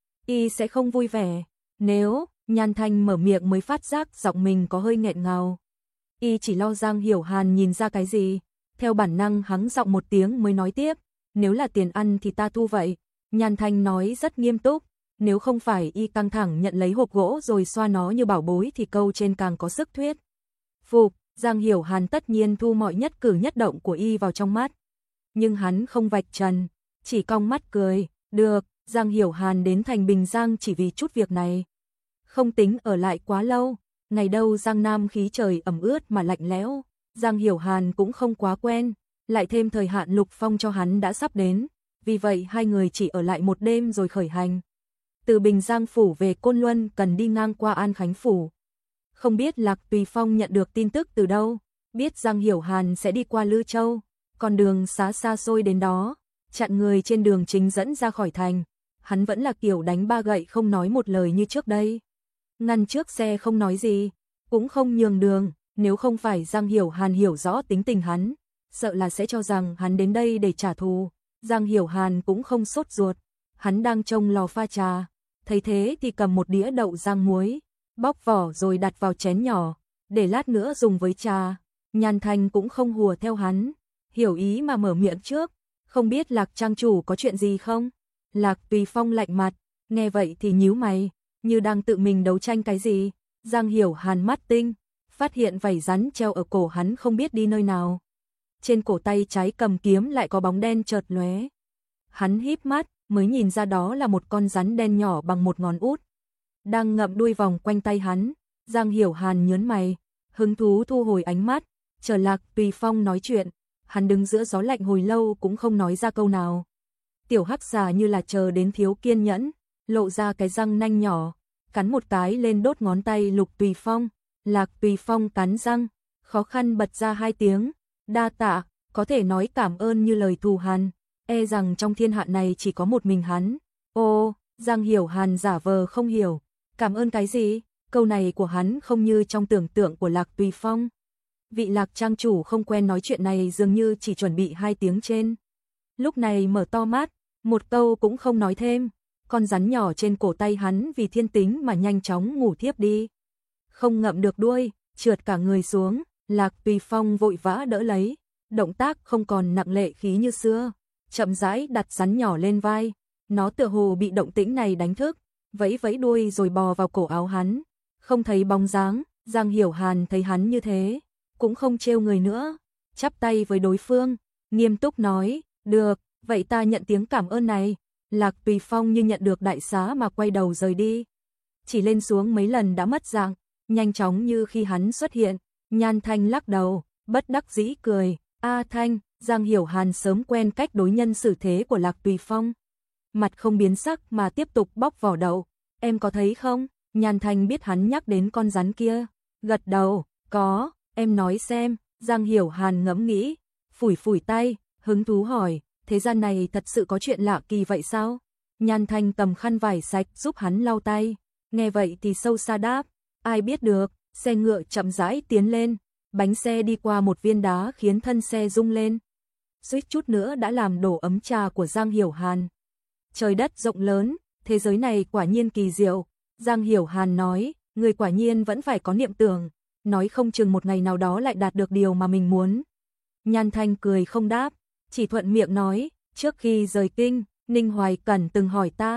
A: y sẽ không vui vẻ. Nếu, Nhan Thanh mở miệng mới phát giác giọng mình có hơi nghẹn ngào. Y chỉ lo Giang Hiểu Hàn nhìn ra cái gì, theo bản năng hắng giọng một tiếng mới nói tiếp, nếu là tiền ăn thì ta thu vậy. Nhan Thanh nói rất nghiêm túc, nếu không phải y căng thẳng nhận lấy hộp gỗ rồi xoa nó như bảo bối thì câu trên càng có sức thuyết phục. Giang Hiểu Hàn tất nhiên thu mọi nhất cử nhất động của y vào trong mắt. Nhưng hắn không vạch trần, chỉ cong mắt cười, được, Giang Hiểu Hàn đến thành Bình Giang chỉ vì chút việc này. Không tính ở lại quá lâu, ngày đâu Giang Nam khí trời ẩm ướt mà lạnh lẽo, Giang Hiểu Hàn cũng không quá quen, lại thêm thời hạn Lục Phong cho hắn đã sắp đến, vì vậy hai người chỉ ở lại một đêm rồi khởi hành. Từ Bình Giang phủ về Côn Luân cần đi ngang qua An Khánh phủ. Không biết Lạc Tùy Phong nhận được tin tức từ đâu, biết Giang Hiểu Hàn sẽ đi qua Lư Châu, con đường xa xôi đến đó, chặn người trên đường chính dẫn ra khỏi thành, hắn vẫn là kiểu đánh ba gậy không nói một lời như trước đây. Ngăn trước xe không nói gì, cũng không nhường đường, nếu không phải Giang Hiểu Hàn hiểu rõ tính tình hắn, sợ là sẽ cho rằng hắn đến đây để trả thù. Giang Hiểu Hàn cũng không sốt ruột, hắn đang trông lò pha trà, thấy thế thì cầm một đĩa đậu rang muối, bóc vỏ rồi đặt vào chén nhỏ, để lát nữa dùng với trà. Nhan Thanh cũng không hùa theo hắn, hiểu ý mà mở miệng trước, không biết Lạc trang chủ có chuyện gì không? Lạc Tùy Phong lạnh mặt, nghe vậy thì nhíu mày, như đang tự mình đấu tranh cái gì. Giang Hiểu Hàn mắt tinh, phát hiện vảy rắn treo ở cổ hắn không biết đi nơi nào. Trên cổ tay trái cầm kiếm lại có bóng đen chợt lóe. Hắn híp mắt, mới nhìn ra đó là một con rắn đen nhỏ bằng một ngón út, đang ngậm đuôi vòng quanh tay hắn. Giang Hiểu Hàn nhớn mày, hứng thú thu hồi ánh mắt, chờ Lạc Tùy Phong nói chuyện. Hắn đứng giữa gió lạnh hồi lâu cũng không nói ra câu nào. Tiểu hắc xà như là chờ đến thiếu kiên nhẫn, lộ ra cái răng nanh nhỏ, cắn một cái lên đốt ngón tay Lục Tùy Phong. Lạc Tùy Phong cắn răng, khó khăn bật ra 2 tiếng, đa tạ, có thể nói cảm ơn như lời thù hằn, e rằng trong thiên hạ này chỉ có một mình hắn. Ô, Giang Hiểu Hàn giả vờ không hiểu, cảm ơn cái gì? Câu này của hắn không như trong tưởng tượng của Lạc Tùy Phong. Vị Lạc trang chủ không quen nói chuyện này dường như chỉ chuẩn bị 2 tiếng trên. Lúc này mở to mắt, một câu cũng không nói thêm, con rắn nhỏ trên cổ tay hắn vì thiên tính mà nhanh chóng ngủ thiếp đi. Không ngậm được đuôi, trượt cả người xuống, Lạc Tùy Phong vội vã đỡ lấy, động tác không còn nặng lệ khí như xưa, chậm rãi đặt rắn nhỏ lên vai, nó tựa hồ bị động tĩnh này đánh thức, vẫy vẫy đuôi rồi bò vào cổ áo hắn, không thấy bóng dáng. Giang Hiểu Hàn thấy hắn như thế, cũng không trêu người nữa, chắp tay với đối phương, nghiêm túc nói, được, vậy ta nhận tiếng cảm ơn này. Lạc Tùy Phong như nhận được đại xá mà quay đầu rời đi, chỉ lên xuống mấy lần đã mất dạng, nhanh chóng như khi hắn xuất hiện. Nhan Thanh lắc đầu, bất đắc dĩ cười, A Thanh. Giang Hiểu Hàn sớm quen cách đối nhân xử thế của Lạc Tùy Phong, mặt không biến sắc mà tiếp tục bóc vỏ đậu. Em có thấy không? Nhan Thanh biết hắn nhắc đến con rắn kia, gật đầu, có, em nói xem. Giang Hiểu Hàn ngẫm nghĩ, phủi phủi tay, hứng thú hỏi, thế gian này thật sự có chuyện lạ kỳ vậy sao? Nhan Thanh cầm khăn vải sạch giúp hắn lau tay, nghe vậy thì sâu xa đáp, ai biết được. Xe ngựa chậm rãi tiến lên, bánh xe đi qua một viên đá khiến thân xe rung lên, suýt chút nữa đã làm đổ ấm trà của Giang Hiểu Hàn. Trời đất rộng lớn, thế giới này quả nhiên kỳ diệu. Giang Hiểu Hàn nói, người quả nhiên vẫn phải có niệm tưởng, nói không chừng một ngày nào đó lại đạt được điều mà mình muốn. Nhan Thanh cười không đáp, chỉ thuận miệng nói, trước khi rời kinh, Ninh Hoài Cẩn từng hỏi ta,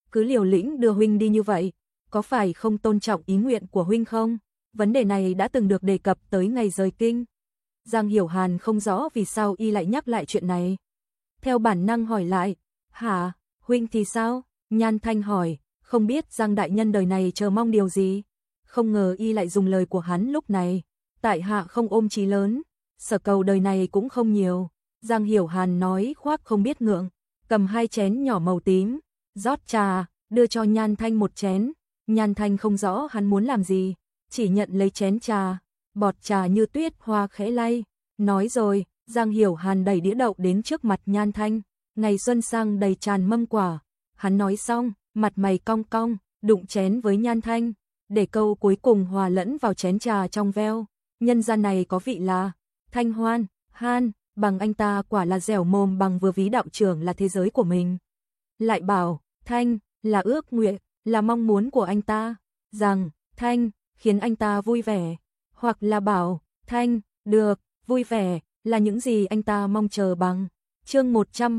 A: cứ liều lĩnh đưa huynh đi như vậy, có phải không tôn trọng ý nguyện của huynh không? Vấn đề này đã từng được đề cập tới ngày rời kinh. Giang Hiểu Hàn không rõ vì sao y lại nhắc lại chuyện này. Theo bản năng hỏi lại, hả, huynh thì sao? Nhan Thanh hỏi, không biết Giang đại nhân đời này chờ mong điều gì? Không ngờ y lại dùng lời của hắn lúc này. Tại hạ không ôm chí lớn, sở cầu đời này cũng không nhiều. Giang Hiểu Hàn nói khoác không biết ngượng, cầm 2 chén nhỏ màu tím, rót trà, đưa cho Nhan Thanh một chén. Nhan Thanh không rõ hắn muốn làm gì, chỉ nhận lấy chén trà, bọt trà như tuyết hoa khẽ lay. Nói rồi, Giang Hiểu Hàn đẩy đĩa đậu đến trước mặt Nhan Thanh, ngày xuân sang đầy tràn mâm quả. Hắn nói xong, mặt mày cong cong, đụng chén với Nhan Thanh, để câu cuối cùng hòa lẫn vào chén trà trong veo. Nhân gian này có vị là Thanh Hoan, Han, bằng anh ta quả là dẻo mồm bằng vừa ví đạo trưởng là thế giới của mình. Lại bảo, Thanh, là ước nguyện, là mong muốn của anh ta, rằng, Thanh, khiến anh ta vui vẻ. Hoặc là bảo, Thanh, được, vui vẻ, là những gì anh ta mong chờ bằng. Chương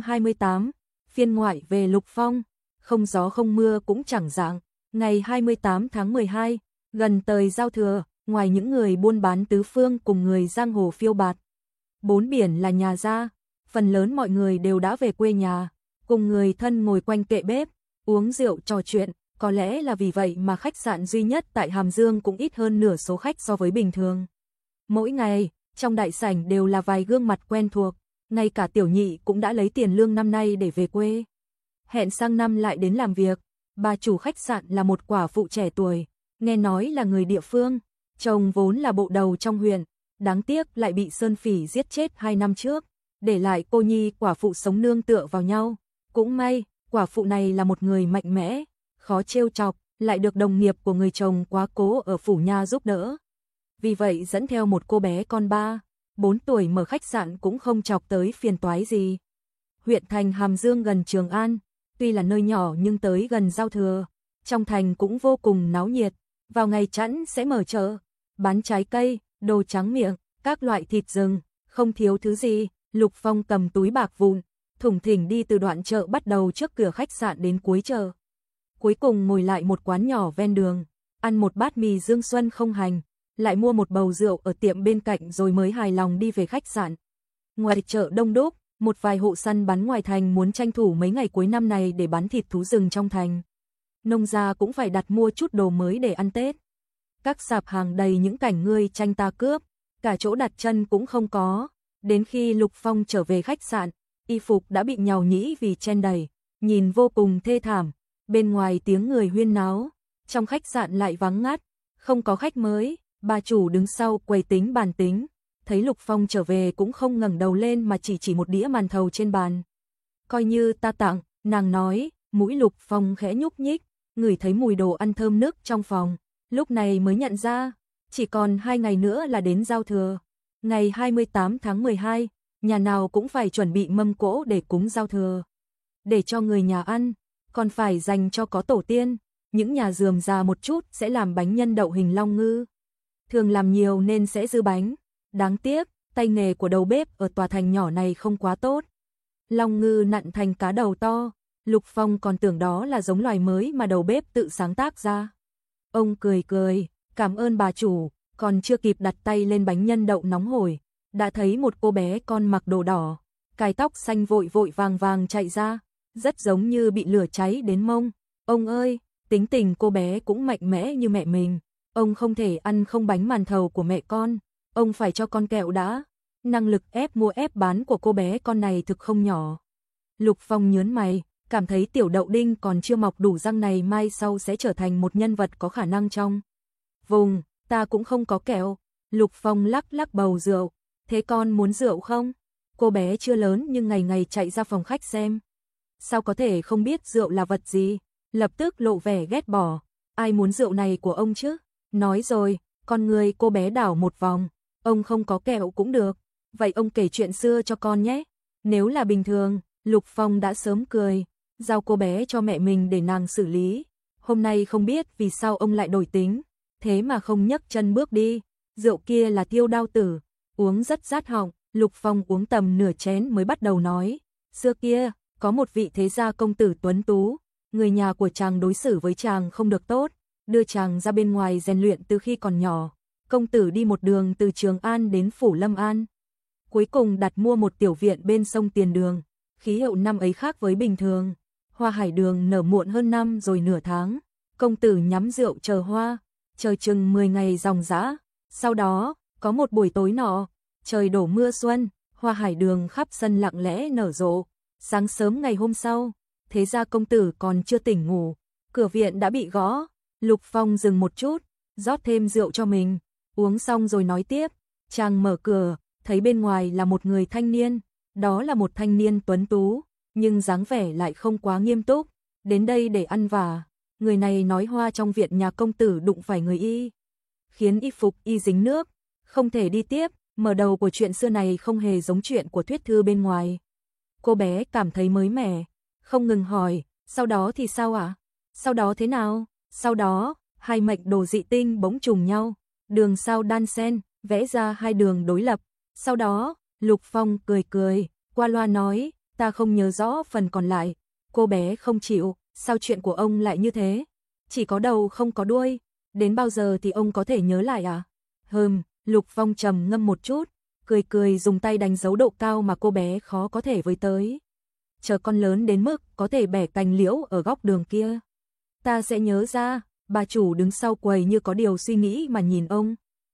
A: 128, phiên ngoại về Lục Phong, không gió không mưa cũng chẳng dạng. Ngày 28 tháng 12, gần tới giao thừa, ngoài những người buôn bán tứ phương cùng người giang hồ phiêu bạt, bốn biển là nhà ra, phần lớn mọi người đều đã về quê nhà, cùng người thân ngồi quanh kệ bếp, uống rượu trò chuyện. Có lẽ là vì vậy mà khách sạn duy nhất tại Hàm Dương cũng ít hơn nửa số khách so với bình thường. Mỗi ngày, trong đại sảnh đều là vài gương mặt quen thuộc, ngay cả Tiểu Nhị cũng đã lấy tiền lương năm nay để về quê. Hẹn sang năm lại đến làm việc. Bà chủ khách sạn là một quả phụ trẻ tuổi, nghe nói là người địa phương, chồng vốn là bộ đầu trong huyện, đáng tiếc lại bị sơn phỉ giết chết 2 năm trước, để lại cô nhi quả phụ sống nương tựa vào nhau. Cũng may, quả phụ này là một người mạnh mẽ, khó trêu chọc, lại được đồng nghiệp của người chồng quá cố ở phủ nha giúp đỡ. Vì vậy dẫn theo một cô bé con 3-4 tuổi mở khách sạn cũng không chọc tới phiền toái gì. Huyện thành Hàm Dương gần Trường An, tuy là nơi nhỏ nhưng tới gần giao thừa, trong thành cũng vô cùng náo nhiệt. Vào ngày chẵn sẽ mở chợ, bán trái cây, đồ tráng miệng, các loại thịt rừng, không thiếu thứ gì. Lục Phong cầm túi bạc vụn, thủng thỉnh đi từ đoạn chợ bắt đầu trước cửa khách sạn đến cuối chợ. Cuối cùng ngồi lại một quán nhỏ ven đường, ăn một bát mì Dương Xuân không hành, lại mua một bầu rượu ở tiệm bên cạnh rồi mới hài lòng đi về khách sạn. Ngoài chợ đông đúc, một vài hộ săn bắn ngoài thành muốn tranh thủ mấy ngày cuối năm này để bán thịt thú rừng trong thành. Nông gia cũng phải đặt mua chút đồ mới để ăn Tết. Các sạp hàng đầy những cảnh ngươi tranh ta cướp, cả chỗ đặt chân cũng không có. Đến khi Lục Phong trở về khách sạn, y phục đã bị nhàu nhĩ vì chen đầy, nhìn vô cùng thê thảm. Bên ngoài tiếng người huyên náo, trong khách sạn lại vắng ngắt, không có khách mới. Bà chủ đứng sau quầy tính bàn tính, thấy Lục Phong trở về cũng không ngẩng đầu lên mà chỉ một đĩa màn thầu trên bàn. Coi như ta tặng, nàng nói. Mũi Lục Phong khẽ nhúc nhích, ngửi thấy mùi đồ ăn thơm nức trong phòng, lúc này mới nhận ra, chỉ còn 2 ngày nữa là đến giao thừa. Ngày 28 tháng 12, nhà nào cũng phải chuẩn bị mâm cỗ để cúng giao thừa. Để cho người nhà ăn, còn phải dành cho có tổ tiên. Những nhà rườm rà một chút sẽ làm bánh nhân đậu hình long ngư. Thường làm nhiều nên sẽ dư bánh. Đáng tiếc, tay nghề của đầu bếp ở tòa thành nhỏ này không quá tốt. Long ngư nặn thành cá đầu to, Lục Phong còn tưởng đó là giống loài mới mà đầu bếp tự sáng tác ra. Ông cười cười, cảm ơn bà chủ, còn chưa kịp đặt tay lên bánh nhân đậu nóng hổi, đã thấy một cô bé con mặc đồ đỏ, cài tóc xanh vội vội vàng vàng chạy ra, rất giống như bị lửa cháy đến mông. Ông ơi, tính tình cô bé cũng mạnh mẽ như mẹ mình, ông không thể ăn không bánh màn thầu của mẹ con, ông phải cho con kẹo đã. Năng lực ép mua ép bán của cô bé con này thực không nhỏ. Lục Phong nhớn mày, cảm thấy tiểu đậu đinh còn chưa mọc đủ răng này mai sau sẽ trở thành một nhân vật có khả năng trong vùng. Ta cũng không có kẹo. Lục Phong lắc lắc bầu rượu. Thế con muốn rượu không? Cô bé chưa lớn nhưng ngày ngày chạy ra phòng khách xem. Sao có thể không biết rượu là vật gì? Lập tức lộ vẻ ghét bỏ. Ai muốn rượu này của ông chứ? Nói rồi, con người cô bé đảo một vòng. Ông không có kẹo cũng được. Vậy ông kể chuyện xưa cho con nhé. Nếu là bình thường, Lục Phong đã sớm cười, giao cô bé cho mẹ mình để nàng xử lý. Hôm nay không biết vì sao ông lại đổi tính, thế mà không nhấc chân bước đi. Rượu kia là Tiêu Đao Tử, uống rất rát họng. Lục Phong uống tầm nửa chén mới bắt đầu nói. Xưa kia, có một vị thế gia công tử tuấn tú, người nhà của chàng đối xử với chàng không được tốt, đưa chàng ra bên ngoài rèn luyện từ khi còn nhỏ. Công tử đi một đường từ Trường An đến Phủ Lâm An. Cuối cùng đặt mua một tiểu viện bên sông Tiền Đường. Khí hậu năm ấy khác với bình thường. Hoa hải đường nở muộn hơn năm rồi nửa tháng. Công tử nhắm rượu chờ hoa, chờ chừng 10 ngày ròng rã. Sau đó, có một buổi tối nọ, trời đổ mưa xuân, hoa hải đường khắp sân lặng lẽ nở rộ. Sáng sớm ngày hôm sau, thế ra công tử còn chưa tỉnh ngủ, cửa viện đã bị gõ. Lục Phong dừng một chút, rót thêm rượu cho mình, uống xong rồi nói tiếp. Chàng mở cửa, thấy bên ngoài là một người thanh niên, đó là một thanh niên tuấn tú, nhưng dáng vẻ lại không quá nghiêm túc, đến đây để ăn vả. Người này nói hoa trong viện nhà công tử đụng phải người y, khiến y phục y dính nước, không thể đi tiếp. Mở đầu của chuyện xưa này không hề giống chuyện của thuyết thư bên ngoài. Cô bé cảm thấy mới mẻ, không ngừng hỏi, sau đó thì sao ạ? Sau đó thế nào? Sau đó, hai mệnh đồ dị tinh bỗng trùng nhau, đường sao đan xen, vẽ ra hai đường đối lập. Sau đó, Lục Phong cười cười, qua loa nói, ta không nhớ rõ phần còn lại. Cô bé không chịu, sao chuyện của ông lại như thế? Chỉ có đầu không có đuôi, đến bao giờ thì ông có thể nhớ lại à? Lục Phong trầm ngâm một chút, cười cười dùng tay đánh dấu độ cao mà cô bé khó có thể với tới. Chờ con lớn đến mức có thể bẻ cành liễu ở góc đường kia, ta sẽ nhớ ra. Bà chủ đứng sau quầy như có điều suy nghĩ mà nhìn ông.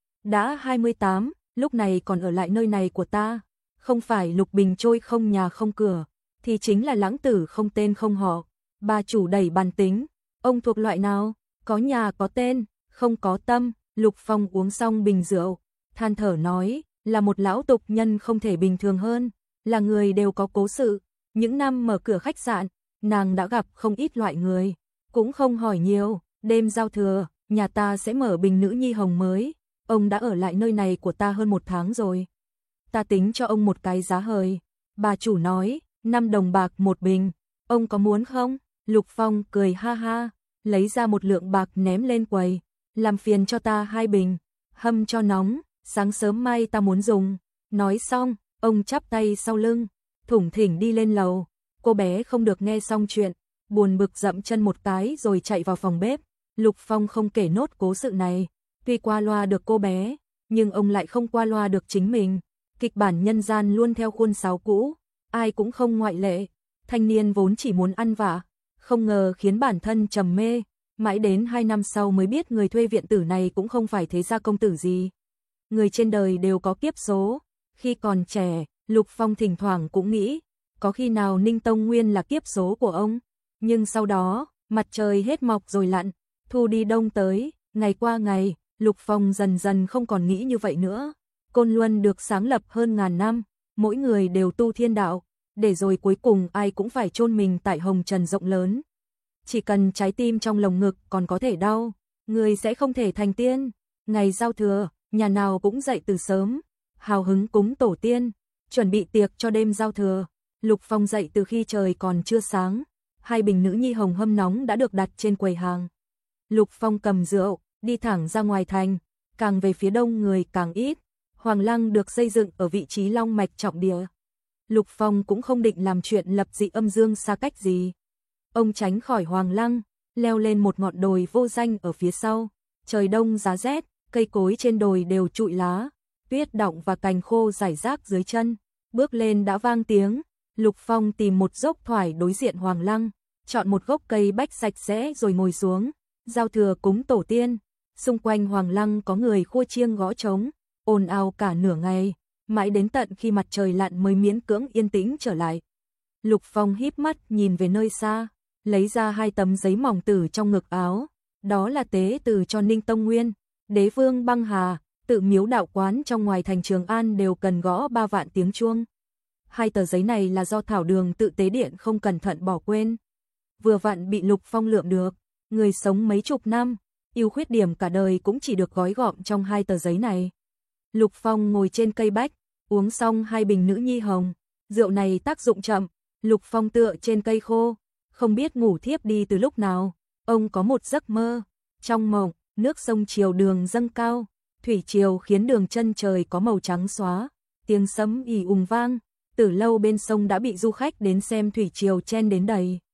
A: Đã 28, lúc này còn ở lại nơi này của ta, không phải Lục Bình trôi không nhà không cửa, thì chính là lãng tử không tên không họ. Bà chủ đầy bàn tính, ông thuộc loại nào? Có nhà có tên, không có tâm. Lục Phong uống xong bình rượu, than thở nói, là một lão tục nhân không thể bình thường hơn, là người đều có cố sự. Những năm mở cửa khách sạn, nàng đã gặp không ít loại người, cũng không hỏi nhiều. Đêm giao thừa, nhà ta sẽ mở bình nữ nhi hồng mới, ông đã ở lại nơi này của ta hơn 1 tháng rồi. Ta tính cho ông một cái giá hời. Bà chủ nói, 5 đồng bạc một bình, ông có muốn không? Lục Phong cười ha ha, lấy ra một lượng bạc ném lên quầy, làm phiền cho ta 2 bình, hâm cho nóng, sáng sớm mai ta muốn dùng. Nói xong, ông chắp tay sau lưng, thủng thỉnh đi lên lầu. Cô bé không được nghe xong chuyện, buồn bực dậm chân một cái rồi chạy vào phòng bếp. Lục Phong không kể nốt cố sự này, tuy qua loa được cô bé, nhưng ông lại không qua loa được chính mình. Kịch bản nhân gian luôn theo khuôn sáo cũ, ai cũng không ngoại lệ. Thanh niên vốn chỉ muốn ăn vạ, không ngờ khiến bản thân trầm mê, mãi đến 2 năm sau mới biết người thuê viện tử này cũng không phải thế gia công tử gì. Người trên đời đều có kiếp số. Khi còn trẻ, Lục Phong thỉnh thoảng cũng nghĩ, có khi nào Ninh Tông Nguyên là kiếp số của ông? Nhưng sau đó, mặt trời hết mọc rồi lặn, thu đi đông tới, ngày qua ngày, Lục Phong dần dần không còn nghĩ như vậy nữa. Côn Luân được sáng lập hơn ngàn năm, mỗi người đều tu thiên đạo, để rồi cuối cùng ai cũng phải chôn mình tại hồng trần rộng lớn. Chỉ cần trái tim trong lồng ngực còn có thể đau, người sẽ không thể thành tiên. Ngày giao thừa, nhà nào cũng dậy từ sớm, hào hứng cúng tổ tiên, chuẩn bị tiệc cho đêm giao thừa. Lục Phong dậy từ khi trời còn chưa sáng, 2 bình nữ nhi hồng hâm nóng đã được đặt trên quầy hàng. Lục Phong cầm rượu, đi thẳng ra ngoài thành, càng về phía đông người càng ít. Hoàng lăng được xây dựng ở vị trí long mạch trọng địa. Lục Phong cũng không định làm chuyện lập dị âm dương xa cách gì. Ông tránh khỏi Hoàng lăng, leo lên một ngọn đồi vô danh ở phía sau. Trời đông giá rét, cây cối trên đồi đều trụi lá, tuyết đọng và cành khô rải rác dưới chân. Bước lên đã vang tiếng. Lục Phong tìm một dốc thoải đối diện Hoàng lăng, chọn một gốc cây bách sạch sẽ rồi ngồi xuống. Giao thừa cúng tổ tiên, xung quanh Hoàng lăng có người khua chiêng gõ trống, ồn ào cả nửa ngày, mãi đến tận khi mặt trời lặn mới miễn cưỡng yên tĩnh trở lại. Lục Phong híp mắt nhìn về nơi xa, lấy ra 2 tấm giấy mỏng từ trong ngực áo, đó là tế từ cho Ninh Tông Nguyên, Đế Vương Băng Hà, tự miếu đạo quán trong ngoài thành Trường An đều cần gõ 3 vạn tiếng chuông. 2 tờ giấy này là do Thảo Đường tự tế điện không cẩn thận bỏ quên, vừa vặn bị Lục Phong lượm được. Người sống mấy chục năm, ưu khuyết điểm cả đời cũng chỉ được gói gọn trong 2 tờ giấy này. Lục Phong ngồi trên cây bách, uống xong 2 bình nữ nhi hồng, rượu này tác dụng chậm. Lục Phong tựa trên cây khô, không biết ngủ thiếp đi từ lúc nào. Ông có một giấc mơ, trong mộng, nước sông Triều Đường dâng cao, thủy triều khiến đường chân trời có màu trắng xóa, tiếng sấm ì ùng vang, từ lâu bên sông đã bị du khách đến xem thủy triều chen đến đầy.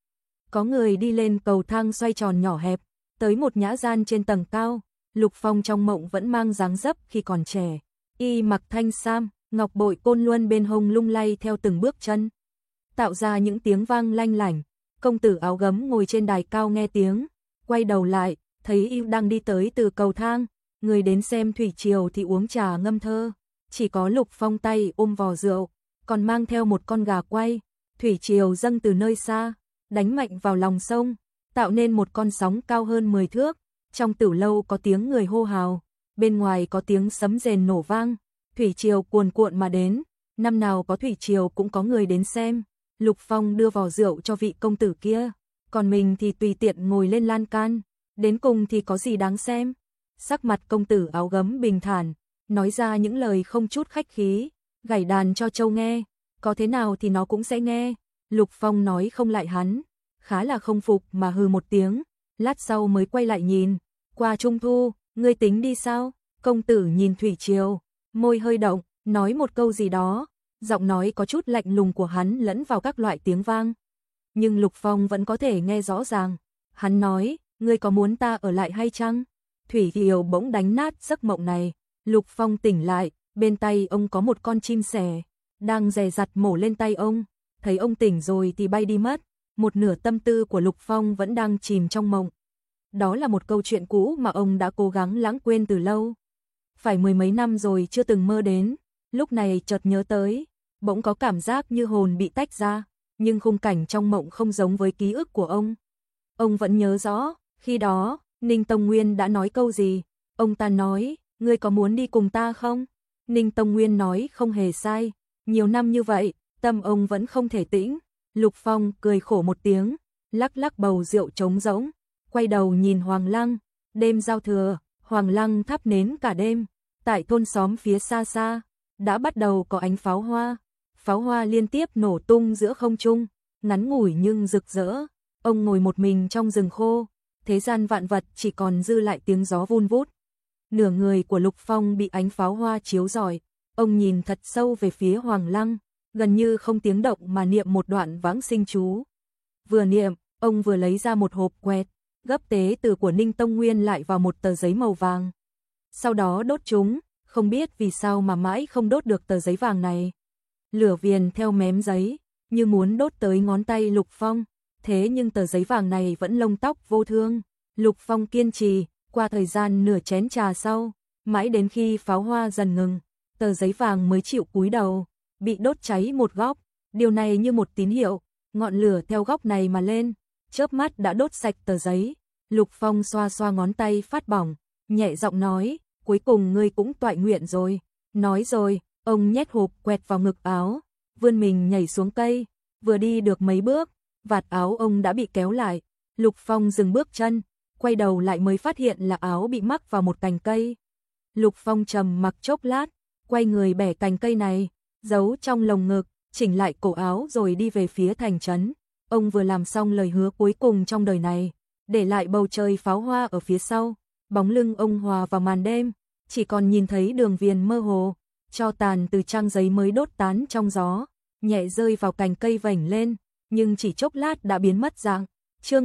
A: có người đi lên cầu thang xoay tròn nhỏ hẹp, tới một nhã gian trên tầng cao. Lục Phong trong mộng vẫn mang dáng dấp khi còn trẻ, y mặc thanh sam, ngọc bội côn luân bên hông lung lay theo từng bước chân, tạo ra những tiếng vang lanh lảnh. Công tử áo gấm ngồi trên đài cao nghe tiếng, quay đầu lại, thấy y đang đi tới từ cầu thang. Người đến xem thủy triều thì uống trà ngâm thơ, chỉ có Lục Phong tay ôm vò rượu, còn mang theo một con gà quay. Thủy triều dâng từ nơi xa, đánh mạnh vào lòng sông, tạo nên một con sóng cao hơn 10 thước. Trong tử lâu có tiếng người hô hào, bên ngoài có tiếng sấm rền nổ vang. Thủy triều cuồn cuộn mà đến, năm nào có thủy triều cũng có người đến xem. Lục Phong đưa vò rượu cho vị công tử kia, còn mình thì tùy tiện ngồi lên lan can. Đến cùng thì có gì đáng xem? Sắc mặt công tử áo gấm bình thản, nói ra những lời không chút khách khí, gảy đàn cho trâu nghe, có thế nào thì nó cũng sẽ nghe. Lục Phong nói không lại hắn, khá là không phục mà hừ một tiếng, lát sau mới quay lại nhìn. Qua Trung Thu, ngươi tính đi sao? Công tử nhìn thủy triều, môi hơi động, nói một câu gì đó, giọng nói có chút lạnh lùng của hắn lẫn vào các loại tiếng vang. Nhưng Lục Phong vẫn có thể nghe rõ ràng. Hắn nói, ngươi có muốn ta ở lại hay chăng? Thủy triều bỗng đánh nát giấc mộng này. Lục Phong tỉnh lại, bên tay ông có một con chim sẻ, đang dè dặt mổ lên tay ông. Thấy ông tỉnh rồi thì bay đi mất. Một nửa tâm tư của Lục Phong vẫn đang chìm trong mộng. Đó là một câu chuyện cũ mà ông đã cố gắng lãng quên từ lâu. Phải mười mấy năm rồi chưa từng mơ đến, lúc này chợt nhớ tới, bỗng có cảm giác như hồn bị tách ra, nhưng khung cảnh trong mộng không giống với ký ức của ông. Ông vẫn nhớ rõ, khi đó, Ninh Tông Nguyên đã nói câu gì. Ông ta nói, ngươi có muốn đi cùng ta không? Ninh Tông Nguyên nói không hề sai, nhiều năm như vậy, tâm ông vẫn không thể tĩnh. Lục Phong cười khổ một tiếng, lắc lắc bầu rượu trống rỗng, quay đầu nhìn Hoàng Lăng. Đêm giao thừa, Hoàng Lăng thắp nến cả đêm, tại thôn xóm phía xa xa, đã bắt đầu có ánh pháo hoa. Pháo hoa liên tiếp nổ tung giữa không trung, ngắn ngủi nhưng rực rỡ. Ông ngồi một mình trong rừng khô, thế gian vạn vật chỉ còn dư lại tiếng gió vun vút. Nửa người của Lục Phong bị ánh pháo hoa chiếu rọi, ông nhìn thật sâu về phía Hoàng Lăng, gần như không tiếng động mà niệm một đoạn vãng sinh chú. Vừa niệm, ông vừa lấy ra một hộp quẹt, gấp tế từ của Ninh Tông Nguyên lại vào một tờ giấy màu vàng. Sau đó đốt chúng, không biết vì sao mà mãi không đốt được tờ giấy vàng này. Lửa viền theo mém giấy, như muốn đốt tới ngón tay Lục Phong, thế nhưng tờ giấy vàng này vẫn lông tóc vô thương. Lục Phong kiên trì, qua thời gian nửa chén trà sau, mãi đến khi pháo hoa dần ngừng, tờ giấy vàng mới chịu cúi đầu, bị đốt cháy một góc. Điều này như một tín hiệu, ngọn lửa theo góc này mà lên, chớp mắt đã đốt sạch tờ giấy. Lục Phong xoa xoa ngón tay phát bỏng, nhẹ giọng nói, cuối cùng ngươi cũng toại nguyện rồi. Nói rồi, ông nhét hộp quẹt vào ngực áo, vươn mình nhảy xuống cây, vừa đi được mấy bước, vạt áo ông đã bị kéo lại. Lục Phong dừng bước chân, quay đầu lại mới phát hiện là áo bị mắc vào một cành cây. Lục Phong trầm mặc chốc lát, quay người bẻ cành cây này, giấu trong lồng ngực, chỉnh lại cổ áo rồi đi về phía thành trấn. Ông vừa làm xong lời hứa cuối cùng trong đời này, để lại bầu trời pháo hoa ở phía sau. Bóng lưng ông hòa vào màn đêm, chỉ còn nhìn thấy đường viền mơ hồ, tro tàn từ trang giấy mới đốt tán trong gió, nhẹ rơi vào cành cây vểnh lên, nhưng chỉ chốc lát đã biến mất dạng. Chương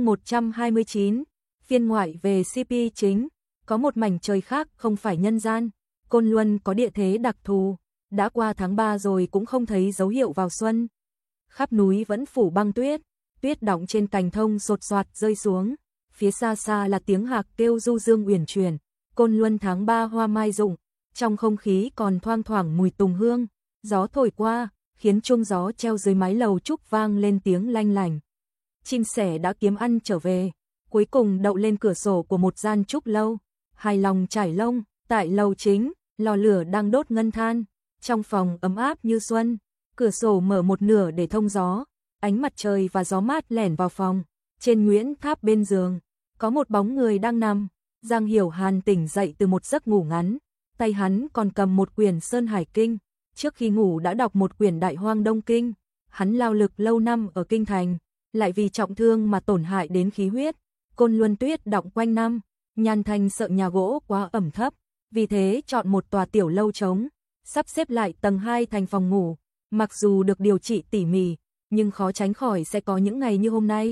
A: 129, phiên ngoại về CP chính. Có một mảnh trời khác không phải nhân gian, Côn Luân có địa thế đặc thù, đã qua tháng 3 rồi cũng không thấy dấu hiệu vào xuân. Khắp núi vẫn phủ băng tuyết, tuyết đọng trên cành thông sột soạt rơi xuống, phía xa xa là tiếng hạc kêu du dương uyển chuyển. Côn Luân tháng 3 hoa mai rụng, trong không khí còn thoang thoảng mùi tùng hương, gió thổi qua, khiến chuông gió treo dưới mái lầu trúc vang lên tiếng lanh lảnh. Chim sẻ đã kiếm ăn trở về, cuối cùng đậu lên cửa sổ của một gian trúc lâu, hài lòng trải lông. Tại lầu chính, lò lửa đang đốt ngân than, trong phòng ấm áp như xuân, cửa sổ mở một nửa để thông gió, ánh mặt trời và gió mát lẻn vào phòng. Trên Nguyễn Tháp bên giường, có một bóng người đang nằm. Giang Hiểu Hàn tỉnh dậy từ một giấc ngủ ngắn, tay hắn còn cầm một quyển Sơn Hải Kinh, trước khi ngủ đã đọc một quyển Đại Hoang Đông Kinh. Hắn lao lực lâu năm ở kinh thành, lại vì trọng thương mà tổn hại đến khí huyết. Côn Luân tuyết đọng quanh năm, Nhan Thanh sợ nhà gỗ quá ẩm thấp, vì thế chọn một tòa tiểu lâu trống, sắp xếp lại tầng 2 thành phòng ngủ. Mặc dù được điều trị tỉ mỉ, nhưng khó tránh khỏi sẽ có những ngày như hôm nay.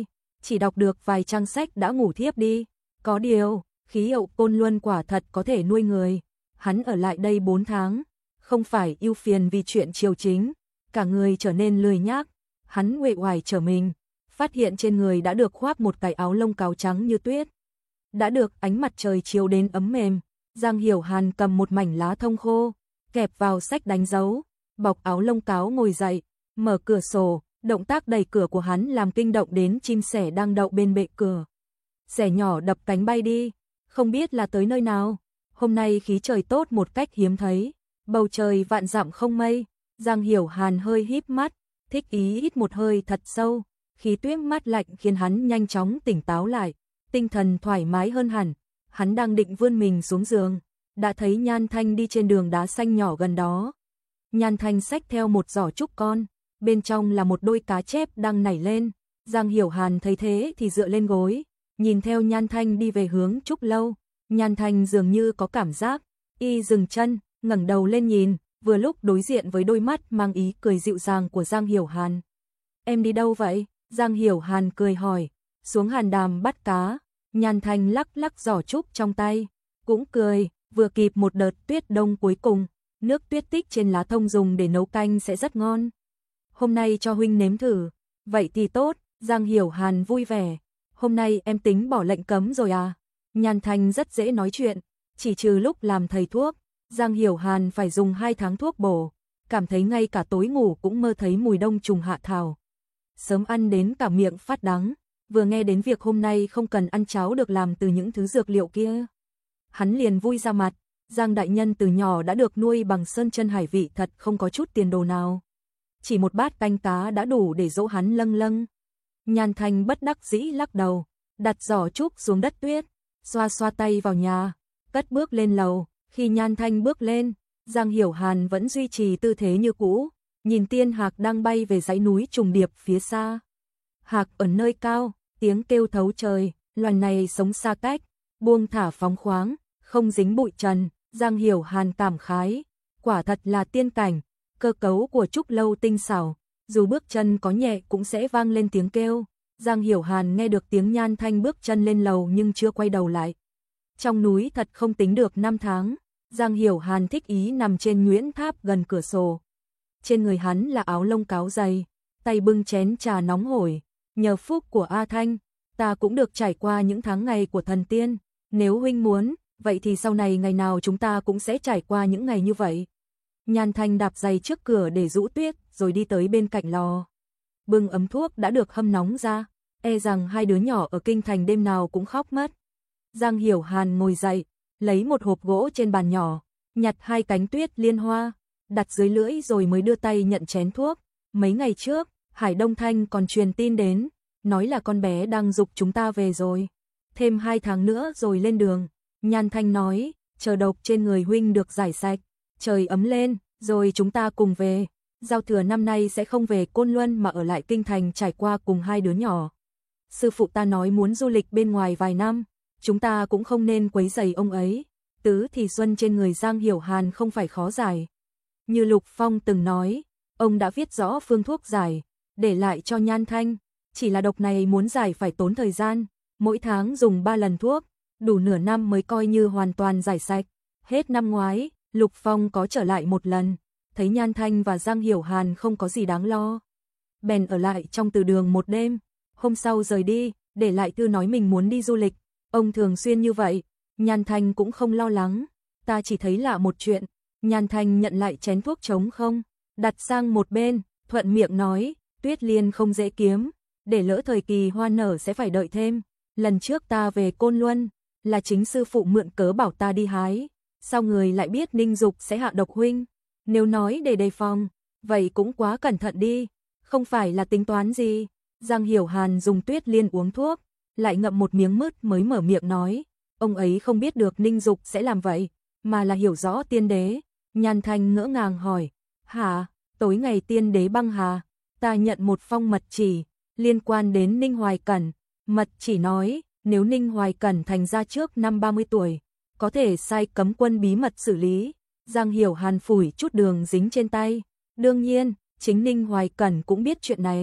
A: chỉ đọc được vài trang sách đã ngủ thiếp đi. Có điều, khí hậu Côn Luân quả thật có thể nuôi người. Hắn ở lại đây 4 tháng, không phải ưu phiền vì chuyện triều chính, cả người trở nên lười nhác. Hắn uể oải trở mình, phát hiện trên người đã được khoác một cái áo lông cáo trắng như tuyết. Đã được ánh mặt trời chiếu đến ấm mềm. Giang Hiểu Hàn cầm một mảnh lá thông khô, kẹp vào sách đánh dấu, bọc áo lông cáo ngồi dậy, mở cửa sổ. Động tác đẩy cửa của hắn làm kinh động đến chim sẻ đang đậu bên bệ cửa. Sẻ nhỏ đập cánh bay đi, không biết là tới nơi nào. Hôm nay khí trời tốt một cách hiếm thấy, bầu trời vạn dặm không mây. Giang Hiểu Hàn hơi híp mắt, thích ý hít một hơi thật sâu, khí tuyết mát lạnh khiến hắn nhanh chóng tỉnh táo lại, tinh thần thoải mái hơn hẳn. Hắn đang định vươn mình xuống giường, đã thấy Nhan Thanh đi trên đường đá xanh nhỏ gần đó. Nhan Thanh xách theo một giỏ trúc con, bên trong là một đôi cá chép đang nảy lên. Giang Hiểu Hàn thấy thế thì dựa lên gối, nhìn theo Nhan Thanh đi về hướng trúc lâu. Nhan Thanh dường như có cảm giác, y dừng chân, ngẩng đầu lên nhìn, vừa lúc đối diện với đôi mắt mang ý cười dịu dàng của Giang Hiểu Hàn. Em đi đâu vậy? Giang Hiểu Hàn cười hỏi. Xuống hàn đàm bắt cá. Nhan Thanh lắc lắc giỏ trúc trong tay, cũng cười, vừa kịp một đợt tuyết đông cuối cùng, nước tuyết tích trên lá thông dùng để nấu canh sẽ rất ngon. Hôm nay cho huynh nếm thử. Vậy thì tốt. Giang Hiểu Hàn vui vẻ. Hôm nay em tính bỏ lệnh cấm rồi à? Nhan Thanh rất dễ nói chuyện, chỉ trừ lúc làm thầy thuốc, Giang Hiểu Hàn phải dùng 2 tháng thuốc bổ, cảm thấy ngay cả tối ngủ cũng mơ thấy mùi đông trùng hạ thảo. Sớm ăn đến cả miệng phát đắng, vừa nghe đến việc hôm nay không cần ăn cháo được làm từ những thứ dược liệu kia. Hắn liền vui ra mặt, Giang đại nhân từ nhỏ đã được nuôi bằng sơn chân hải vị, thật không có chút tiền đồ nào. Chỉ một bát canh cá đã đủ để dỗ hắn lâng lâng. Nhan Thanh bất đắc dĩ lắc đầu, đặt giỏ trúc xuống đất tuyết, xoa xoa tay vào nhà, cất bước lên lầu. Khi Nhan Thanh bước lên, Giang Hiểu Hàn vẫn duy trì tư thế như cũ, nhìn tiên hạc đang bay về dãy núi trùng điệp phía xa. Hạc ở nơi cao, tiếng kêu thấu trời, loài này sống xa cách, buông thả phóng khoáng, không dính bụi trần. Giang Hiểu Hàn cảm khái, quả thật là tiên cảnh, cơ cấu của trúc lâu tinh xảo, dù bước chân có nhẹ cũng sẽ vang lên tiếng kêu. Giang Hiểu Hàn nghe được tiếng Nhan Thanh bước chân lên lầu nhưng chưa quay đầu lại. Trong núi thật không tính được 5 tháng, Giang Hiểu Hàn thích ý nằm trên nhuyễn tháp gần cửa sổ. Trên người hắn là áo lông cáo dày, tay bưng chén trà nóng hổi. Nhờ phúc của A Thanh, ta cũng được trải qua những tháng ngày của thần tiên. Nếu huynh muốn, vậy thì sau này ngày nào chúng ta cũng sẽ trải qua những ngày như vậy. Nhan Thanh đạp giày trước cửa để rũ tuyết, rồi đi tới bên cạnh lò. Bưng ấm thuốc đã được hâm nóng ra, e rằng 2 đứa nhỏ ở kinh thành đêm nào cũng khóc mất. Giang Hiểu Hàn ngồi dậy, lấy một hộp gỗ trên bàn nhỏ, nhặt 2 cánh tuyết liên hoa, đặt dưới lưỡi rồi mới đưa tay nhận chén thuốc. Mấy ngày trước, Hải Đông Thanh còn truyền tin đến, nói là con bé đang giục chúng ta về rồi. Thêm 2 tháng nữa rồi lên đường. Nhan Thanh nói, chờ độc trên người huynh được giải sạch, trời ấm lên, rồi chúng ta cùng về. Giao thừa năm nay sẽ không về Côn Luân mà ở lại kinh thành trải qua cùng 2 đứa nhỏ. Sư phụ ta nói muốn du lịch bên ngoài vài năm, chúng ta cũng không nên quấy rầy ông ấy. Tứ thì xuân trên người Giang Hiểu Hàn không phải khó giải. Như Lục Phong từng nói, ông đã viết rõ phương thuốc giải, để lại cho Nhan Thanh. Chỉ là độc này muốn giải phải tốn thời gian, mỗi tháng dùng 3 lần thuốc, đủ nửa năm mới coi như hoàn toàn giải sạch. Hết năm ngoái, Lục Phong có trở lại một lần, thấy Nhan Thanh và Giang Hiểu Hàn không có gì đáng lo. Bèn ở lại trong từ đường một đêm, hôm sau rời đi, để lại thư nói mình muốn đi du lịch. Ông thường xuyên như vậy, Nhan Thanh cũng không lo lắng, ta chỉ thấy lạ một chuyện. Nhan Thanh nhận lại chén thuốc trống không, đặt sang một bên, thuận miệng nói, tuyết liên không dễ kiếm, để lỡ thời kỳ hoa nở sẽ phải đợi thêm. Lần trước ta về Côn Luân, là chính sư phụ mượn cớ bảo ta đi hái, sao người lại biết Ninh Dục sẽ hạ độc huynh? Nếu nói để đề phòng, vậy cũng quá cẩn thận đi, không phải là tính toán gì. Giang Hiểu Hàn dùng tuyết liên uống thuốc, lại ngậm một miếng mứt mới mở miệng nói, ông ấy không biết được Ninh Dục sẽ làm vậy, mà là hiểu rõ tiên đế. Nhan Thanh ngỡ ngàng hỏi, hả, tối ngày tiên đế băng hà, ta nhận một phong mật chỉ, liên quan đến Ninh Hoài Cẩn. Mật chỉ nói, nếu Ninh Hoài Cẩn thành ra trước năm 30 tuổi, có thể sai cấm quân bí mật xử lý. Giang Hiểu Hàn phủi chút đường dính trên tay. Đương nhiên, chính Ninh Hoài Cẩn cũng biết chuyện này.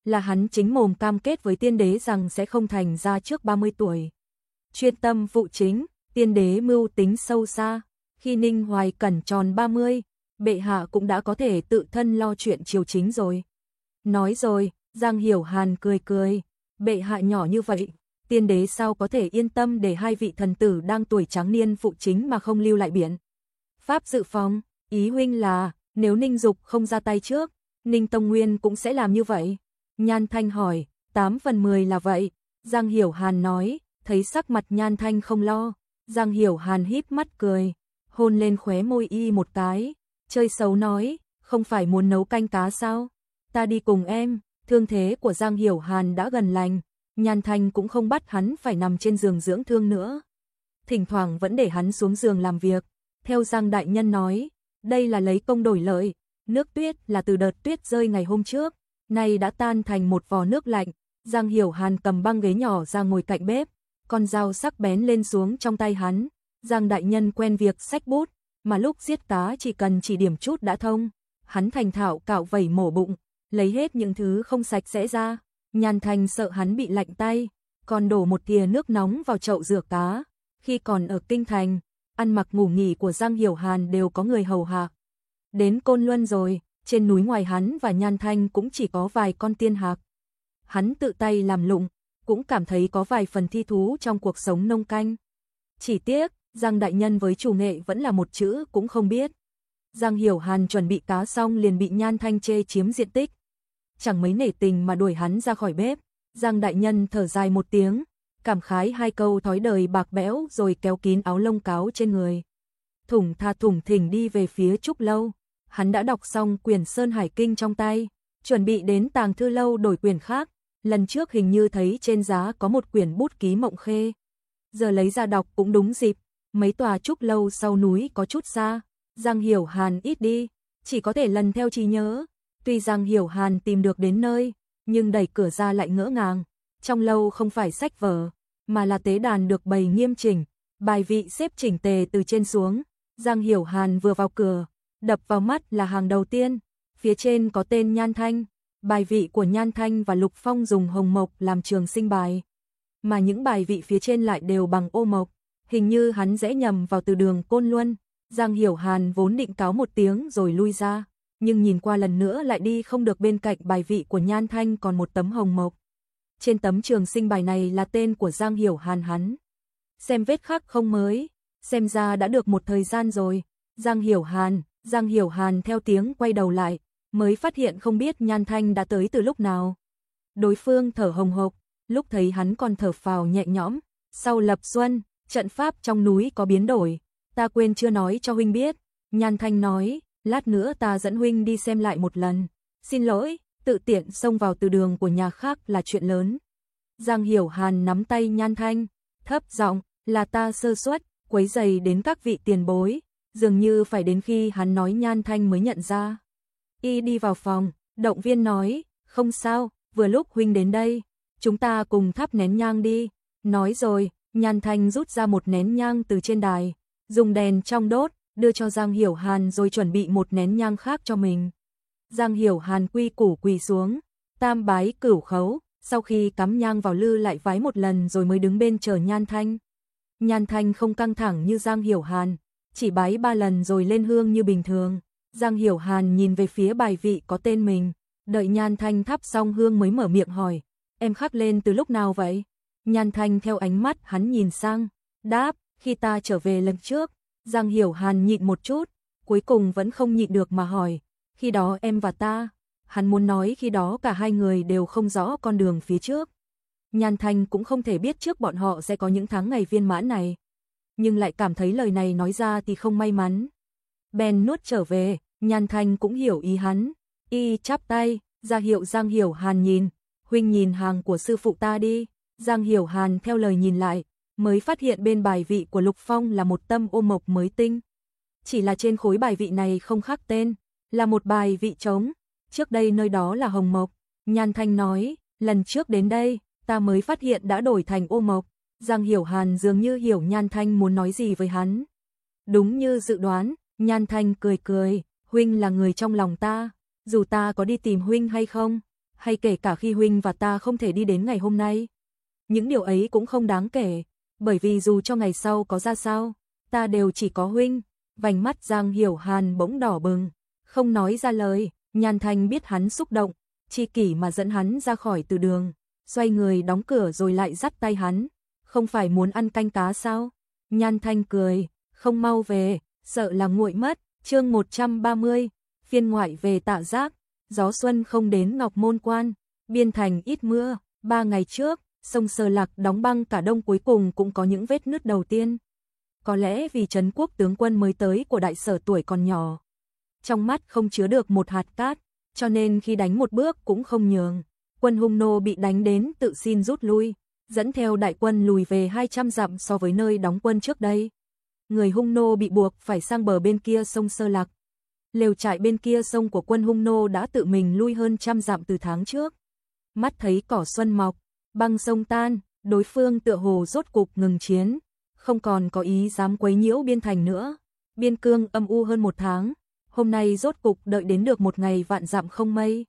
A: là hắn chính mồm cam kết với tiên đế rằng sẽ không thành ra trước 30 tuổi. Chuyên tâm vụ chính, tiên đế mưu tính sâu xa, khi Ninh Hoài Cẩn tròn 30, bệ hạ cũng đã có thể tự thân lo chuyện triều chính rồi. Nói rồi, Giang Hiểu Hàn cười cười, bệ hạ nhỏ như vậy, tiên đế sao có thể yên tâm để hai vị thần tử đang tuổi tráng niên phụ chính mà không lưu lại biện pháp dự phòng, ý huynh là, nếu Ninh Dục không ra tay trước, Ninh Tông Nguyên cũng sẽ làm như vậy. Nhan Thanh hỏi, 8 phần 10 là vậy, Giang Hiểu Hàn nói, thấy sắc mặt Nhan Thanh không lo, Giang Hiểu Hàn híp mắt cười, hôn lên khóe môi y một cái, chơi xấu nói, không phải muốn nấu canh cá sao, ta đi cùng em, thương thế của Giang Hiểu Hàn đã gần lành, Nhan Thanh cũng không bắt hắn phải nằm trên giường dưỡng thương nữa. Thỉnh thoảng vẫn để hắn xuống giường làm việc, theo Giang Đại Nhân nói, đây là lấy công đổi lợi, nước tuyết là từ đợt tuyết rơi ngày hôm trước, nay đã tan thành một vò nước lạnh, Giang Hiểu Hàn cầm băng ghế nhỏ ra ngồi cạnh bếp, con dao sắc bén lên xuống trong tay hắn, Giang Đại Nhân quen việc xách bút, mà lúc giết cá chỉ cần chỉ điểm chút đã thông, hắn thành thạo cạo vẩy mổ bụng, lấy hết những thứ không sạch sẽ ra, Nhan Thanh sợ hắn bị lạnh tay, còn đổ một thìa nước nóng vào chậu rửa cá, khi còn ở Kinh Thành, ăn mặc ngủ nghỉ của Giang Hiểu Hàn đều có người hầu hạ. Đến Côn Luân rồi, trên núi ngoài hắn và Nhan Thanh cũng chỉ có vài con tiên hạc. Hắn tự tay làm lụng, cũng cảm thấy có vài phần thi thú trong cuộc sống nông canh. Chỉ tiếc, Giang Đại Nhân với chủ nghệ vẫn là một chữ cũng không biết. Giang Hiểu Hàn chuẩn bị cá xong liền bị Nhan Thanh chê chiếm diện tích. Chẳng mấy nể tình mà đuổi hắn ra khỏi bếp. Giang Đại Nhân thở dài một tiếng, cảm khái hai câu thói đời bạc bẽo rồi kéo kín áo lông cáo trên người. Thủng tha thủng thỉnh đi về phía Trúc Lâu. Hắn đã đọc xong quyển Sơn Hải Kinh trong tay, chuẩn bị đến Tàng Thư Lâu đổi quyển khác. Lần trước hình như thấy trên giá có một quyển bút ký Mộng Khê. Giờ lấy ra đọc cũng đúng dịp, mấy tòa Trúc Lâu sau núi có chút xa. Giang Hiểu Hàn ít đi, chỉ có thể lần theo trí nhớ. Tuy Giang Hiểu Hàn tìm được đến nơi, nhưng đẩy cửa ra lại ngỡ ngàng. Trong lâu không phải sách vở, mà là tế đàn được bày nghiêm chỉnh, bài vị xếp chỉnh tề từ trên xuống. Giang Hiểu Hàn vừa vào cửa, đập vào mắt là hàng đầu tiên, phía trên có tên Nhan Thanh, bài vị của Nhan Thanh và Lục Phong dùng hồng mộc làm trường sinh bài, mà những bài vị phía trên lại đều bằng ô mộc, hình như hắn rẽ nhầm vào từ đường Côn Luân. Giang Hiểu Hàn vốn định cáo một tiếng rồi lui ra, nhưng nhìn qua lần nữa lại đi không được, bên cạnh bài vị của Nhan Thanh còn một tấm hồng mộc. Trên tấm trường sinh bài này là tên của Giang Hiểu Hàn hắn. Xem vết khắc không mới, xem ra đã được một thời gian rồi. Giang Hiểu Hàn theo tiếng quay đầu lại, mới phát hiện không biết Nhan Thanh đã tới từ lúc nào. Đối phương thở hồng hộc, lúc thấy hắn còn thở phào nhẹ nhõm. Sau lập xuân, trận pháp trong núi có biến đổi, ta quên chưa nói cho huynh biết. Nhan Thanh nói, lát nữa ta dẫn huynh đi xem lại một lần. Xin lỗi, tự tiện xông vào từ đường của nhà khác là chuyện lớn. Giang Hiểu Hàn nắm tay Nhan Thanh, thấp giọng, là ta sơ suất, quấy rầy đến các vị tiền bối. Dường như phải đến khi hắn nói Nhan Thanh mới nhận ra. Y đi vào phòng, động viên nói, không sao, vừa lúc huynh đến đây, chúng ta cùng thắp nén nhang đi. Nói rồi, Nhan Thanh rút ra một nén nhang từ trên đài, dùng đèn trong đốt, đưa cho Giang Hiểu Hàn rồi chuẩn bị một nén nhang khác cho mình. Giang Hiểu Hàn quy củ quỳ xuống, tam bái cửu khấu, sau khi cắm nhang vào lư lại vái một lần rồi mới đứng bên chờ Nhan Thanh. Nhan Thanh không căng thẳng như Giang Hiểu Hàn, chỉ bái 3 lần rồi lên hương như bình thường. Giang Hiểu Hàn nhìn về phía bài vị có tên mình, đợi Nhan Thanh thắp xong hương mới mở miệng hỏi, em khắc lên từ lúc nào vậy? Nhan Thanh theo ánh mắt hắn nhìn sang, đáp, khi ta trở về lần trước. Giang Hiểu Hàn nhịn một chút, cuối cùng vẫn không nhịn được mà hỏi, khi đó em và ta. Hắn muốn nói khi đó cả hai người đều không rõ con đường phía trước. Nhan Thanh cũng không thể biết trước bọn họ sẽ có những tháng ngày viên mãn này, nhưng lại cảm thấy lời này nói ra thì không may mắn. Bèn nuốt trở về, Nhan Thanh cũng hiểu ý hắn, y chắp tay, ra hiệu Giang Hiểu Hàn nhìn, huynh nhìn hàng của sư phụ ta đi. Giang Hiểu Hàn theo lời nhìn lại, mới phát hiện bên bài vị của Lục Phong là một tâm ô mộc mới tinh. Chỉ là trên khối bài vị này không khắc tên, là một bài vị trống, trước đây nơi đó là hồng mộc. Nhan Thanh nói, lần trước đến đây, ta mới phát hiện đã đổi thành ô mộc. Giang Hiểu Hàn dường như hiểu Nhan Thanh muốn nói gì với hắn. Đúng như dự đoán, Nhan Thanh cười cười, huynh là người trong lòng ta, dù ta có đi tìm huynh hay không, hay kể cả khi huynh và ta không thể đi đến ngày hôm nay. Những điều ấy cũng không đáng kể, bởi vì dù cho ngày sau có ra sao, ta đều chỉ có huynh. Vành mắt Giang Hiểu Hàn bỗng đỏ bừng, không nói ra lời. Nhan Thanh biết hắn xúc động, chi kỷ mà dẫn hắn ra khỏi từ đường, xoay người đóng cửa rồi lại dắt tay hắn. Không phải muốn ăn canh cá sao? Nhan Thanh cười, không mau về, sợ là nguội mất. Chương 130, phiên ngoại về Tạ Giác. Gió xuân không đến Ngọc Môn Quan, biên thành ít mưa. 3 ngày trước, sông Sơ Lạc đóng băng cả đông cuối cùng cũng có những vết nứt đầu tiên. Có lẽ vì Trấn Quốc tướng quân mới tới của Đại Sở tuổi còn nhỏ, trong mắt không chứa được một hạt cát, cho nên khi đánh một bước cũng không nhường. Quân Hung Nô bị đánh đến tự xin rút lui, dẫn theo đại quân lùi về 200 dặm so với nơi đóng quân trước đây. Người Hung Nô bị buộc phải sang bờ bên kia sông Sơ Lạc. Lều trại bên kia sông của quân Hung Nô đã tự mình lui hơn 100 dặm từ tháng trước. Mắt thấy cỏ xuân mọc, băng sông tan, đối phương tựa hồ rốt cục ngừng chiến, không còn có ý dám quấy nhiễu biên thành nữa. Biên cương âm u hơn 1 tháng, hôm nay rốt cục đợi đến được một ngày vạn dặm không mây.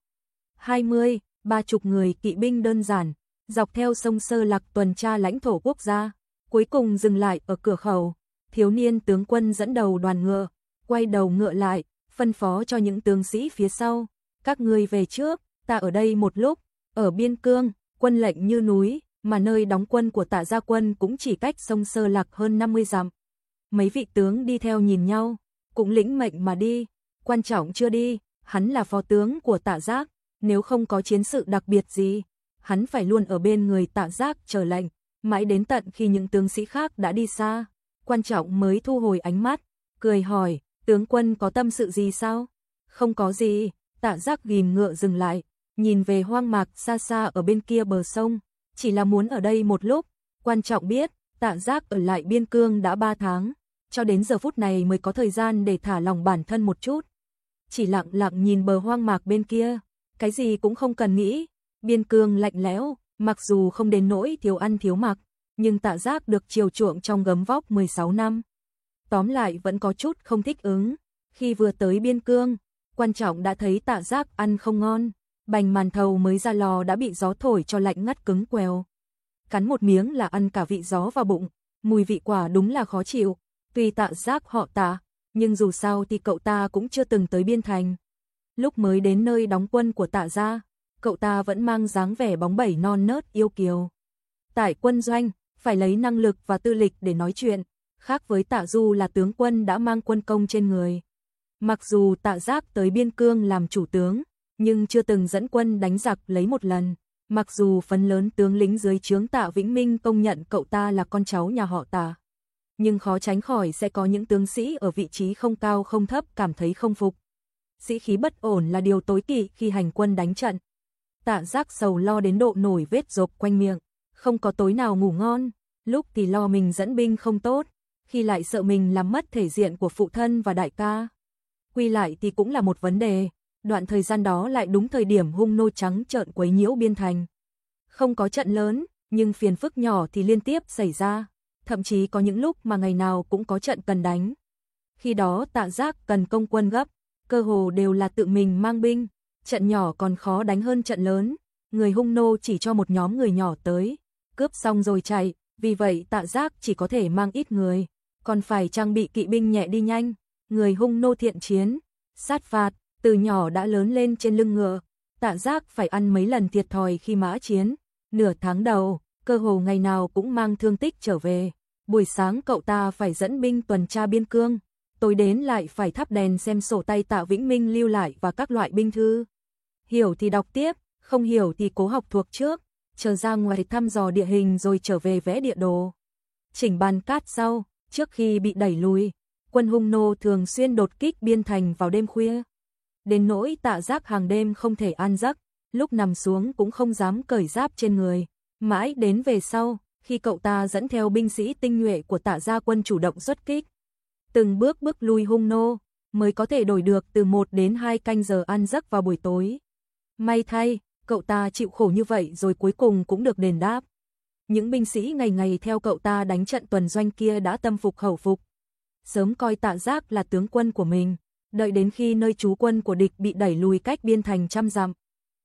A: 20-30 người kỵ binh đơn giản, dọc theo sông Sơ Lạc tuần tra lãnh thổ quốc gia, cuối cùng dừng lại ở cửa khẩu. Thiếu niên tướng quân dẫn đầu đoàn ngựa, quay đầu ngựa lại, phân phó cho những tướng sĩ phía sau, các ngươi về trước, ta ở đây một lúc. Ở biên cương, quân lệnh như núi, mà nơi đóng quân của Tạ Gia quân cũng chỉ cách sông Sơ Lạc hơn 50 dặm. Mấy vị tướng đi theo nhìn nhau, cũng lĩnh mệnh mà đi. Quan trọng chưa đi, hắn là phó tướng của Tạ Giác, nếu không có chiến sự đặc biệt gì, hắn phải luôn ở bên người Tạ Giác chờ lệnh, mãi đến tận khi những tướng sĩ khác đã đi xa, Quan Trọng mới thu hồi ánh mắt, cười hỏi, tướng quân có tâm sự gì sao? Không có gì. Tạ Giác ghim ngựa dừng lại, nhìn về hoang mạc xa xa ở bên kia bờ sông, chỉ là muốn ở đây một lúc. Quan Trọng biết, Tạ Giác ở lại biên cương đã 3 tháng, cho đến giờ phút này mới có thời gian để thả lòng bản thân một chút. Chỉ lặng lặng nhìn bờ hoang mạc bên kia, cái gì cũng không cần nghĩ. Biên cương lạnh lẽo, mặc dù không đến nỗi thiếu ăn thiếu mặc, nhưng Tạ Giác được chiều chuộng trong gấm vóc 16 năm. Tóm lại vẫn có chút không thích ứng. Khi vừa tới biên cương, Quan Trọng đã thấy Tạ Giác ăn không ngon, bánh màn thầu mới ra lò đã bị gió thổi cho lạnh ngắt cứng quèo. Cắn một miếng là ăn cả vị gió vào bụng, mùi vị quả đúng là khó chịu. Tuy Tạ Giác họ Tạ, nhưng dù sao thì cậu ta cũng chưa từng tới biên thành. Lúc mới đến nơi đóng quân của Tạ gia, cậu ta vẫn mang dáng vẻ bóng bẩy non nớt yêu kiều. Tại quân doanh, phải lấy năng lực và tư lịch để nói chuyện, khác với Tạ Du là tướng quân đã mang quân công trên người. Mặc dù Tạ Giác tới biên cương làm chủ tướng, nhưng chưa từng dẫn quân đánh giặc lấy một lần. Mặc dù phần lớn tướng lính dưới trướng Tạ Vĩnh Minh công nhận cậu ta là con cháu nhà họ Tạ, nhưng khó tránh khỏi sẽ có những tướng sĩ ở vị trí không cao không thấp cảm thấy không phục. Sĩ khí bất ổn là điều tối kỵ khi hành quân đánh trận. Tạ Giác sầu lo đến độ nổi vết rộp quanh miệng, không có tối nào ngủ ngon, lúc thì lo mình dẫn binh không tốt, khi lại sợ mình làm mất thể diện của phụ thân và đại ca. Quy lại thì cũng là một vấn đề, đoạn thời gian đó lại đúng thời điểm Hung Nô trắng trợn quấy nhiễu biên thành. Không có trận lớn, nhưng phiền phức nhỏ thì liên tiếp xảy ra, thậm chí có những lúc mà ngày nào cũng có trận cần đánh. Khi đó Tạ Giác cần công quân gấp, cơ hồ đều là tự mình mang binh, trận nhỏ còn khó đánh hơn trận lớn, người Hung Nô chỉ cho một nhóm người nhỏ tới, cướp xong rồi chạy, vì vậy Tạ Giác chỉ có thể mang ít người, còn phải trang bị kỵ binh nhẹ đi nhanh. Người Hung Nô thiện chiến, sát phạt, từ nhỏ đã lớn lên trên lưng ngựa, Tạ Giác phải ăn mấy lần thiệt thòi khi mã chiến. Nửa tháng đầu, cơ hồ ngày nào cũng mang thương tích trở về. Buổi sáng cậu ta phải dẫn binh tuần tra biên cương, tối đến lại phải thắp đèn xem sổ tay Tạ Vĩnh Minh lưu lại và các loại binh thư. Hiểu thì đọc tiếp, không hiểu thì cố học thuộc trước, chờ ra ngoài thăm dò địa hình rồi trở về vẽ địa đồ. Chỉnh bàn cát sau, trước khi bị đẩy lùi, quân Hung Nô thường xuyên đột kích biên thành vào đêm khuya. Đến nỗi Tạ Giác hàng đêm không thể an giấc, lúc nằm xuống cũng không dám cởi giáp trên người. Mãi đến về sau, khi cậu ta dẫn theo binh sĩ tinh nhuệ của Tạ gia quân chủ động xuất kích, từng bước bước lui Hung Nô, mới có thể đổi được từ 1 đến 2 canh giờ ăn giấc vào buổi tối. May thay, cậu ta chịu khổ như vậy rồi cuối cùng cũng được đền đáp. Những binh sĩ ngày ngày theo cậu ta đánh trận tuần doanh kia đã tâm phục khẩu phục, sớm coi Tạ Giác là tướng quân của mình, đợi đến khi nơi trú quân của địch bị đẩy lùi cách biên thành 100 dặm.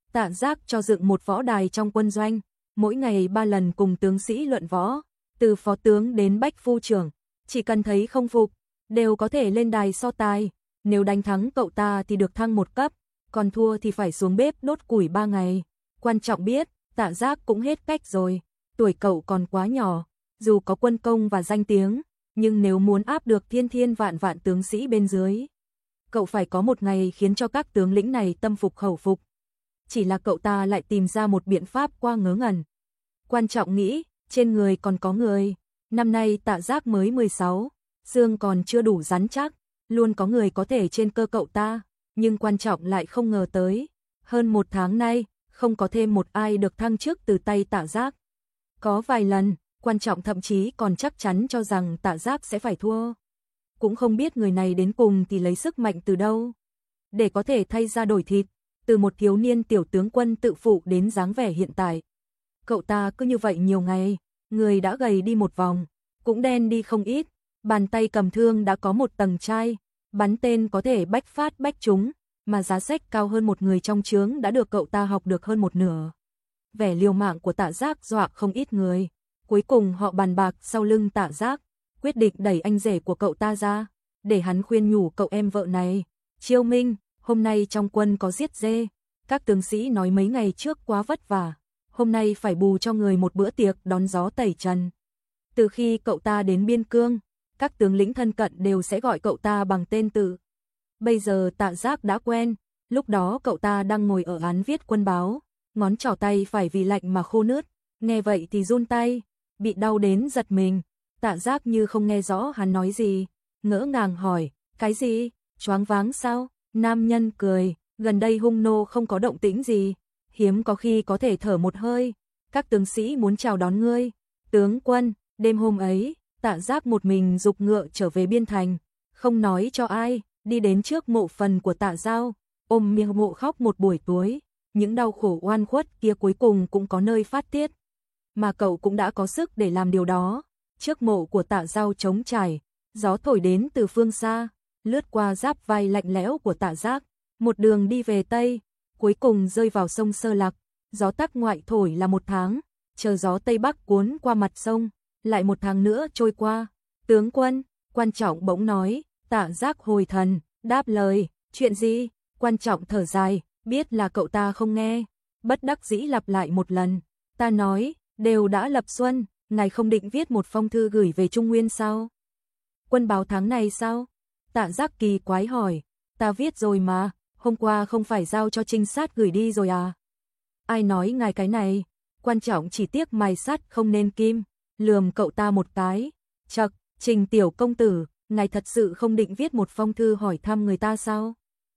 A: Tạ Giác cho dựng một võ đài trong quân doanh, mỗi ngày 3 lần cùng tướng sĩ luận võ, từ phó tướng đến bách phu trưởng, chỉ cần thấy không phục, đều có thể lên đài so tài, nếu đánh thắng cậu ta thì được thăng một cấp, còn thua thì phải xuống bếp đốt củi 3 ngày. Quan Trọng biết, Tạ Giác cũng hết cách rồi, tuổi cậu còn quá nhỏ, dù có quân công và danh tiếng, nhưng nếu muốn áp được thiên thiên vạn vạn tướng sĩ bên dưới, cậu phải có một ngày khiến cho các tướng lĩnh này tâm phục khẩu phục. Chỉ là cậu ta lại tìm ra một biện pháp qua ngớ ngẩn. Quan Trọng nghĩ, trên người còn có người, năm nay Tạ Giác mới 16, xương còn chưa đủ rắn chắc, luôn có người có thể trên cơ cậu ta, nhưng Quan Trọng lại không ngờ tới, hơn 1 tháng nay, không có thêm một ai được thăng chức từ tay Tạ Giác. Có vài lần, Quan Trọng thậm chí còn chắc chắn cho rằng Tạ Giác sẽ phải thua. Cũng không biết người này đến cùng thì lấy sức mạnh từ đâu, để có thể thay da đổi thịt, từ một thiếu niên tiểu tướng quân tự phụ đến dáng vẻ hiện tại. Cậu ta cứ như vậy nhiều ngày, người đã gầy đi một vòng, cũng đen đi không ít, bàn tay cầm thương đã có một tầng chai, bắn tên có thể bách phát bách trúng, mà giá sách cao hơn một người trong trướng đã được cậu ta học được hơn một nửa. Vẻ liều mạng của Tạ Giác dọa không ít người, cuối cùng họ bàn bạc sau lưng Tạ Giác, quyết định đẩy anh rể của cậu ta ra, để hắn khuyên nhủ cậu em vợ này. Chiêu Minh, hôm nay trong quân có giết dê, các tướng sĩ nói mấy ngày trước quá vất vả, hôm nay phải bù cho người một bữa tiệc đón gió tẩy trần. Từ khi cậu ta đến biên cương, các tướng lĩnh thân cận đều sẽ gọi cậu ta bằng tên tự. Bây giờ Tạ Giác đã quen, lúc đó cậu ta đang ngồi ở án viết quân báo, ngón trỏ tay phải vì lạnh mà khô nướt, nghe vậy thì run tay, bị đau đến giật mình. Tạ Giác như không nghe rõ hắn nói gì, ngỡ ngàng hỏi, cái gì, choáng váng sao? Nam nhân cười, gần đây hung nô không có động tĩnh gì, hiếm có khi có thể thở một hơi, các tướng sĩ muốn chào đón ngươi. Tướng quân, đêm hôm ấy, Tạ Giác một mình giục ngựa trở về biên thành, không nói cho ai, đi đến trước mộ phần của Tạ Giao, ôm miệng mộ khóc một buổi tối, những đau khổ oan khuất kia cuối cùng cũng có nơi phát tiết, mà cậu cũng đã có sức để làm điều đó. Trước mộ của Tạ Giao trống trải, gió thổi đến từ phương xa, lướt qua giáp vai lạnh lẽo của Tạ Giác, một đường đi về Tây, cuối cùng rơi vào sông Sơ Lạc, gió tắc ngoại thổi là 1 tháng, chờ gió Tây Bắc cuốn qua mặt sông, lại 1 tháng nữa trôi qua. Tướng quân, Quan Trọng bỗng nói. Tạ Giác hồi thần, đáp lời, chuyện gì? Quan Trọng thở dài, biết là cậu ta không nghe, bất đắc dĩ lặp lại một lần. Ta nói, đều đã lập xuân, ngài không định viết một phong thư gửi về Trung Nguyên sao? Quân báo tháng này sao? Tạ Giác kỳ quái hỏi, ta viết rồi mà, hôm qua không phải giao cho trinh sát gửi đi rồi à? Ai nói ngài cái này? Quan Trọng chỉ tiếc mài sắt không nên kim, lườm cậu ta một cái. Chậc, Trình tiểu công tử, ngài thật sự không định viết một phong thư hỏi thăm người ta sao?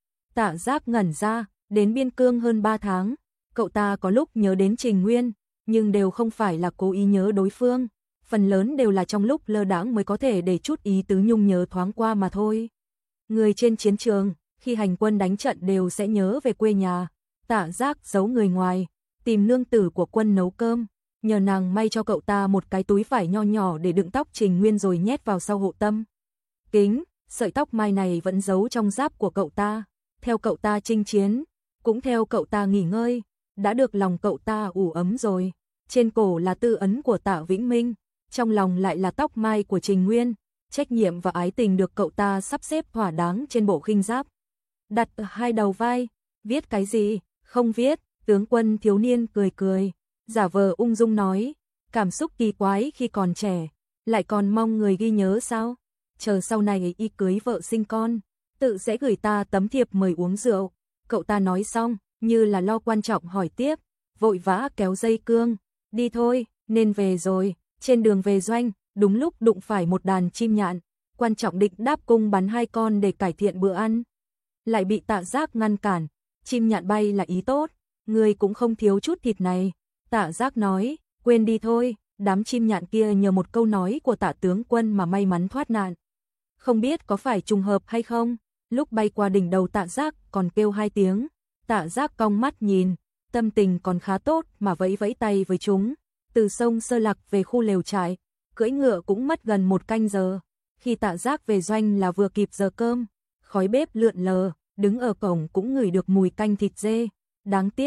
A: Tạ Giác ngẩn ra, đến biên cương hơn 3 tháng, cậu ta có lúc nhớ đến Trình Nguyên, nhưng đều không phải là cố ý nhớ đối phương, phần lớn đều là trong lúc lơ đãng mới có thể để chút ý tứ nhung nhớ thoáng qua mà thôi. Người trên chiến trường, khi hành quân đánh trận đều sẽ nhớ về quê nhà. Tạ Giác giấu người ngoài, tìm nương tử của quân nấu cơm, nhờ nàng may cho cậu ta một cái túi vải nho nhỏ để đựng tóc Trình Nguyên rồi nhét vào sau hộ tâm kính. Sợi tóc mai này vẫn giấu trong giáp của cậu ta, theo cậu ta chinh chiến, cũng theo cậu ta nghỉ ngơi, đã được lòng cậu ta ủ ấm rồi. Trên cổ là tư ấn của Tạ Vĩnh Minh, trong lòng lại là tóc mai của Trình Nguyên, trách nhiệm và ái tình được cậu ta sắp xếp thỏa đáng trên bộ khinh giáp, đặt ở 2 đầu vai. Viết cái gì? Không viết. Tướng quân thiếu niên cười cười, giả vờ ung dung nói, cảm xúc kỳ quái khi còn trẻ, lại còn mong người ghi nhớ sao? Chờ sau này y cưới vợ sinh con, tự sẽ gửi ta tấm thiệp mời uống rượu. Cậu ta nói xong, như là lo Quan Trọng hỏi tiếp, vội vã kéo dây cương, đi thôi, nên về rồi. Trên đường về doanh, đúng lúc đụng phải một đàn chim nhạn, Quan Trọng định đáp cung bắn 2 con để cải thiện bữa ăn, lại bị Tạ Giác ngăn cản. Chim nhạn bay là ý tốt, người cũng không thiếu chút thịt này. Tạ Giác nói, quên đi thôi. Đám chim nhạn kia nhờ một câu nói của Tạ tướng quân mà may mắn thoát nạn. Không biết có phải trùng hợp hay không, lúc bay qua đỉnh đầu Tạ Giác còn kêu 2 tiếng. Tạ Giác cong mắt nhìn, tâm tình còn khá tốt mà vẫy vẫy tay với chúng. Từ sông Sơ Lạc về khu lều trại, cưỡi ngựa cũng mất gần 1 canh giờ. Khi Tạ Giác về doanh là vừa kịp giờ cơm, khói bếp lượn lờ, đứng ở cổng cũng ngửi được mùi canh thịt dê. Đáng tiếc,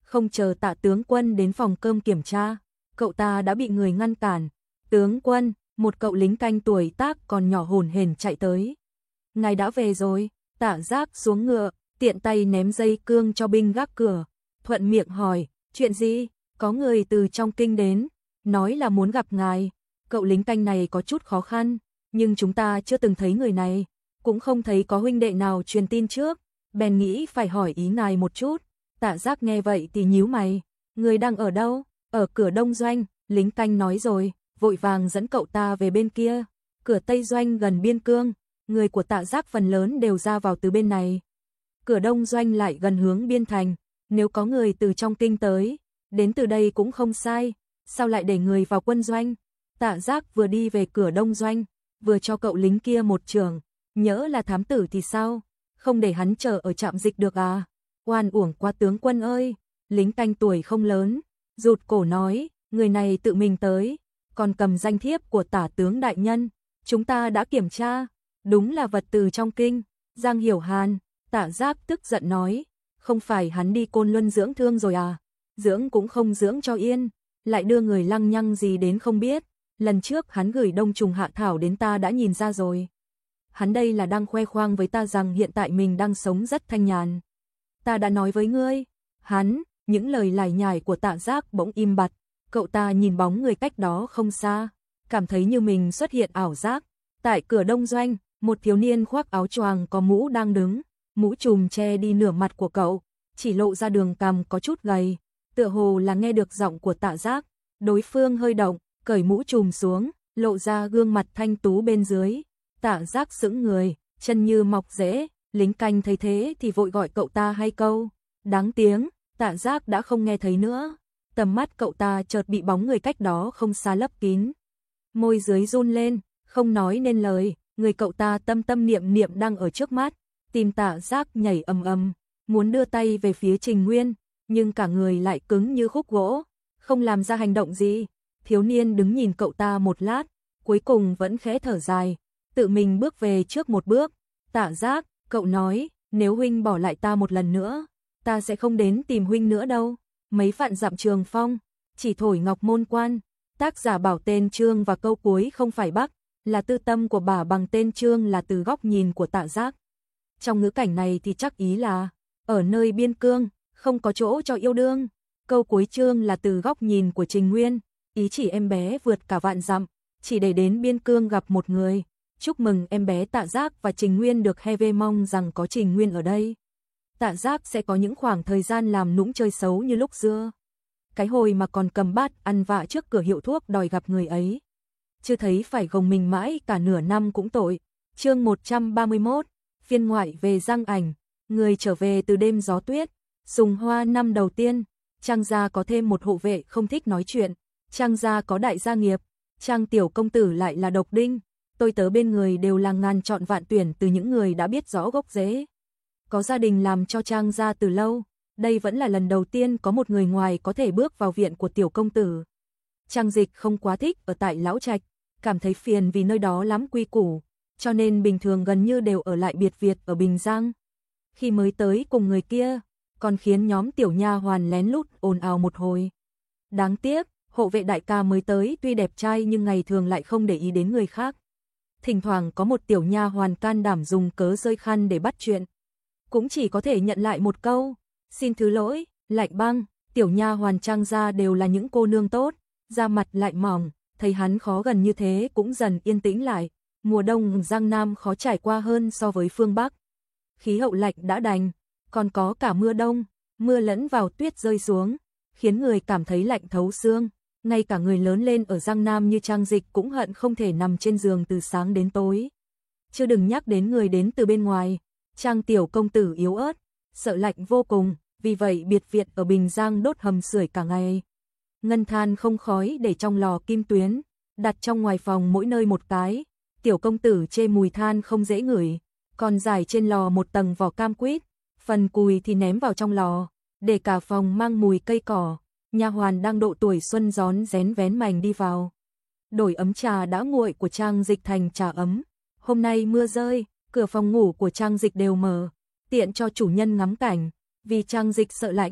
A: Không chờ Tạ tướng quân đến phòng cơm kiểm tra, cậu ta đã bị người ngăn cản. Tướng quân, một cậu lính canh tuổi tác còn nhỏ hổn hển chạy tới. Ngài đã về rồi. Tạ Giác xuống ngựa, tiện tay ném dây cương cho binh gác cửa, thuận miệng hỏi, chuyện gì? Có người từ trong kinh đến, nói là muốn gặp ngài. Cậu lính canh này có chút khó khăn, nhưng chúng ta chưa từng thấy người này, cũng không thấy có huynh đệ nào truyền tin trước, bèn nghĩ phải hỏi ý ngài một chút. Tạ Giác nghe vậy thì nhíu mày, người đang ở đâu? Ở cửa đông doanh, lính canh nói rồi, vội vàng dẫn cậu ta về bên kia, cửa tây doanh gần biên cương, người của Tạ Giác phần lớn đều ra vào từ bên này. Cửa đông doanh lại gần hướng biên thành, nếu có người từ trong kinh tới, đến từ đây cũng không sai, sao lại để người vào quân doanh? Tạ Giác vừa đi về cửa đông doanh, vừa cho cậu lính kia một chưởng, nhỡ là thám tử thì sao? Không để hắn chờ ở trạm dịch được à? Oan uổng qua tướng quân ơi! Lính canh tuổi không lớn, rụt cổ nói, người này tự mình tới, còn cầm danh thiếp của Tả tướng đại nhân, chúng ta đã kiểm tra, đúng là vật từ trong kinh. Giang Hiểu Hàn, Tạ Giác tức giận nói, không phải hắn đi Côn Luân dưỡng thương rồi à? Dưỡng cũng không dưỡng cho yên, lại đưa người lăng nhăng gì đến không biết. Lần trước hắn gửi đông trùng hạ thảo đến ta đã nhìn ra rồi. Hắn đây là đang khoe khoang với ta rằng hiện tại mình đang sống rất thanh nhàn. Ta đã nói với ngươi. Hắn, những lời lải nhải của Tạ Giác bỗng im bặt. Cậu ta nhìn bóng người cách đó không xa, cảm thấy như mình xuất hiện ảo giác. Tại cửa đông doanh, một thiếu niên khoác áo choàng có mũ đang đứng, mũ trùm che đi nửa mặt của cậu, chỉ lộ ra đường cằm có chút gầy, tựa hồ là nghe được giọng của Tạ Giác. Đối phương hơi động, cởi mũ trùm xuống, lộ ra gương mặt thanh tú bên dưới. Tạ Giác sững người, chân như mọc rễ, lính canh thấy thế thì vội gọi cậu ta hai câu. Đáng tiếng, Tạ Giác đã không nghe thấy nữa. Tầm mắt cậu ta chợt bị bóng người cách đó không xa lấp kín. Môi dưới run lên, không nói nên lời, người cậu ta tâm tâm niệm niệm đang ở trước mắt. Tim Tạ Giác nhảy ầm ầm, muốn đưa tay về phía Trình Nguyên, nhưng cả người lại cứng như khúc gỗ, không làm ra hành động gì. Thiếu niên đứng nhìn cậu ta một lát, cuối cùng vẫn khẽ thở dài, tự mình bước về trước một bước. Tạ Giác, cậu nói, nếu huynh bỏ lại ta một lần nữa, ta sẽ không đến tìm huynh nữa đâu. Mấy vạn dặm trường phong, chỉ thổi ngọc môn quan. Tác giả bảo tên chương và câu cuối không phải Bắc, là tư tâm của bà, bằng tên chương là từ góc nhìn của Tạ Giác. Trong ngữ cảnh này thì chắc ý là, ở nơi biên cương, không có chỗ cho yêu đương. Câu cuối chương là từ góc nhìn của Trình Nguyên, ý chỉ em bé vượt cả vạn dặm, chỉ để đến biên cương gặp một người. Chúc mừng em bé Tạ Giác và Trình Nguyên được Heve, mong rằng có Trình Nguyên ở đây, Tạ Giác sẽ có những khoảng thời gian làm nũng chơi xấu như lúc xưa. Cái hồi mà còn cầm bát ăn vạ trước cửa hiệu thuốc đòi gặp người ấy. Chưa thấy phải gồng mình mãi cả nửa năm cũng tội. Chương 131, phiên ngoại về Giang Ảnh, người trở về từ đêm gió tuyết. Sùng Hoa năm đầu tiên, Trang gia có thêm một hộ vệ không thích nói chuyện. Trang gia có đại gia nghiệp, Trang tiểu công tử lại là độc đinh. Tôi tớ bên người đều là ngàn chọn vạn tuyển từ những người đã biết rõ gốc rễ. Có gia đình làm cho Trang gia từ lâu, đây vẫn là lần đầu tiên có một người ngoài có thể bước vào viện của tiểu công tử. Trang Dịch không quá thích ở tại Lão Trạch, cảm thấy phiền vì nơi đó lắm quy củ, cho nên bình thường gần như đều ở lại biệt viện ở Bình Giang. Khi mới tới cùng người kia, còn khiến nhóm tiểu nha hoàn lén lút ồn ào một hồi. Đáng tiếc, hộ vệ đại ca mới tới tuy đẹp trai nhưng ngày thường lại không để ý đến người khác. Thỉnh thoảng có một tiểu nha hoàn can đảm dùng cớ rơi khăn để bắt chuyện, cũng chỉ có thể nhận lại một câu, xin thứ lỗi. Lạnh băng, tiểu nha hoàn Trang gia đều là những cô nương tốt, da mặt lại mỏng, thấy hắn khó gần như thế cũng dần yên tĩnh lại. Mùa đông Giang Nam khó trải qua hơn so với phương Bắc. Khí hậu lạnh đã đành, còn có cả mưa đông, mưa lẫn vào tuyết rơi xuống, khiến người cảm thấy lạnh thấu xương. Ngay cả người lớn lên ở Giang Nam như Trang Dịch cũng hận không thể nằm trên giường từ sáng đến tối. Chưa đừng nhắc đến người đến từ bên ngoài. Trang tiểu công tử yếu ớt, sợ lạnh vô cùng, vì vậy biệt viện ở Bình Giang đốt hầm sưởi cả ngày. Ngân than không khói để trong lò kim tuyến, đặt trong ngoài phòng mỗi nơi một cái. Tiểu công tử chê mùi than không dễ ngửi, còn rải trên lò một tầng vỏ cam quýt, phần cùi thì ném vào trong lò, để cả phòng mang mùi cây cỏ. Nha hoàn đang độ tuổi xuân rón rén vén mành đi vào, đổi ấm trà đã nguội của Trang Dịch thành trà ấm. Hôm nay mưa rơi, cửa phòng ngủ của Trang Dịch đều mở, tiện cho chủ nhân ngắm cảnh. Vì Trang Dịch sợ lạnh,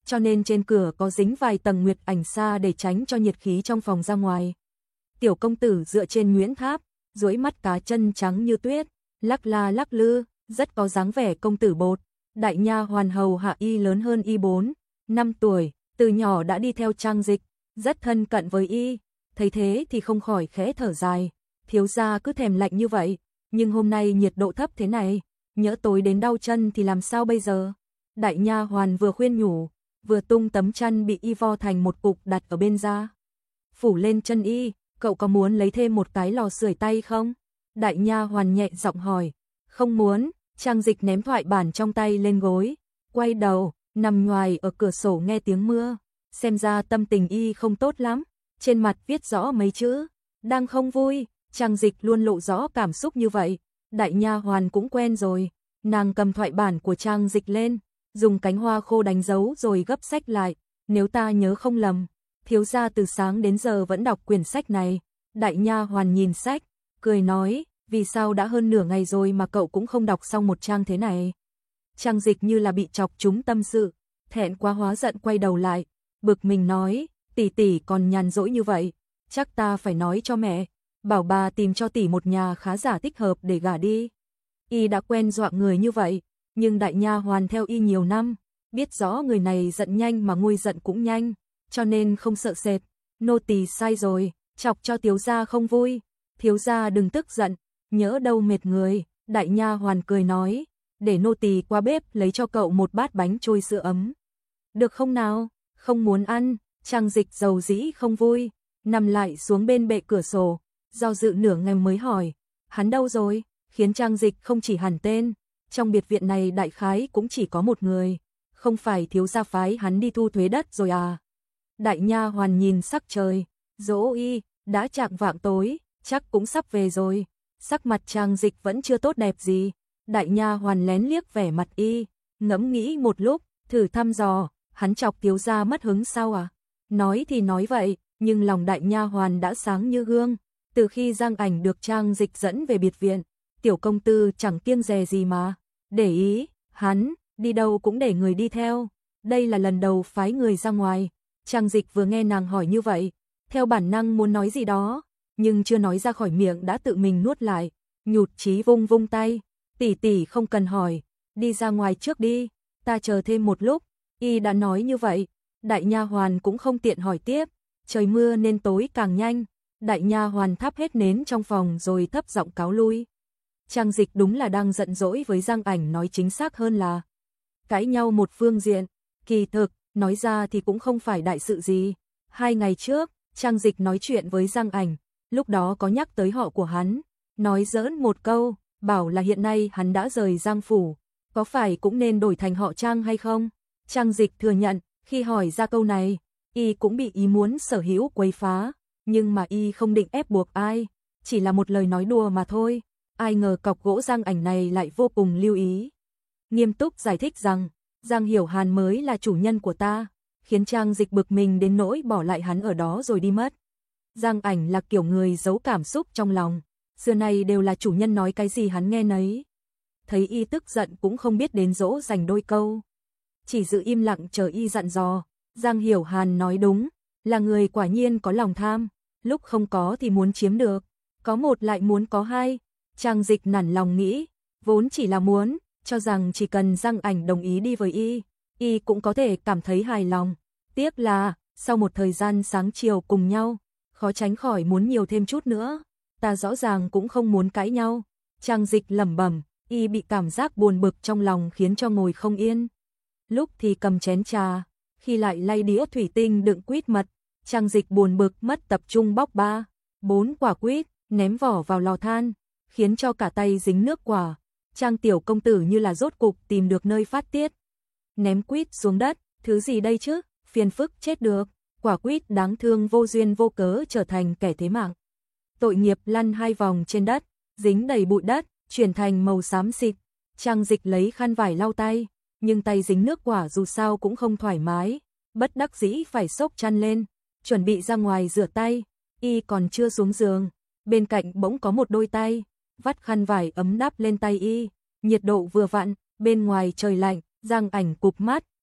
A: cho nên trên cửa có dính vài tầng nguyệt ảnh sa để tránh cho nhiệt khí trong phòng ra ngoài. Tiểu công tử dựa trên Nguyễn Tháp, duỗi mắt cá chân trắng như tuyết, lắc la lắc lư, rất có dáng vẻ công tử bột. Đại nha hoàn hầu hạ y lớn hơn y 4-5 tuổi, từ nhỏ đã đi theo Trang Dịch, rất thân cận với y, thấy thế thì không khỏi khẽ thở dài, thiếu gia cứ thèm lạnh như vậy, nhưng hôm nay nhiệt độ thấp thế này, nhỡ tối đến đau chân thì làm sao bây giờ? Đại nha hoàn vừa khuyên nhủ, vừa tung tấm chăn bị y vo thành một cục đặt ở bên da, phủ lên chân y, cậu có muốn lấy thêm một cái lò sưởi tay không? Đại nha hoàn nhẹ giọng hỏi, không muốn. Trang Dịch ném thoại bản trong tay lên gối, quay đầu, nằm ngoài ở cửa sổ nghe tiếng mưa, xem ra tâm tình y không tốt lắm, trên mặt viết rõ mấy chữ, đang không vui. Trang Dịch luôn lộ rõ cảm xúc như vậy, đại nha hoàn cũng quen rồi, nàng cầm thoại bản của Trang Dịch lên, dùng cánh hoa khô đánh dấu rồi gấp sách lại, nếu ta nhớ không lầm, thiếu gia từ sáng đến giờ vẫn đọc quyển sách này. Đại nha hoàn nhìn sách, cười nói, vì sao đã hơn nửa ngày rồi mà cậu cũng không đọc xong một trang thế này? Trang Dịch như là bị chọc trúng tâm sự, thẹn quá hóa giận quay đầu lại, bực mình nói, tỷ tỷ còn nhàn rỗi như vậy, chắc ta phải nói cho mẹ, bảo bà tìm cho tỷ một nhà khá giả thích hợp để gả đi. Y đã quen dọa người như vậy, nhưng đại nha hoàn theo y nhiều năm, biết rõ người này giận nhanh mà nguôi giận cũng nhanh, cho nên không sợ sệt. Nô tỳ sai rồi, chọc cho thiếu gia không vui, thiếu gia đừng tức giận, nhỡ đâu mệt người. Đại nha hoàn cười nói, để nô tỳ qua bếp lấy cho cậu một bát bánh trôi sữa ấm. Được không nào? Không muốn ăn. Trang Dịch dầu dĩ không vui, nằm lại xuống bên bệ cửa sổ, do dự nửa ngày mới hỏi, hắn đâu rồi? Khiến Trang Dịch không chỉ hẳn tên, trong biệt viện này đại khái cũng chỉ có một người, không phải thiếu gia phái hắn đi thu thuế đất rồi à? Đại nha hoàn nhìn sắc trời, dỗ y, đã chạng vạng tối, chắc cũng sắp về rồi. Sắc mặt Trang Dịch vẫn chưa tốt đẹp gì. Đại nha hoàn lén liếc vẻ mặt y, ngẫm nghĩ một lúc, thử thăm dò, hắn chọc thiếu gia mất hứng sao à? Nói thì nói vậy, nhưng lòng đại nha hoàn đã sáng như gương. Từ khi Giang Ảnh được Trang Dịch dẫn về biệt viện, tiểu công tử chẳng kiêng dè gì mà để ý, hắn đi đâu cũng để người đi theo. Đây là lần đầu phái người ra ngoài. Trang Dịch vừa nghe nàng hỏi như vậy, theo bản năng muốn nói gì đó, nhưng chưa nói ra khỏi miệng đã tự mình nuốt lại, nhụt chí vung vung tay, tỷ tỷ không cần hỏi, đi ra ngoài trước đi, ta chờ thêm một lúc. Y đã nói như vậy, đại nha hoàn cũng không tiện hỏi tiếp, trời mưa nên tối càng nhanh. Đại nha hoàn thắp hết nến trong phòng rồi thấp giọng cáo lui. Trang Dịch đúng là đang giận dỗi với Giang Ảnh, nói chính xác hơn là cãi nhau một phương diện, kỳ thực nói ra thì cũng không phải đại sự gì. 2 ngày trước, Trang Dịch nói chuyện với Giang Ảnh, lúc đó có nhắc tới họ của hắn, nói giỡn một câu, bảo là hiện nay hắn đã rời Giang phủ, có phải cũng nên đổi thành họ Trang hay không? Trang Dịch thừa nhận, khi hỏi ra câu này, y cũng bị ý muốn sở hữu quấy phá, nhưng mà y không định ép buộc ai, chỉ là một lời nói đùa mà thôi. Ai ngờ cọc gỗ Giang Ảnh này lại vô cùng lưu ý, nghiêm túc giải thích rằng Giang Hiểu Hàn mới là chủ nhân của ta, khiến Trang Dịch bực mình đến nỗi bỏ lại hắn ở đó rồi đi mất. Giang Ảnh là kiểu người giấu cảm xúc trong lòng, xưa nay đều là chủ nhân nói cái gì hắn nghe nấy. Thấy y tức giận cũng không biết đến dỗ dành đôi câu, chỉ giữ im lặng chờ y dặn dò. Giang Hiểu Hàn nói đúng, là người quả nhiên có lòng tham, lúc không có thì muốn chiếm được, có một lại muốn có hai. Trang Dịch nản lòng nghĩ, vốn chỉ là muốn, cho rằng chỉ cần Giang Ảnh đồng ý đi với y cũng có thể cảm thấy hài lòng. Tiếc là, sau một thời gian sáng chiều cùng nhau, khó tránh khỏi muốn nhiều thêm chút nữa. Ta rõ ràng cũng không muốn cãi nhau. Trang Dịch lẩm bẩm, y bị cảm giác buồn bực trong lòng khiến cho ngồi không yên. Lúc thì cầm chén trà, khi lại lay đĩa thủy tinh đựng quýt mật. Trang Dịch buồn bực mất tập trung bóc 3-4 quả quýt, ném vỏ vào lò than, khiến cho cả tay dính nước quả. Trang tiểu công tử như là rốt cục tìm được nơi phát tiết, ném quýt xuống đất, thứ gì đây chứ, phiền phức chết được. Quả quýt đáng thương vô duyên vô cớ trở thành kẻ thế mạng. Tội nghiệp lăn 2 vòng trên đất, dính đầy bụi đất, chuyển thành màu xám xịt. Trang Dịch lấy khăn vải lau tay, nhưng tay dính nước quả dù sao cũng không thoải mái, bất đắc dĩ phải xốc chăn lên, chuẩn bị ra ngoài rửa tay. Y còn chưa xuống giường, bên cạnh bỗng có một đôi tay vắt khăn vải ấm đắp lên tay y, nhiệt độ vừa vặn, bên ngoài trời lạnh. Giang Ảnh cụp mắt,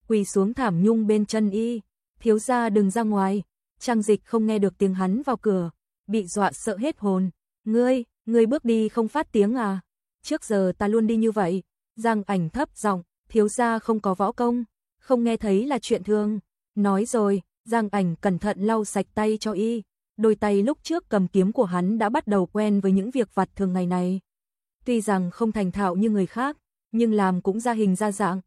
A: quỳ xuống thảm nhung bên chân y, thiếu gia đừng ra ngoài. Trang Dịch không nghe được tiếng hắn vào cửa, bị dọa sợ hết hồn. Ngươi bước đi không phát tiếng à? Trước giờ ta luôn đi như vậy. Giang Ảnh thấp giọng, thiếu gia không có võ công, không nghe thấy là chuyện thường. Nói rồi, Giang Ảnh cẩn thận lau sạch tay cho y. Đôi tay lúc trước cầm kiếm của hắn đã bắt đầu quen với những việc vặt thường ngày này. Tuy rằng không thành thạo như người khác, nhưng làm cũng ra hình ra dạng.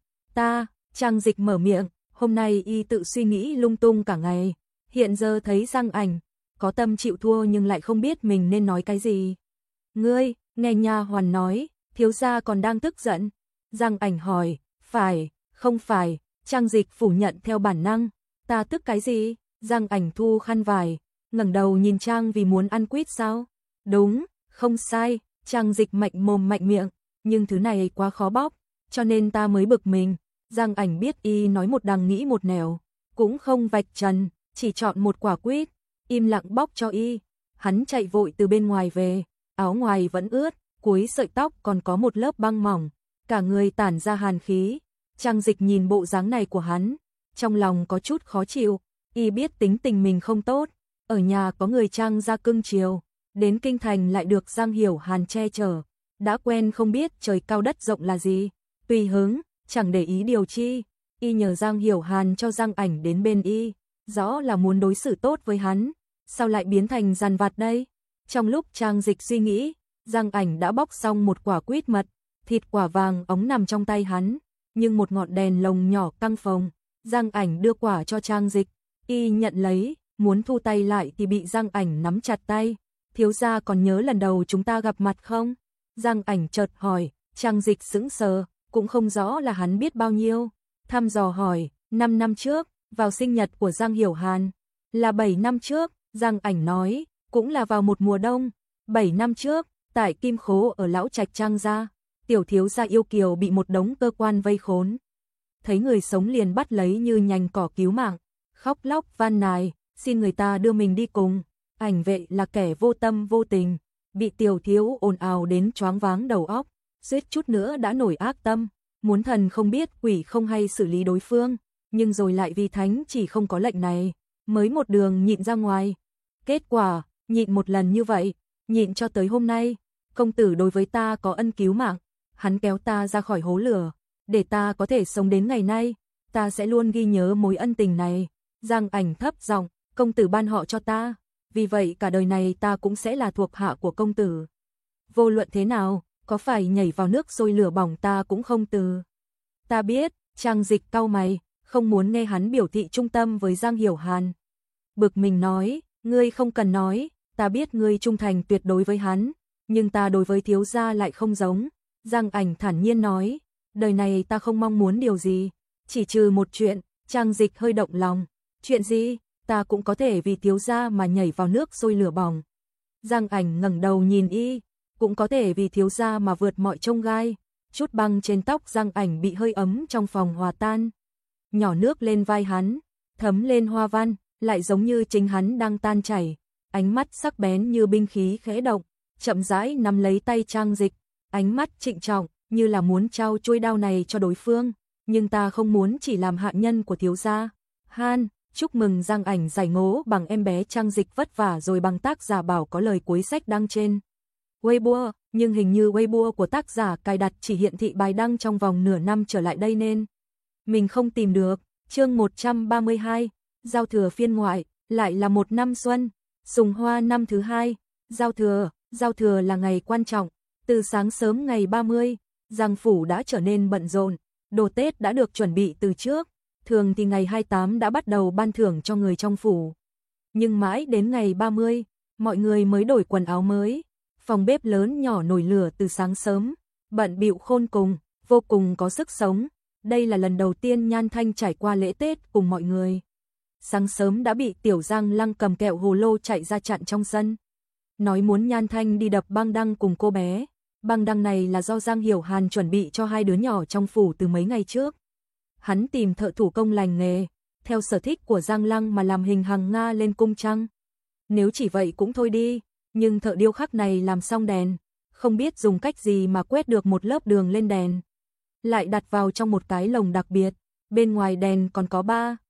A: Trang Dịch mở miệng, hôm nay y tự suy nghĩ lung tung cả ngày. Hiện giờ thấy Giang Ảnh có tâm chịu thua nhưng lại không biết mình nên nói cái gì. Ngươi, nghe nha hoàn nói, thiếu gia còn đang tức giận. Giang Ảnh hỏi, phải, không phải. Trang Dịch phủ nhận theo bản năng. Ta tức cái gì? Giang Ảnh thu khăn vải, ngẩng đầu nhìn Trang vì muốn ăn quýt sao? Đúng, không sai. Trang Dịch mạnh mồm mạnh miệng, nhưng thứ này quá khó bóc, cho nên ta mới bực mình. Giang Ảnh biết y nói một đằng nghĩ một nẻo, cũng không vạch trần, chỉ chọn một quả quýt, im lặng bóc cho y. Hắn chạy vội từ bên ngoài về, áo ngoài vẫn ướt, cuối sợi tóc còn có một lớp băng mỏng, cả người tản ra hàn khí. Trang Dịch nhìn bộ dáng này của hắn, trong lòng có chút khó chịu, y biết tính tình mình không tốt, ở nhà có người Trang gia cưng chiều, đến kinh thành lại được Giang Hiểu Hàn che chở, đã quen không biết trời cao đất rộng là gì, tùy hứng, chẳng để ý điều chi. Y nhờ Giang Hiểu Hàn cho Giang Ảnh đến bên y, rõ là muốn đối xử tốt với hắn, sao lại biến thành giàn vặt đây? Trong lúc Trang Dịch suy nghĩ, Giang Ảnh đã bóc xong một quả quýt mật, thịt quả vàng óng nằm trong tay hắn, nhưng một ngọn đèn lồng nhỏ căng phồng. Giang Ảnh đưa quả cho Trang Dịch, y nhận lấy, muốn thu tay lại thì bị Giang Ảnh nắm chặt tay. Thiếu gia còn nhớ lần đầu chúng ta gặp mặt không? Giang Ảnh chợt hỏi. Trang Dịch sững sờ, cũng không rõ là hắn biết bao nhiêu. Thăm dò hỏi, 5 năm trước, vào sinh nhật của Giang Hiểu Hàn. Là 7 năm trước, Giang Ảnh nói, cũng là vào một mùa đông. 7 năm trước, tại Kim Khố ở Lão Trạch Trang gia, tiểu thiếu gia yêu kiều bị một đống cơ quan vây khốn. Thấy người sống liền bắt lấy như nhành cỏ cứu mạng, khóc lóc van nài, xin người ta đưa mình đi cùng. Ảnh vệ là kẻ vô tâm vô tình, bị tiểu thiếu ồn ào đến choáng váng đầu óc, suýt chút nữa đã nổi ác tâm, muốn thần không biết quỷ không hay xử lý đối phương, nhưng rồi lại vì thánh chỉ không có lệnh này, mới một đường nhịn ra ngoài. Kết quả, nhịn một lần như vậy, nhịn cho tới hôm nay, công tử đối với ta có ân cứu mạng, hắn kéo ta ra khỏi hố lửa, để ta có thể sống đến ngày nay, ta sẽ luôn ghi nhớ mối ân tình này. Giang Ảnh thấp giọng, công tử ban họ cho ta, vì vậy cả đời này ta cũng sẽ là thuộc hạ của công tử. Vô luận thế nào, có phải nhảy vào nước sôi lửa bỏng ta cũng không từ. Ta biết, Trang Dịch cau mày, không muốn nghe hắn biểu thị trung tâm với Giang Hiểu Hàn. Bực mình nói, ngươi không cần nói, ta biết ngươi trung thành tuyệt đối với hắn, nhưng ta đối với thiếu gia lại không giống. Giang Ảnh thản nhiên nói, đời này ta không mong muốn điều gì, chỉ trừ một chuyện. Trang Dịch hơi động lòng, chuyện gì? Ta cũng có thể vì thiếu gia mà nhảy vào nước sôi lửa bỏng. Giang Ảnh ngẩng đầu nhìn y, cũng có thể vì thiếu gia mà vượt mọi chông gai. Chút băng trên tóc Giang Ảnh bị hơi ấm trong phòng hòa tan, nhỏ nước lên vai hắn, thấm lên hoa văn, lại giống như chính hắn đang tan chảy. Ánh mắt sắc bén như binh khí khẽ động, chậm rãi nắm lấy tay Trang Dịch, ánh mắt trịnh trọng, như là muốn trao chuôi đao này cho đối phương, nhưng ta không muốn chỉ làm hạ nhân của thiếu gia. Han, chúc mừng. Giang Ảnh giải ngố bằng em bé Trang Dịch vất vả rồi bằng tác giả bảo có lời cuối sách đăng trên Weibo, nhưng hình như Weibo của tác giả cài đặt chỉ hiển thị bài đăng trong vòng nửa năm trở lại đây nên mình không tìm được. Chương 132, giao thừa phiên ngoại, lại là một năm xuân, sùng hoa năm thứ hai. Giao thừa là ngày quan trọng, từ sáng sớm ngày 30, Giang phủ đã trở nên bận rộn, đồ Tết đã được chuẩn bị từ trước. Thường thì ngày 28 đã bắt đầu ban thưởng cho người trong phủ. Nhưng mãi đến ngày 30, mọi người mới đổi quần áo mới. Phòng bếp lớn nhỏ nổi lửa từ sáng sớm, bận bịu khôn cùng, vô cùng có sức sống. Đây là lần đầu tiên Nhan Thanh trải qua lễ Tết cùng mọi người. Sáng sớm đã bị Tiểu Giang Lăng cầm kẹo hồ lô chạy ra chặn trong sân. Nói muốn Nhan Thanh đi đập băng đăng cùng cô bé. Băng đăng này là do Giang Hiểu Hàn chuẩn bị cho hai đứa nhỏ trong phủ từ mấy ngày trước. Hắn tìm thợ thủ công lành nghề, theo sở thích của Giang Lăng mà làm hình hằng Nga lên cung trăng. Nếu chỉ vậy cũng thôi đi, nhưng thợ điêu khắc này làm xong đèn, không biết dùng cách gì mà quét được một lớp đường lên đèn. Lại đặt vào trong một cái lồng đặc biệt, bên ngoài đèn còn có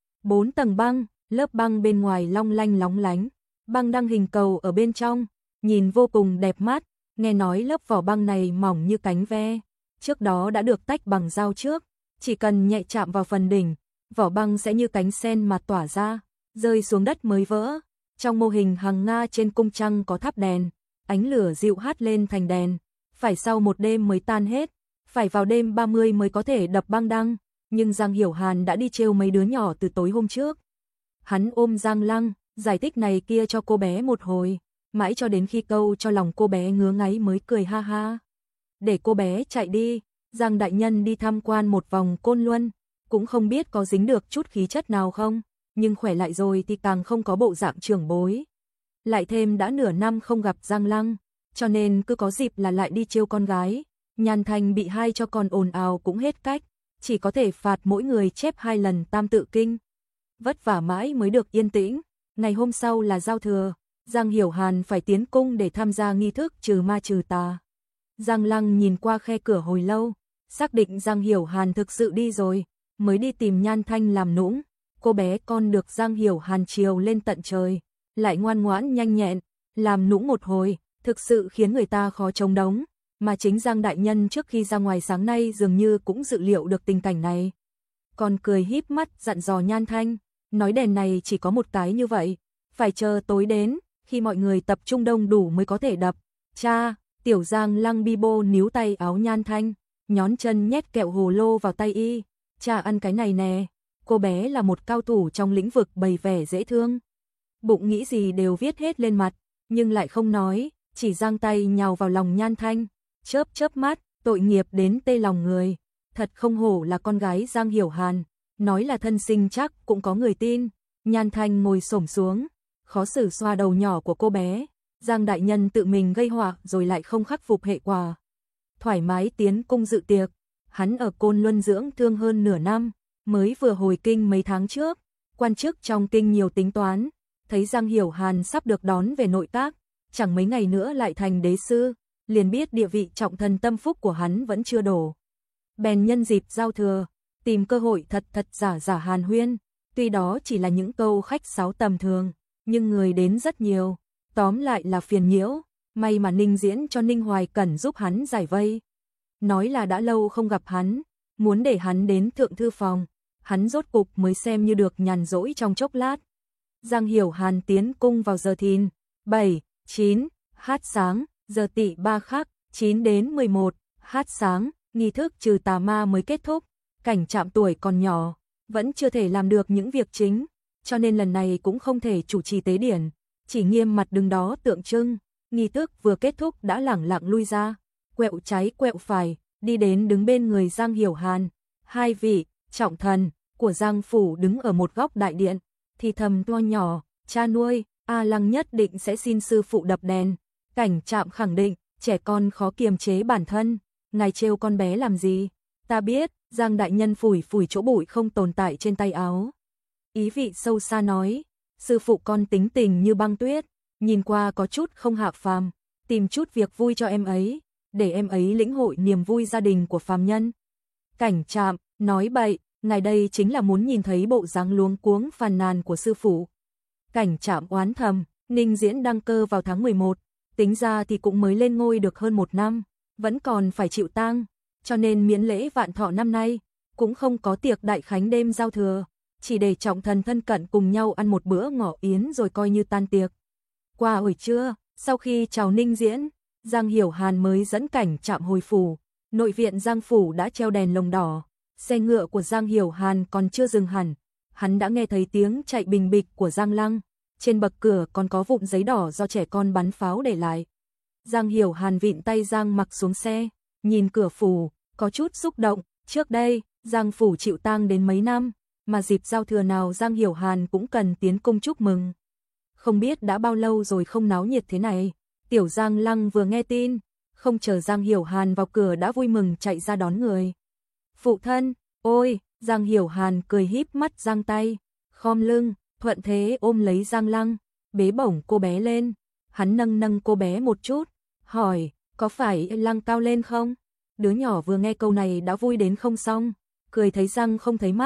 A: 4 tầng băng, lớp băng bên ngoài long lanh lóng lánh, băng đăng hình cầu ở bên trong, nhìn vô cùng đẹp mắt, nghe nói lớp vỏ băng này mỏng như cánh ve, trước đó đã được tách bằng dao trước, chỉ cần nhẹ chạm vào phần đỉnh, vỏ băng sẽ như cánh sen mà tỏa ra, rơi xuống đất mới vỡ. Trong mô hình hàng Nga trên cung trăng có thắp đèn, ánh lửa dịu hắt lên thành đèn, phải sau một đêm mới tan hết, phải vào đêm 30 mới có thể đập băng đăng, nhưng Giang Hiểu Hàn đã đi trêu mấy đứa nhỏ từ tối hôm trước. Hắn ôm Giang Lăng, giải thích này kia cho cô bé một hồi, mãi cho đến khi câu cho lòng cô bé ngứa ngáy mới cười ha ha. Để cô bé chạy đi, Giang đại nhân đi tham quan một vòng Côn Luân, cũng không biết có dính được chút khí chất nào không, nhưng khỏe lại rồi thì càng không có bộ dạng trưởng bối. Lại thêm đã nửa năm không gặp Giang Lăng, cho nên cứ có dịp là lại đi trêu con gái. Nhan Thành bị hai cho con ồn ào cũng hết cách, chỉ có thể phạt mỗi người chép 2 lần Tam Tự Kinh. Vất vả mãi mới được yên tĩnh, ngày hôm sau là giao thừa, Giang Hiểu Hàn phải tiến cung để tham gia nghi thức trừ ma trừ tà. Giang Lăng nhìn qua khe cửa hồi lâu, xác định Giang Hiểu Hàn thực sự đi rồi, mới đi tìm Nhan Thanh làm nũng. Cô bé con được Giang Hiểu Hàn chiều lên tận trời, lại ngoan ngoãn nhanh nhẹn, làm nũng một hồi, thực sự khiến người ta khó chống đống, mà chính Giang đại nhân trước khi ra ngoài sáng nay dường như cũng dự liệu được tình cảnh này. Còn cười híp mắt dặn dò Nhan Thanh, nói đèn này chỉ có một cái như vậy, phải chờ tối đến, khi mọi người tập trung đông đủ mới có thể đập. Cha, tiểu Giang Lăng bi bô níu tay áo Nhan Thanh, nhón chân nhét kẹo hồ lô vào tay y, cha ăn cái này nè. Cô bé là một cao thủ trong lĩnh vực bày vẻ dễ thương. Bụng nghĩ gì đều viết hết lên mặt, nhưng lại không nói, chỉ giang tay nhào vào lòng Nhan Thanh, chớp chớp mắt, tội nghiệp đến tê lòng người. Thật không hổ là con gái Giang Hiểu Hàn, nói là thân sinh chắc cũng có người tin. Nhan Thanh ngồi xổm xuống, khó xử xoa đầu nhỏ của cô bé. Giang đại nhân tự mình gây họa rồi lại không khắc phục hệ quả. Thoải mái tiến cung dự tiệc, hắn ở Côn Luân dưỡng thương hơn nửa năm. Mới vừa hồi kinh mấy tháng trước, quan chức trong kinh nhiều tính toán, thấy Giang Hiểu Hàn sắp được đón về nội các, chẳng mấy ngày nữa lại thành đế sư, liền biết địa vị trọng thần tâm phúc của hắn vẫn chưa đổ. Bèn nhân dịp giao thừa, tìm cơ hội thật giả hàn huyên, tuy đó chỉ là những câu khách sáo tầm thường, nhưng người đến rất nhiều, tóm lại là phiền nhiễu, may mà Ninh Diễn cho Ninh Hoài Cẩn giúp hắn giải vây. Nói là đã lâu không gặp hắn, muốn để hắn đến thượng thư phòng, hắn rốt cục mới xem như được nhàn rỗi trong chốc lát. Giang Hiểu Hàn tiến cung vào giờ thìn, 7, 9, hát sáng, giờ tỵ 3 khắc, 9 đến 11, hát sáng, nghi thức trừ tà ma mới kết thúc. Cảnh Trạm tuổi còn nhỏ, vẫn chưa thể làm được những việc chính, cho nên lần này cũng không thể chủ trì tế điển, chỉ nghiêm mặt đứng đó tượng trưng. Nghi thức vừa kết thúc đã lẳng lặng lui ra, quẹo trái quẹo phải, đi đến đứng bên người Giang Hiểu Hàn. Hai vị trọng thần của Giang phủ đứng ở một góc đại điện, thì thầm to nhỏ, cha nuôi, A Lăng nhất định sẽ xin sư phụ đập đèn. Cảnh Trạm khẳng định, trẻ con khó kiềm chế bản thân, ngài trêu con bé làm gì? Ta biết. Giang đại nhân phủi phủi chỗ bụi không tồn tại trên tay áo. Ý vị sâu xa nói, sư phụ con tính tình như băng tuyết, nhìn qua có chút không hạ phàm, tìm chút việc vui cho em ấy, để em ấy lĩnh hội niềm vui gia đình của phàm nhân. Cảnh Trạm, nói bậy, ngài đây chính là muốn nhìn thấy bộ dáng luống cuống phàn nàn của sư phụ. Cảnh Trạm oán thầm, Ninh Diễn đăng cơ vào tháng 11, tính ra thì cũng mới lên ngôi được hơn 1 năm, vẫn còn phải chịu tang, cho nên miễn lễ vạn thọ năm nay, cũng không có tiệc đại khánh đêm giao thừa, chỉ để trọng thần thân cận cùng nhau ăn một bữa ngọ yến rồi coi như tan tiệc. Qua buổi trưa, sau khi chào Ninh Diễn, Giang Hiểu Hàn mới dẫn Cảnh Trạm hồi phủ, nội viện Giang phủ đã treo đèn lồng đỏ, xe ngựa của Giang Hiểu Hàn còn chưa dừng hẳn, hắn đã nghe thấy tiếng chạy bình bịch của Giang Lăng, trên bậc cửa còn có vụn giấy đỏ do trẻ con bắn pháo để lại. Giang Hiểu Hàn vịn tay Giang Mặc xuống xe, nhìn cửa phủ, có chút xúc động, trước đây, Giang phủ chịu tang đến mấy năm, mà dịp giao thừa nào Giang Hiểu Hàn cũng cần tiến cung chúc mừng. Không biết đã bao lâu rồi không náo nhiệt thế này, tiểu Giang Lăng vừa nghe tin, không chờ Giang Hiểu Hàn vào cửa đã vui mừng chạy ra đón người. Phụ thân, ôi, Giang Hiểu Hàn cười híp mắt giang tay, khom lưng, thuận thế ôm lấy Giang Lăng, bế bổng cô bé lên, hắn nâng cô bé một chút, hỏi, có phải Lăng cao lên không? Đứa nhỏ vừa nghe câu này đã vui đến không xong, cười thấy răng không thấy mắt,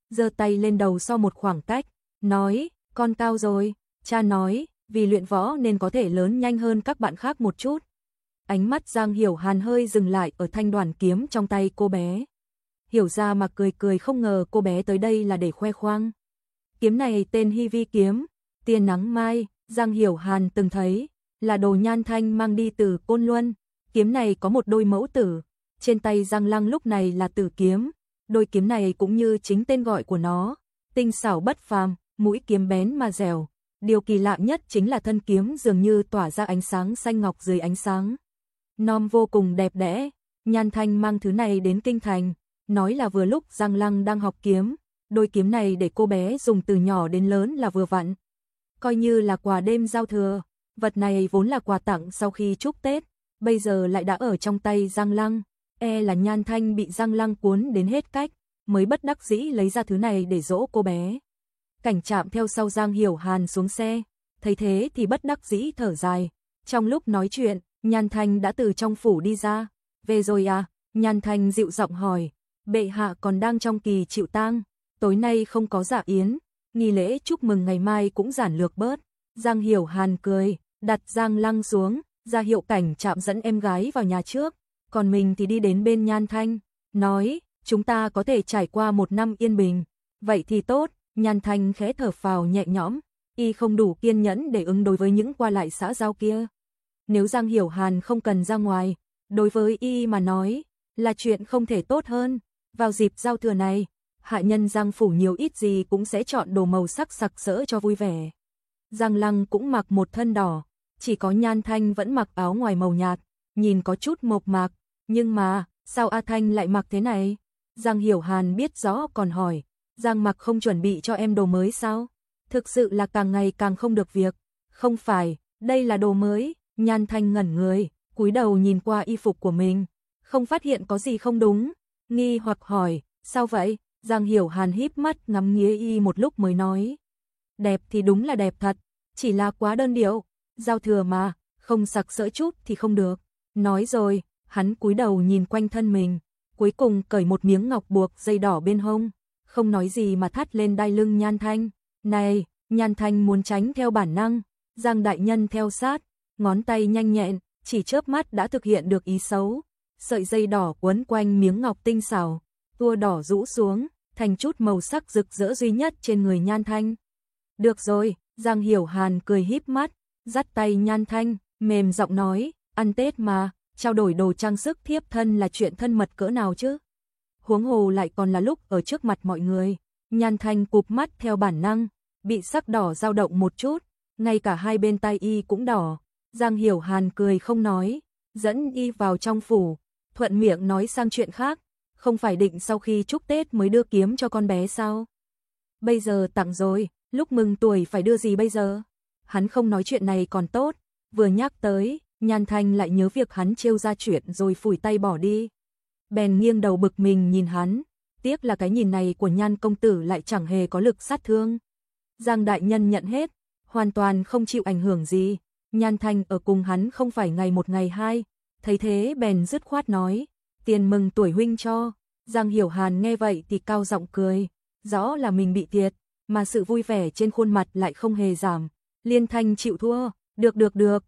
A: giơ tay lên đầu so một khoảng cách, nói, con cao rồi, cha nói, vì luyện võ nên có thể lớn nhanh hơn các bạn khác một chút. Ánh mắt Giang Hiểu Hàn hơi dừng lại ở thanh đoàn kiếm trong tay cô bé. Hiểu ra mà cười cười, không ngờ cô bé tới đây là để khoe khoang. Kiếm này tên Hy Vi kiếm, tia nắng mai, Giang Hiểu Hàn từng thấy, là đồ Nhan Thanh mang đi từ Côn Luân. Kiếm này có một đôi mẫu tử, trên tay Giang Lăng lúc này là tử kiếm. Đôi kiếm này cũng như chính tên gọi của nó, tinh xảo bất phàm, mũi kiếm bén mà dẻo. Điều kỳ lạ nhất chính là thân kiếm dường như tỏa ra ánh sáng xanh ngọc dưới ánh sáng nom vô cùng đẹp đẽ. Nhan Thanh mang thứ này đến kinh thành, nói là vừa lúc Giang Lăng đang học kiếm, đôi kiếm này để cô bé dùng từ nhỏ đến lớn là vừa vặn. Coi như là quà đêm giao thừa, vật này vốn là quà tặng sau khi chúc Tết, bây giờ lại đã ở trong tay Giang Lăng, là Nhan Thanh bị Giang Lăng cuốn đến hết cách, mới bất đắc dĩ lấy ra thứ này để dỗ cô bé. Cảnh Trạm theo sau Giang Hiểu Hàn xuống xe, thấy thế thì bất đắc dĩ thở dài. Trong lúc nói chuyện, Nhan Thanh đã từ trong phủ đi ra. Về rồi à? Nhan Thanh dịu giọng hỏi. Bệ hạ còn đang trong kỳ chịu tang, tối nay không có dạ yến, nghi lễ chúc mừng ngày mai cũng giản lược bớt. Giang Hiểu Hàn cười, đặt Giang Lăng xuống, ra hiệu Cảnh Trạm dẫn em gái vào nhà trước, còn mình thì đi đến bên Nhan Thanh, nói, chúng ta có thể trải qua một năm yên bình. Vậy thì tốt. Nhan Thanh khẽ thở phào nhẹ nhõm, y không đủ kiên nhẫn để ứng đối với những qua lại xã giao kia. Nếu Giang Hiểu Hàn không cần ra ngoài, đối với y mà nói, là chuyện không thể tốt hơn. Vào dịp giao thừa này, hạ nhân Giang phủ nhiều ít gì cũng sẽ chọn đồ màu sắc sặc sỡ cho vui vẻ. Giang Lăng cũng mặc một thân đỏ, chỉ có Nhan Thanh vẫn mặc áo ngoài màu nhạt, nhìn có chút mộc mạc, nhưng mà, sao A Thanh lại mặc thế này? Giang Hiểu Hàn biết rõ còn hỏi, Giang mặc không chuẩn bị cho em đồ mới sao? Thực sự là càng ngày càng không được việc. Không phải, đây là đồ mới. Nhan Thanh ngẩn người, cúi đầu nhìn qua y phục của mình, không phát hiện có gì không đúng, nghi hoặc hỏi, sao vậy? Giang Hiểu Hàn híp mắt ngắm nghía y một lúc mới nói, đẹp thì đúng là đẹp thật, chỉ là quá đơn điệu, giao thừa mà, không sặc sỡ chút thì không được. Nói rồi, hắn cúi đầu nhìn quanh thân mình, cuối cùng cởi một miếng ngọc buộc dây đỏ bên hông, không nói gì mà thắt lên đai lưng Nhan Thanh. Này, Nhan Thanh muốn tránh theo bản năng, Giang đại nhân theo sát, ngón tay nhanh nhẹn, chỉ chớp mắt đã thực hiện được ý xấu. Sợi dây đỏ quấn quanh miếng ngọc tinh xảo, tua đỏ rũ xuống, thành chút màu sắc rực rỡ duy nhất trên người Nhan Thanh. Được rồi, Giang Hiểu Hàn cười híp mắt, dắt tay Nhan Thanh, mềm giọng nói, ăn Tết mà, trao đổi đồ trang sức thiếp thân là chuyện thân mật cỡ nào chứ? Huống hồ lại còn là lúc ở trước mặt mọi người. Nhan Thanh cụp mắt theo bản năng, bị sắc đỏ dao động một chút, ngay cả hai bên tai y cũng đỏ. Giang Hiểu Hàn cười không nói, dẫn y vào trong phủ, thuận miệng nói sang chuyện khác, không phải định sau khi chúc Tết mới đưa kiếm cho con bé sao? Bây giờ tặng rồi, lúc mừng tuổi phải đưa gì bây giờ? Hắn không nói chuyện này còn tốt, vừa nhắc tới, Nhan Thanh lại nhớ việc hắn trêu ra chuyện rồi phủi tay bỏ đi. Bèn nghiêng đầu bực mình nhìn hắn, tiếc là cái nhìn này của Nhan công tử lại chẳng hề có lực sát thương. Giang đại nhân nhận hết, hoàn toàn không chịu ảnh hưởng gì. Nhan Thanh ở cùng hắn không phải ngày một ngày hai, thấy thế bèn dứt khoát nói, tiền mừng tuổi huynh cho. Giang Hiểu Hàn nghe vậy thì cao giọng cười, rõ là mình bị thiệt, mà sự vui vẻ trên khuôn mặt lại không hề giảm. Liên thanh chịu thua, được,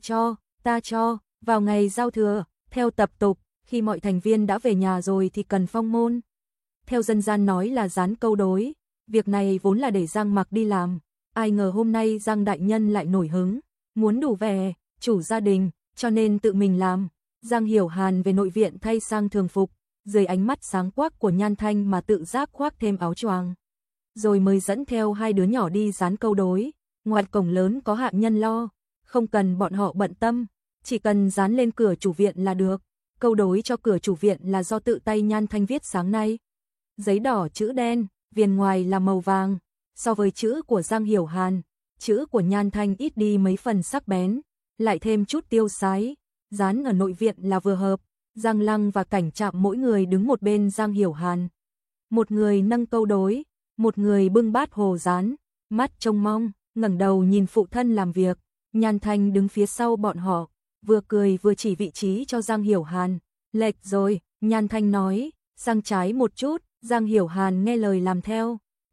A: ta cho, vào ngày giao thừa, theo tập tục, khi mọi thành viên đã về nhà rồi thì cần phong môn. Theo dân gian nói là dán câu đối, việc này vốn là để Giang Mặc đi làm, ai ngờ hôm nay Giang đại nhân lại nổi hứng, muốn đủ vẻ, chủ gia đình, cho nên tự mình làm. Giang Hiểu Hàn về nội viện thay sang thường phục, dưới ánh mắt sáng quắc của Nhan Thanh mà tự giác khoác thêm áo choàng, rồi mới dẫn theo hai đứa nhỏ đi dán câu đối. Ngoài cổng lớn có hạ nhân lo, không cần bọn họ bận tâm, chỉ cần dán lên cửa chủ viện là được. Câu đối cho cửa chủ viện là do tự tay Nhan Thanh viết sáng nay. Giấy đỏ chữ đen, viền ngoài là màu vàng. So với chữ của Giang Hiểu Hàn, chữ của Nhan Thanh ít đi mấy phần sắc bén, lại thêm chút tiêu sái. Dán ở nội viện là vừa hợp. Giang Lăng và Cảnh Trạm mỗi người đứng một bên Giang Hiểu Hàn. Một người nâng câu đối, một người bưng bát hồ dán, mắt trông mong, ngẩng đầu nhìn phụ thân làm việc. Nhan Thanh đứng phía sau bọn họ, vừa cười vừa chỉ vị trí cho Giang Hiểu Hàn. Lệch rồi, Nhan Thanh nói, sang trái một chút, Giang Hiểu Hàn nghe lời làm theo.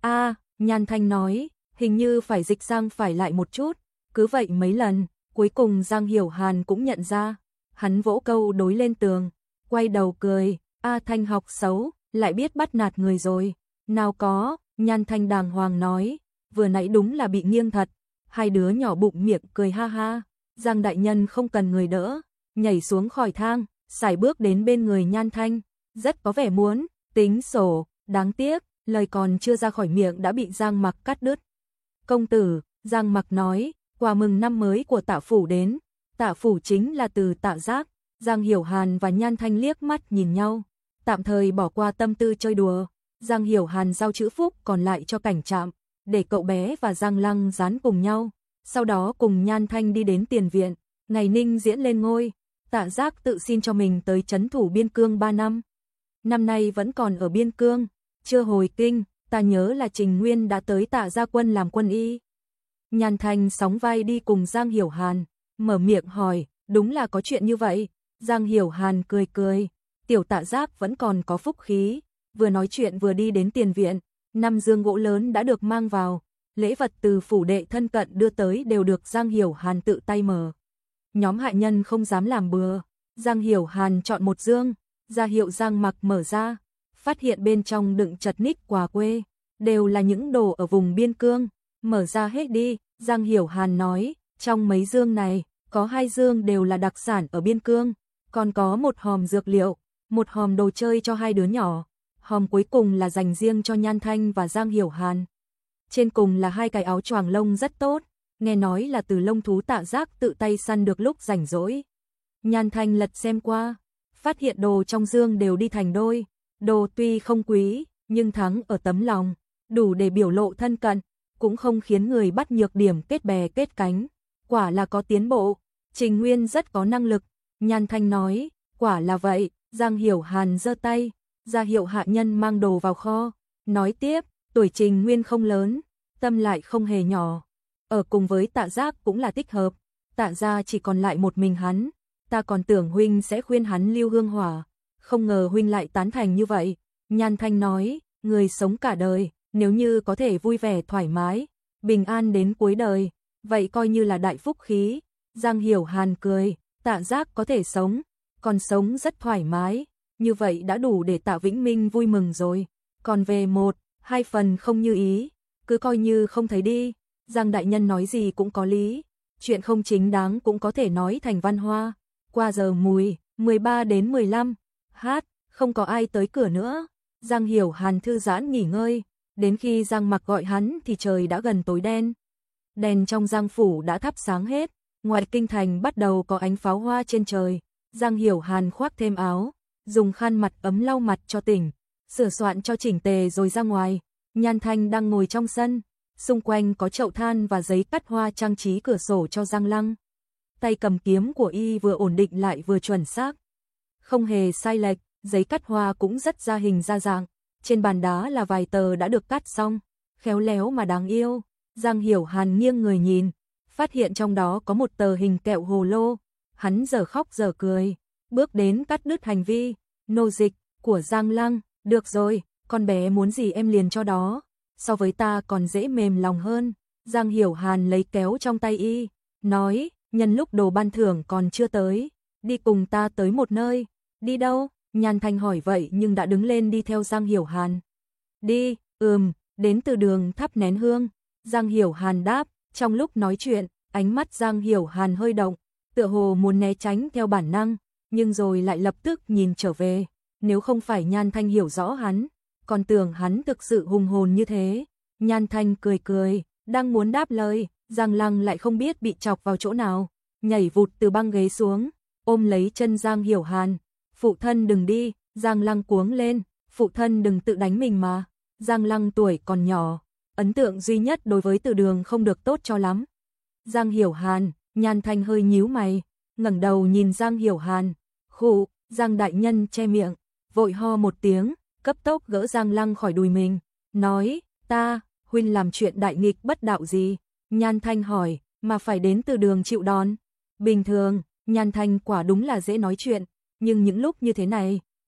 A: Nhan Thanh nói, hình như phải dịch sang phải lại một chút, cứ vậy mấy lần, cuối cùng Giang Hiểu Hàn cũng nhận ra. Hắn vỗ câu đối lên tường, quay đầu cười, Thanh học xấu, lại biết bắt nạt người rồi. Nào có, Nhan Thanh đàng hoàng nói, vừa nãy đúng là bị nghiêng thật. Hai đứa nhỏ bụng miệng cười ha ha. Giang đại nhân không cần người đỡ, nhảy xuống khỏi thang, sải bước đến bên người Nhan Thanh, rất có vẻ muốn tính sổ, đáng tiếc, lời còn chưa ra khỏi miệng đã bị Giang Mặc cắt đứt. Công tử, Giang Mặc nói, quà mừng năm mới của Tạ phủ đến. Tạ phủ chính là từ Tạ Giác. Giang Hiểu Hàn và Nhan Thanh liếc mắt nhìn nhau, tạm thời bỏ qua tâm tư chơi đùa. Giang Hiểu Hàn giao chữ phúc còn lại cho Cảnh Trạm, để cậu bé và Giang Lăng dán cùng nhau, sau đó cùng Nhan Thanh đi đến tiền viện. Ngày Ninh diễn lên ngôi, Tạ Giác tự xin cho mình tới trấn thủ biên cương 3 năm. Năm nay vẫn còn ở biên cương, chưa hồi kinh. Ta nhớ là Trình Nguyên đã tới Tạ gia quân làm quân y. Nhan Thanh sóng vai đi cùng Giang Hiểu Hàn, mở miệng hỏi, đúng là có chuyện như vậy. Giang Hiểu Hàn cười cười, tiểu Tạ Giác vẫn còn có phúc khí. Vừa nói chuyện vừa đi đến tiền viện, 5 dương gỗ lớn đã được mang vào, lễ vật từ phủ đệ thân cận đưa tới đều được Giang Hiểu Hàn tự tay mở. Nhóm hạ nhân không dám làm bừa, Giang Hiểu Hàn chọn một dương, ra hiệu Giang Mặc mở ra, phát hiện bên trong đựng chật ních quà quê, đều là những đồ ở vùng biên cương. Mở ra hết đi, Giang Hiểu Hàn nói, trong mấy dương này, có 2 dương đều là đặc sản ở biên cương, còn có một hòm dược liệu, một hòm đồ chơi cho 2 đứa nhỏ, hòm cuối cùng là dành riêng cho Nhan Thanh và Giang Hiểu Hàn. Trên cùng là 2 cái áo choàng lông rất tốt, nghe nói là từ lông thú Tạ Giác tự tay săn được lúc rảnh rỗi. Nhan Thanh lật xem qua, phát hiện đồ trong dương đều đi thành đôi, đồ tuy không quý, nhưng thắng ở tấm lòng, đủ để biểu lộ thân cận, cũng không khiến người bắt nhược điểm kết bè kết cánh. Quả là có tiến bộ, Trình Nguyên rất có năng lực. Nhan Thanh nói, quả là vậy. Giang Hiểu Hàn giơ tay, ra hiệu hạ nhân mang đồ vào kho, nói tiếp, tuổi Trình Nguyên không lớn, tâm lại không hề nhỏ, ở cùng với Tạ Giác cũng là thích hợp. Tạ gia chỉ còn lại một mình hắn, ta còn tưởng huynh sẽ khuyên hắn lưu hương hỏa, không ngờ huynh lại tán thành như vậy. Nhan Thanh nói, người sống cả đời, nếu như có thể vui vẻ thoải mái, bình an đến cuối đời, vậy coi như là đại phúc khí. Giang Hiểu Hàn cười, Tạ Giác có thể sống, còn sống rất thoải mái, như vậy đã đủ để Tạ Vĩnh Minh vui mừng rồi. Còn về 1-2 phần không như ý, cứ coi như không thấy đi. Giang đại nhân nói gì cũng có lý, chuyện không chính đáng cũng có thể nói thành văn hoa. Qua giờ mùi, 13 đến 15, không có ai tới cửa nữa. Giang Hiểu Hàn thư giãn nghỉ ngơi, đến khi Giang Mặc gọi hắn thì trời đã gần tối đen. Đèn trong Giang phủ đã thắp sáng hết, ngoài kinh thành bắt đầu có ánh pháo hoa trên trời. Giang Hiểu Hàn khoác thêm áo, dùng khăn mặt ấm lau mặt cho tỉnh, sửa soạn cho chỉnh tề rồi ra ngoài. Nhan Thanh đang ngồi trong sân, xung quanh có chậu than và giấy cắt hoa trang trí cửa sổ cho Giang Lăng. Tay cầm kiếm của y vừa ổn định lại vừa chuẩn xác, không hề sai lệch, giấy cắt hoa cũng rất ra hình ra dạng. Trên bàn đá là vài tờ đã được cắt xong, khéo léo mà đáng yêu. Giang Hiểu Hàn nghiêng người nhìn, phát hiện trong đó có một tờ hình kẹo hồ lô. Hắn giờ khóc giờ cười, bước đến cắt đứt hành vi nô dịch của Giang Lăng. Được rồi, con bé muốn gì em liền cho đó, so với ta còn dễ mềm lòng hơn. Giang Hiểu Hàn lấy kéo trong tay y, nói, nhân lúc đồ ban thưởng còn chưa tới, đi cùng ta tới một nơi. Đi đâu? Nhan Thanh hỏi vậy nhưng đã đứng lên đi theo Giang Hiểu Hàn. Đi, đến từ đường thắp nén hương. Giang Hiểu Hàn đáp, trong lúc nói chuyện, ánh mắt Giang Hiểu Hàn hơi động, tựa hồ muốn né tránh theo bản năng, nhưng rồi lại lập tức nhìn trở về. Nếu không phải Nhan Thanh hiểu rõ hắn, còn tưởng hắn thực sự hùng hồn như thế. Nhan Thanh cười cười, đang muốn đáp lời, Giang Lăng lại không biết bị chọc vào chỗ nào, nhảy vụt từ băng ghế xuống, ôm lấy chân Giang Hiểu Hàn. Phụ thân đừng đi. Giang Lăng cuống lên, phụ thân đừng tự đánh mình mà. Giang Lăng tuổi còn nhỏ, ấn tượng duy nhất đối với Từ Đường không được tốt cho lắm. Giang Hiểu Hàn, Nhan Thanh hơi nhíu mày, ngẩng đầu nhìn Giang Hiểu Hàn. Khụ, Giang đại nhân che miệng, vội ho một tiếng, cấp tốc gỡ Giang Lăng khỏi đùi mình, nói, huynh làm chuyện đại nghịch bất đạo gì? Nhan Thanh hỏi, mà phải đến Từ Đường chịu đòn. Bình thường, Nhan Thanh quả đúng là dễ nói chuyện, nhưng những lúc như thế này,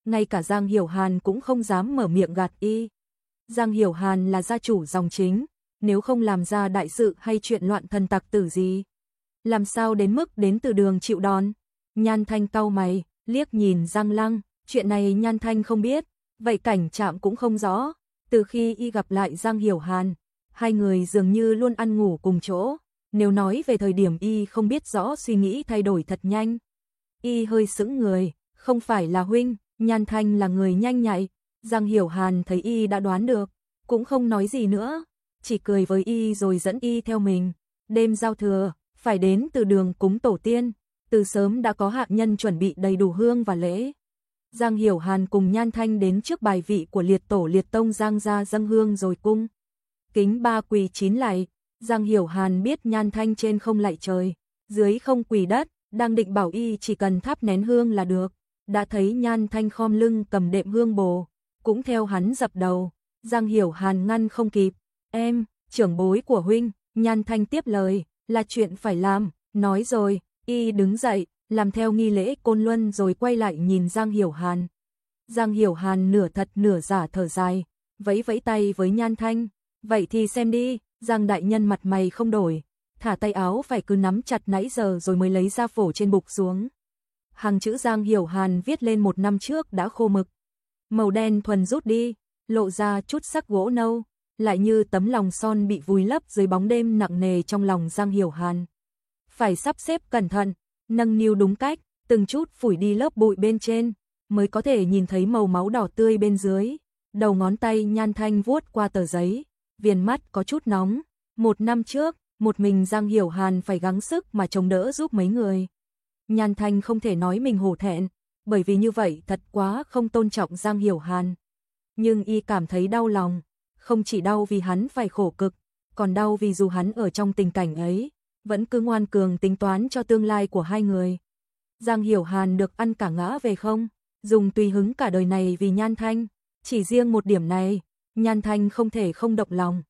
A: ngay cả Giang Hiểu Hàn cũng không dám mở miệng gạt y. Giang Hiểu Hàn là gia chủ dòng chính, nếu không làm ra đại sự hay chuyện loạn thần tặc tử gì, làm sao đến mức đến từ đường chịu đòn. Nhan Thanh cau mày, liếc nhìn Giang Lăng, chuyện này Nhan Thanh không biết, vậy Cảnh Trạm cũng không rõ. Từ khi y gặp lại Giang Hiểu Hàn, hai người dường như luôn ăn ngủ cùng chỗ, nếu nói về thời điểm y không biết rõ suy nghĩ thay đổi thật nhanh. Y hơi sững người, không phải là huynh. Nhan Thanh là người nhanh nhạy, Giang Hiểu Hàn thấy y đã đoán được, cũng không nói gì nữa, chỉ cười với y rồi dẫn y theo mình. Đêm giao thừa, phải đến từ đường cúng tổ tiên, từ sớm đã có hạ nhân chuẩn bị đầy đủ hương và lễ. Giang Hiểu Hàn cùng Nhan Thanh đến trước bài vị của liệt tổ liệt tông Giang gia dâng hương rồi cung kính 3 quỳ 9 lạy. Giang Hiểu Hàn biết Nhan Thanh trên không lạy trời, dưới không quỳ đất, đang định bảo y chỉ cần thắp nén hương là được. Đã thấy Nhan Thanh khom lưng cầm đệm hương bồ, cũng theo hắn dập đầu. Giang Hiểu Hàn ngăn không kịp, em, trưởng bối của huynh. Nhan Thanh tiếp lời, là chuyện phải làm, nói rồi, y đứng dậy, làm theo nghi lễ côn luân rồi quay lại nhìn Giang Hiểu Hàn. Giang Hiểu Hàn nửa thật nửa giả thở dài, vẫy vẫy tay với Nhan Thanh, vậy thì xem đi. Giang đại nhân mặt mày không đổi, thả tay áo phải cứ nắm chặt nãy giờ rồi mới lấy ra phổ trên bục xuống. Hàng chữ Giang Hiểu Hàn viết lên 1 năm trước đã khô mực, màu đen thuần rút đi, lộ ra chút sắc gỗ nâu, lại như tấm lòng son bị vùi lấp dưới bóng đêm nặng nề trong lòng Giang Hiểu Hàn. Phải sắp xếp cẩn thận, nâng niu đúng cách, từng chút phủi đi lớp bụi bên trên, mới có thể nhìn thấy màu máu đỏ tươi bên dưới. Đầu ngón tay Nhan Thanh vuốt qua tờ giấy, viền mắt có chút nóng. 1 năm trước, một mình Giang Hiểu Hàn phải gắng sức mà chống đỡ giúp mấy người. Nhan Thanh không thể nói mình hổ thẹn, bởi vì như vậy thật quá không tôn trọng Giang Hiểu Hàn. Nhưng y cảm thấy đau lòng, không chỉ đau vì hắn phải khổ cực, còn đau vì dù hắn ở trong tình cảnh ấy, vẫn cứ ngoan cường tính toán cho tương lai của hai người. Giang Hiểu Hàn được ăn cả ngã về không, dùng tùy hứng cả đời này vì Nhan Thanh, chỉ riêng một điểm này, Nhan Thanh không thể không động lòng.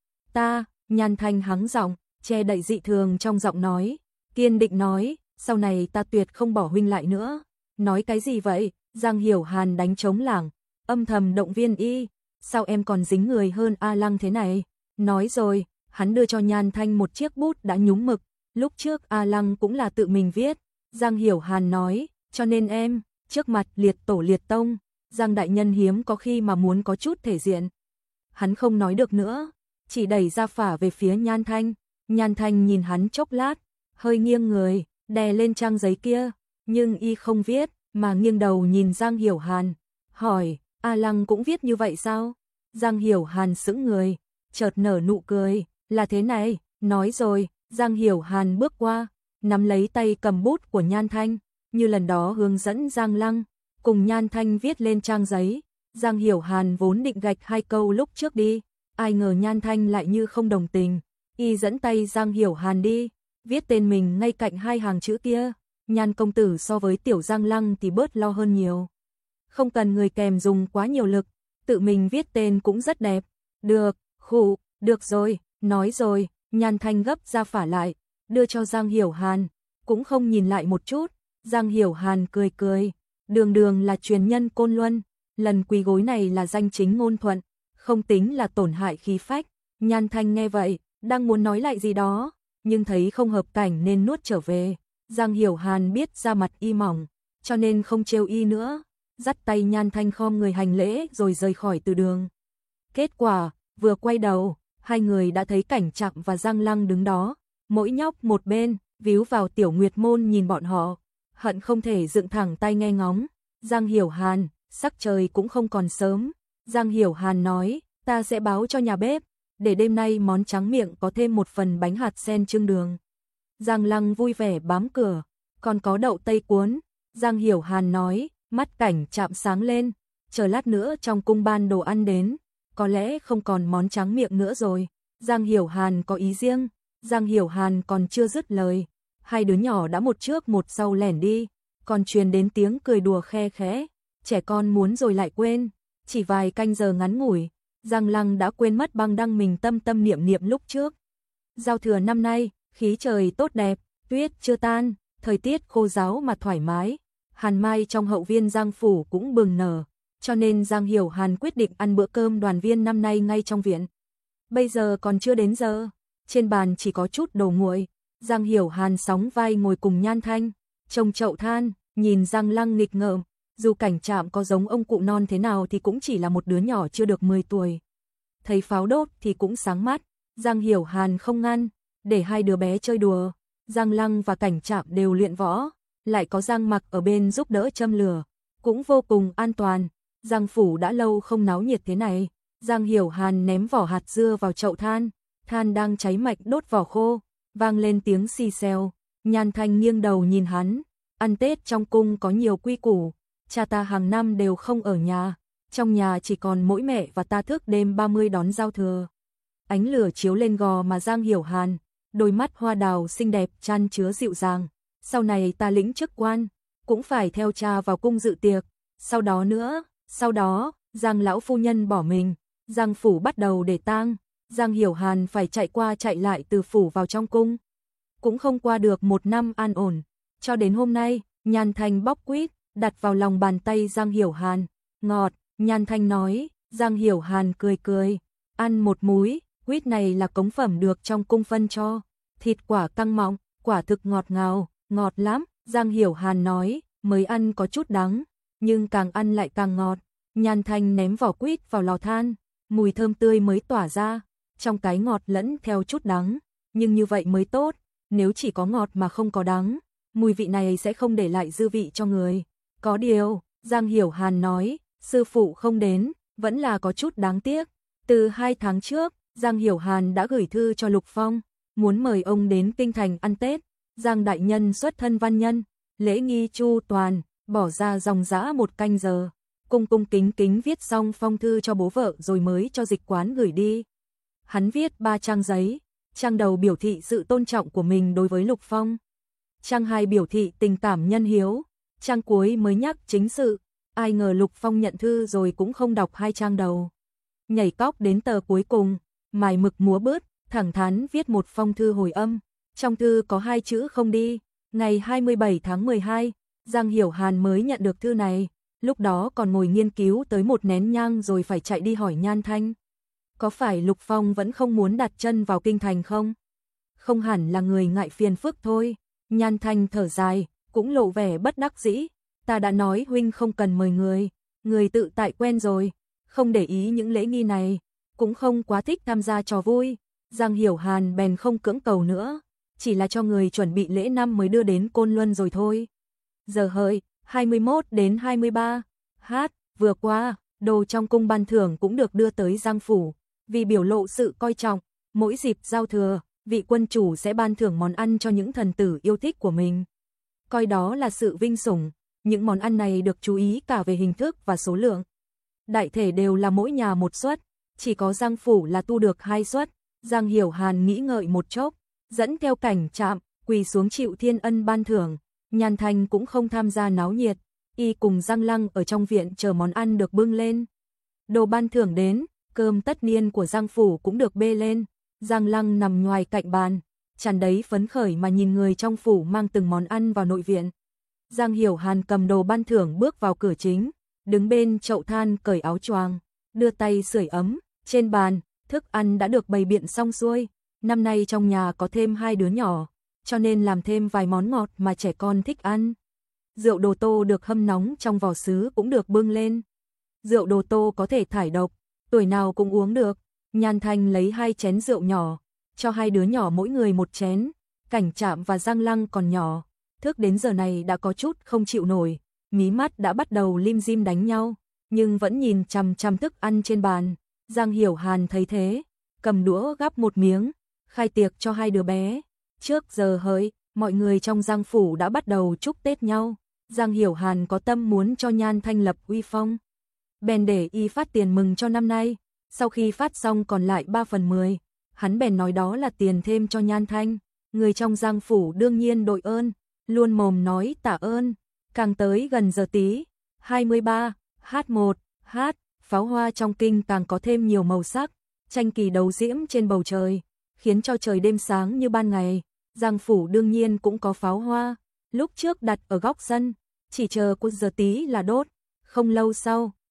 A: Nhan Thanh hắng giọng, che đậy dị thường trong giọng nói, kiên định nói, sau này ta tuyệt không bỏ huynh lại nữa. Nói cái gì vậy? Giang Hiểu Hàn đánh trống lảng, âm thầm động viên y, sao em còn dính người hơn A Lăng thế này? Nói rồi, hắn đưa cho Nhan Thanh một chiếc bút đã nhúng mực, lúc trước A Lăng cũng là tự mình viết. Giang Hiểu Hàn nói, cho nên em, trước mặt liệt tổ liệt tông, Giang đại nhân hiếm có khi mà muốn có chút thể diện. Hắn không nói được nữa, chỉ đẩy ra phả về phía Nhan Thanh. Nhan Thanh nhìn hắn chốc lát, hơi nghiêng người, đè lên trang giấy kia, nhưng y không viết, mà nghiêng đầu nhìn Giang Hiểu Hàn, hỏi, A Lăng cũng viết như vậy sao? Giang Hiểu Hàn sững người, chợt nở nụ cười, là thế này, nói rồi. Giang Hiểu Hàn bước qua, nắm lấy tay cầm bút của Nhan Thanh, như lần đó hướng dẫn Giang Lăng, cùng Nhan Thanh viết lên trang giấy. Giang Hiểu Hàn vốn định gạch 2 câu lúc trước đi, ai ngờ Nhan Thanh lại như không đồng tình, y dẫn tay Giang Hiểu Hàn đi, viết tên mình ngay cạnh 2 hàng chữ kia. Nhan công tử so với tiểu Giang Lăng thì bớt lo hơn nhiều, không cần người kèm dùng quá nhiều lực, tự mình viết tên cũng rất đẹp. Được, được rồi, nói rồi. Nhan Thanh gấp ra phả lại, đưa cho Giang Hiểu Hàn, cũng không nhìn lại một chút. Giang Hiểu Hàn cười cười, đường đường là truyền nhân Côn Luân, lần quỳ gối này là danh chính ngôn thuận, không tính là tổn hại khí phách. Nhan Thanh nghe vậy, đang muốn nói lại gì đó, nhưng thấy không hợp cảnh nên nuốt trở về. Giang Hiểu Hàn biết da mặt y mỏng, cho nên không trêu y nữa, dắt tay Nhan Thanh khom người hành lễ rồi rời khỏi từ đường. Kết quả, vừa quay đầu, hai người đã thấy Cảnh Trạm và Giang Lăng đứng đó, mỗi nhóc một bên, víu vào Tiểu Nguyệt Môn nhìn bọn họ, hận không thể dựng thẳng tay nghe ngóng. Giang Hiểu Hàn, sắc trời cũng không còn sớm. Giang Hiểu Hàn nói, ta sẽ báo cho nhà bếp, để đêm nay món tráng miệng có thêm một phần bánh hạt sen trưng đường. Giang Lăng vui vẻ bám cửa, còn có đậu tây cuốn. Giang Hiểu Hàn nói, mắt Cảnh Trạm sáng lên, chờ lát nữa trong cung ban đồ ăn đến, có lẽ không còn món tráng miệng nữa rồi. Giang Hiểu Hàn có ý riêng. Giang Hiểu Hàn còn chưa dứt lời, hai đứa nhỏ đã một trước một sau lẻn đi, còn truyền đến tiếng cười đùa khe khẽ, trẻ con muốn rồi lại quên. Chỉ vài canh giờ ngắn ngủi, Giang Lăng đã quên mất băng đăng mình tâm tâm niệm niệm lúc trước. Giao thừa năm nay, khí trời tốt đẹp, tuyết chưa tan, thời tiết khô ráo mà thoải mái. Hàn mai trong hậu viên Giang phủ cũng bừng nở, cho nên Giang Hiểu Hàn quyết định ăn bữa cơm đoàn viên năm nay ngay trong viện. Bây giờ còn chưa đến giờ, trên bàn chỉ có chút đồ nguội. Giang Hiểu Hàn sóng vai ngồi cùng Nhan Thanh, trông chậu than, nhìn Giang Lăng nghịch ngợm, dù cảnh Trạm có giống ông cụ non thế nào thì cũng chỉ là một đứa nhỏ chưa được 10 tuổi. Thấy pháo đốt thì cũng sáng mắt, Giang Hiểu Hàn không ngăn, để hai đứa bé chơi đùa. Giang Lăng và cảnh Trạm đều luyện võ, lại có Giang Mặc ở bên giúp đỡ châm lửa, cũng vô cùng an toàn. Giang phủ đã lâu không náo nhiệt thế này. Giang Hiểu Hàn ném vỏ hạt dưa vào chậu than, than đang cháy mạnh đốt vỏ khô, vang lên tiếng xì xèo. Nhan Thanh nghiêng đầu nhìn hắn, ăn Tết trong cung có nhiều quy củ, cha ta hàng năm đều không ở nhà, trong nhà chỉ còn mỗi mẹ và ta thức đêm 30 đón giao thừa. Ánh lửa chiếu lên gò mà Giang Hiểu Hàn, đôi mắt hoa đào xinh đẹp chan chứa dịu dàng. Sau này ta lĩnh chức quan, cũng phải theo cha vào cung dự tiệc. Sau đó, Giang lão phu nhân bỏ mình, Giang phủ bắt đầu để tang. Giang Hiểu Hàn phải chạy qua chạy lại từ phủ vào trong cung. Cũng không qua được một năm an ổn. Cho đến hôm nay, Nhan Thanh bóc quýt, đặt vào lòng bàn tay Giang Hiểu Hàn. Ngọt, Nhan Thanh nói. Giang Hiểu Hàn cười cười, ăn một múi. Quýt này là cống phẩm được trong cung phân cho. Thịt quả căng mọng, quả thực ngọt ngào, ngọt lắm. Giang Hiểu Hàn nói, mới ăn có chút đắng, nhưng càng ăn lại càng ngọt. Nhan Thanh ném vỏ quýt vào lò than, mùi thơm tươi mới tỏa ra, trong cái ngọt lẫn theo chút đắng, nhưng như vậy mới tốt, nếu chỉ có ngọt mà không có đắng, mùi vị này sẽ không để lại dư vị cho người. Có điều, Giang Hiểu Hàn nói, sư phụ không đến, vẫn là có chút đáng tiếc. Từ 2 tháng trước, Giang Hiểu Hàn đã gửi thư cho Lục Phong, muốn mời ông đến kinh thành ăn Tết. Giang đại nhân xuất thân văn nhân, lễ nghi chu toàn, bỏ ra dòng dã 1 canh giờ, cung kính kính viết xong phong thư cho bố vợ rồi mới cho dịch quán gửi đi. Hắn viết 3 trang giấy, trang đầu biểu thị sự tôn trọng của mình đối với Lục Phong, trang 2 biểu thị tình cảm nhân hiếu, trang cuối mới nhắc chính sự. Ai ngờ Lục Phong nhận thư rồi cũng không đọc 2 trang đầu, nhảy cóc đến tờ cuối cùng, mài mực múa bút, thẳng thắn viết một phong thư hồi âm. Trong thư có 2 chữ không đi. Ngày 27 tháng 12, Giang Hiểu Hàn mới nhận được thư này, lúc đó còn ngồi nghiên cứu tới 1 nén nhang rồi phải chạy đi hỏi Nhan Thanh. Có phải Lục Phong vẫn không muốn đặt chân vào kinh thành không? Không hẳn là người ngại phiền phức thôi. Nhan Thanh thở dài, cũng lộ vẻ bất đắc dĩ. Ta đã nói huynh không cần mời người tự tại quen rồi, không để ý những lễ nghi này, cũng không quá thích tham gia trò vui. Giang Hiểu Hàn bèn không cưỡng cầu nữa, chỉ là cho người chuẩn bị lễ năm mới đưa đến Côn Luân rồi thôi. Giờ hợi, 21 đến 23 vừa qua, đồ trong cung ban thưởng cũng được đưa tới Giang phủ, vì biểu lộ sự coi trọng, mỗi dịp giao thừa, vị quân chủ sẽ ban thưởng món ăn cho những thần tử yêu thích của mình. Coi đó là sự vinh sủng, những món ăn này được chú ý cả về hình thức và số lượng. Đại thể đều là mỗi nhà 1 suất, chỉ có Giang phủ là tu được 2 suất. Giang Hiểu Hàn nghĩ ngợi một chốc, dẫn theo cảnh Trạm, quỳ xuống chịu thiên ân ban thưởng. Nhan Thanh cũng không tham gia náo nhiệt, y cùng Giang Lăng ở trong viện chờ món ăn được bưng lên. Đồ ban thưởng đến, cơm tất niên của Giang phủ cũng được bê lên. Giang Lăng nằm ngoài cạnh bàn, tràn đầy phấn khởi mà nhìn người trong phủ mang từng món ăn vào nội viện. Giang Hiểu Hàn cầm đồ ban thưởng bước vào cửa chính, đứng bên chậu than cởi áo choàng, đưa tay sưởi ấm. Trên bàn, thức ăn đã được bày biện xong xuôi. Năm nay trong nhà có thêm 2 đứa nhỏ, cho nên làm thêm vài món ngọt mà trẻ con thích ăn. Rượu đồ tô được hâm nóng trong vò sứ cũng được bưng lên. Rượu đồ tô có thể thải độc, tuổi nào cũng uống được. Nhan Thanh lấy 2 chén rượu nhỏ, cho 2 đứa nhỏ mỗi người 1 chén. Cảnh Trạm và Giang Lăng còn nhỏ, thức đến giờ này đã có chút không chịu nổi, mí mắt đã bắt đầu lim dim đánh nhau, nhưng vẫn nhìn chằm chằm thức ăn trên bàn. Giang Hiểu Hàn thấy thế, cầm đũa gắp một miếng, khai tiệc cho 2 đứa bé. Trước giờ hợi, mọi người trong Giang phủ đã bắt đầu chúc Tết nhau. Giang Hiểu Hàn có tâm muốn cho Nhan Thanh lập uy phong, bèn để y phát tiền mừng cho năm nay. Sau khi phát xong còn lại 3/10, hắn bèn nói đó là tiền thêm cho Nhan Thanh. Người trong Giang phủ đương nhiên đội ơn, luôn mồm nói tạ ơn. Càng tới gần giờ tí, 23h1, pháo hoa trong kinh càng có thêm nhiều màu sắc, tranh kỳ đấu diễm trên bầu trời, khiến cho trời đêm sáng như ban ngày. Giang phủ đương nhiên cũng có pháo hoa, lúc trước đặt ở góc sân, chỉ chờ cuối giờ tí là đốt. Không lâu sau,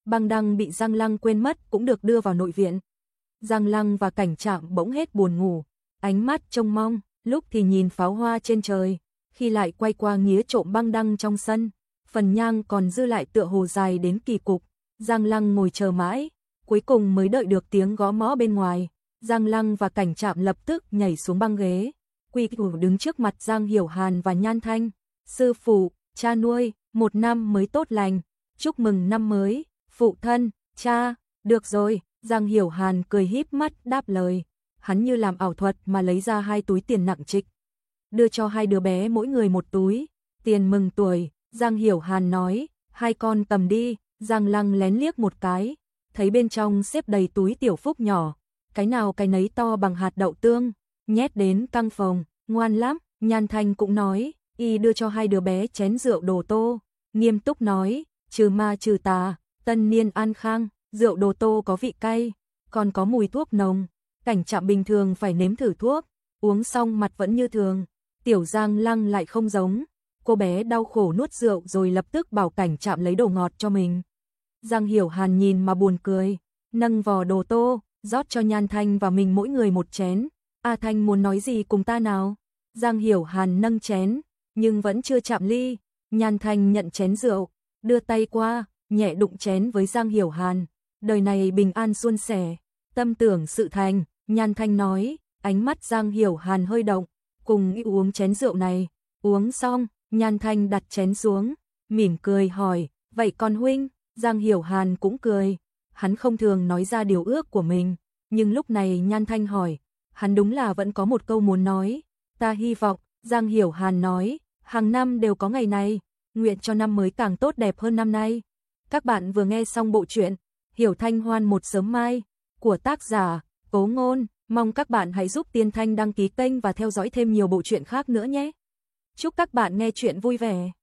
A: Băng Đăng bị Giang Lăng quên mất cũng được đưa vào nội viện. Giang Lăng và Cảnh Trạm bỗng hết buồn ngủ, ánh mắt trông mong, lúc thì nhìn pháo hoa trên trời, khi lại quay qua nghía trộm Băng Đăng trong sân. Phần nhang còn dư lại tựa hồ dài đến kỳ cục. Giang Lăng ngồi chờ mãi, cuối cùng mới đợi được tiếng gõ mõ bên ngoài. Giang Lăng và Cảnh Trạm lập tức nhảy xuống băng ghế, quỳ đứng trước mặt Giang Hiểu Hàn và Nhan Thanh. Sư phụ, cha nuôi, một năm mới tốt lành, chúc mừng năm mới, phụ thân, cha, được rồi. Giang Hiểu Hàn cười híp mắt đáp lời, hắn như làm ảo thuật mà lấy ra 2 túi tiền nặng trịch, đưa cho 2 đứa bé mỗi người 1 túi, tiền mừng tuổi. Giang Hiểu Hàn nói, 2 con cầm đi. Giang Lăng lén liếc một cái, thấy bên trong xếp đầy túi tiểu phúc nhỏ, cái nào cái nấy to bằng hạt đậu tương, nhét đến căng phòng, ngoan lắm. Nhan Thanh cũng nói, y đưa cho 2 đứa bé chén rượu đồ tô, nghiêm túc nói, trừ ma trừ tà, tân niên an khang. Rượu đồ tô có vị cay, còn có mùi thuốc nồng. Cảnh Trạm bình thường phải nếm thử thuốc, uống xong mặt vẫn như thường. Tiểu Giang Lăng lại không giống, cô bé đau khổ nuốt rượu rồi lập tức bảo Cảnh Trạm lấy đồ ngọt cho mình. Giang Hiểu Hàn nhìn mà buồn cười, nâng vò đồ tô, rót cho Nhan Thanh và mình mỗi người 1 chén. A Thanh muốn nói gì cùng ta nào? Giang Hiểu Hàn nâng chén, nhưng vẫn chưa chạm ly. Nhan Thanh nhận chén rượu, đưa tay qua, nhẹ đụng chén với Giang Hiểu Hàn. Đời này bình an suôn sẻ, tâm tưởng sự thành. Nhan Thanh nói, ánh mắt Giang Hiểu Hàn hơi động, cùng uống chén rượu này. Uống xong, Nhan Thanh đặt chén xuống, mỉm cười hỏi, vậy con huynh? Giang Hiểu Hàn cũng cười, hắn không thường nói ra điều ước của mình, nhưng lúc này Nhan Thanh hỏi, hắn đúng là vẫn có một câu muốn nói. Ta hy vọng, Giang Hiểu Hàn nói, hàng năm đều có ngày này, nguyện cho năm mới càng tốt đẹp hơn năm nay. Các bạn vừa nghe xong bộ truyện Hiểu Thanh Hoan một sớm mai của tác giả Cố Ngôn, mong các bạn hãy giúp Tiên Thanh đăng ký kênh và theo dõi thêm nhiều bộ truyện khác nữa nhé. Chúc các bạn nghe truyện vui vẻ.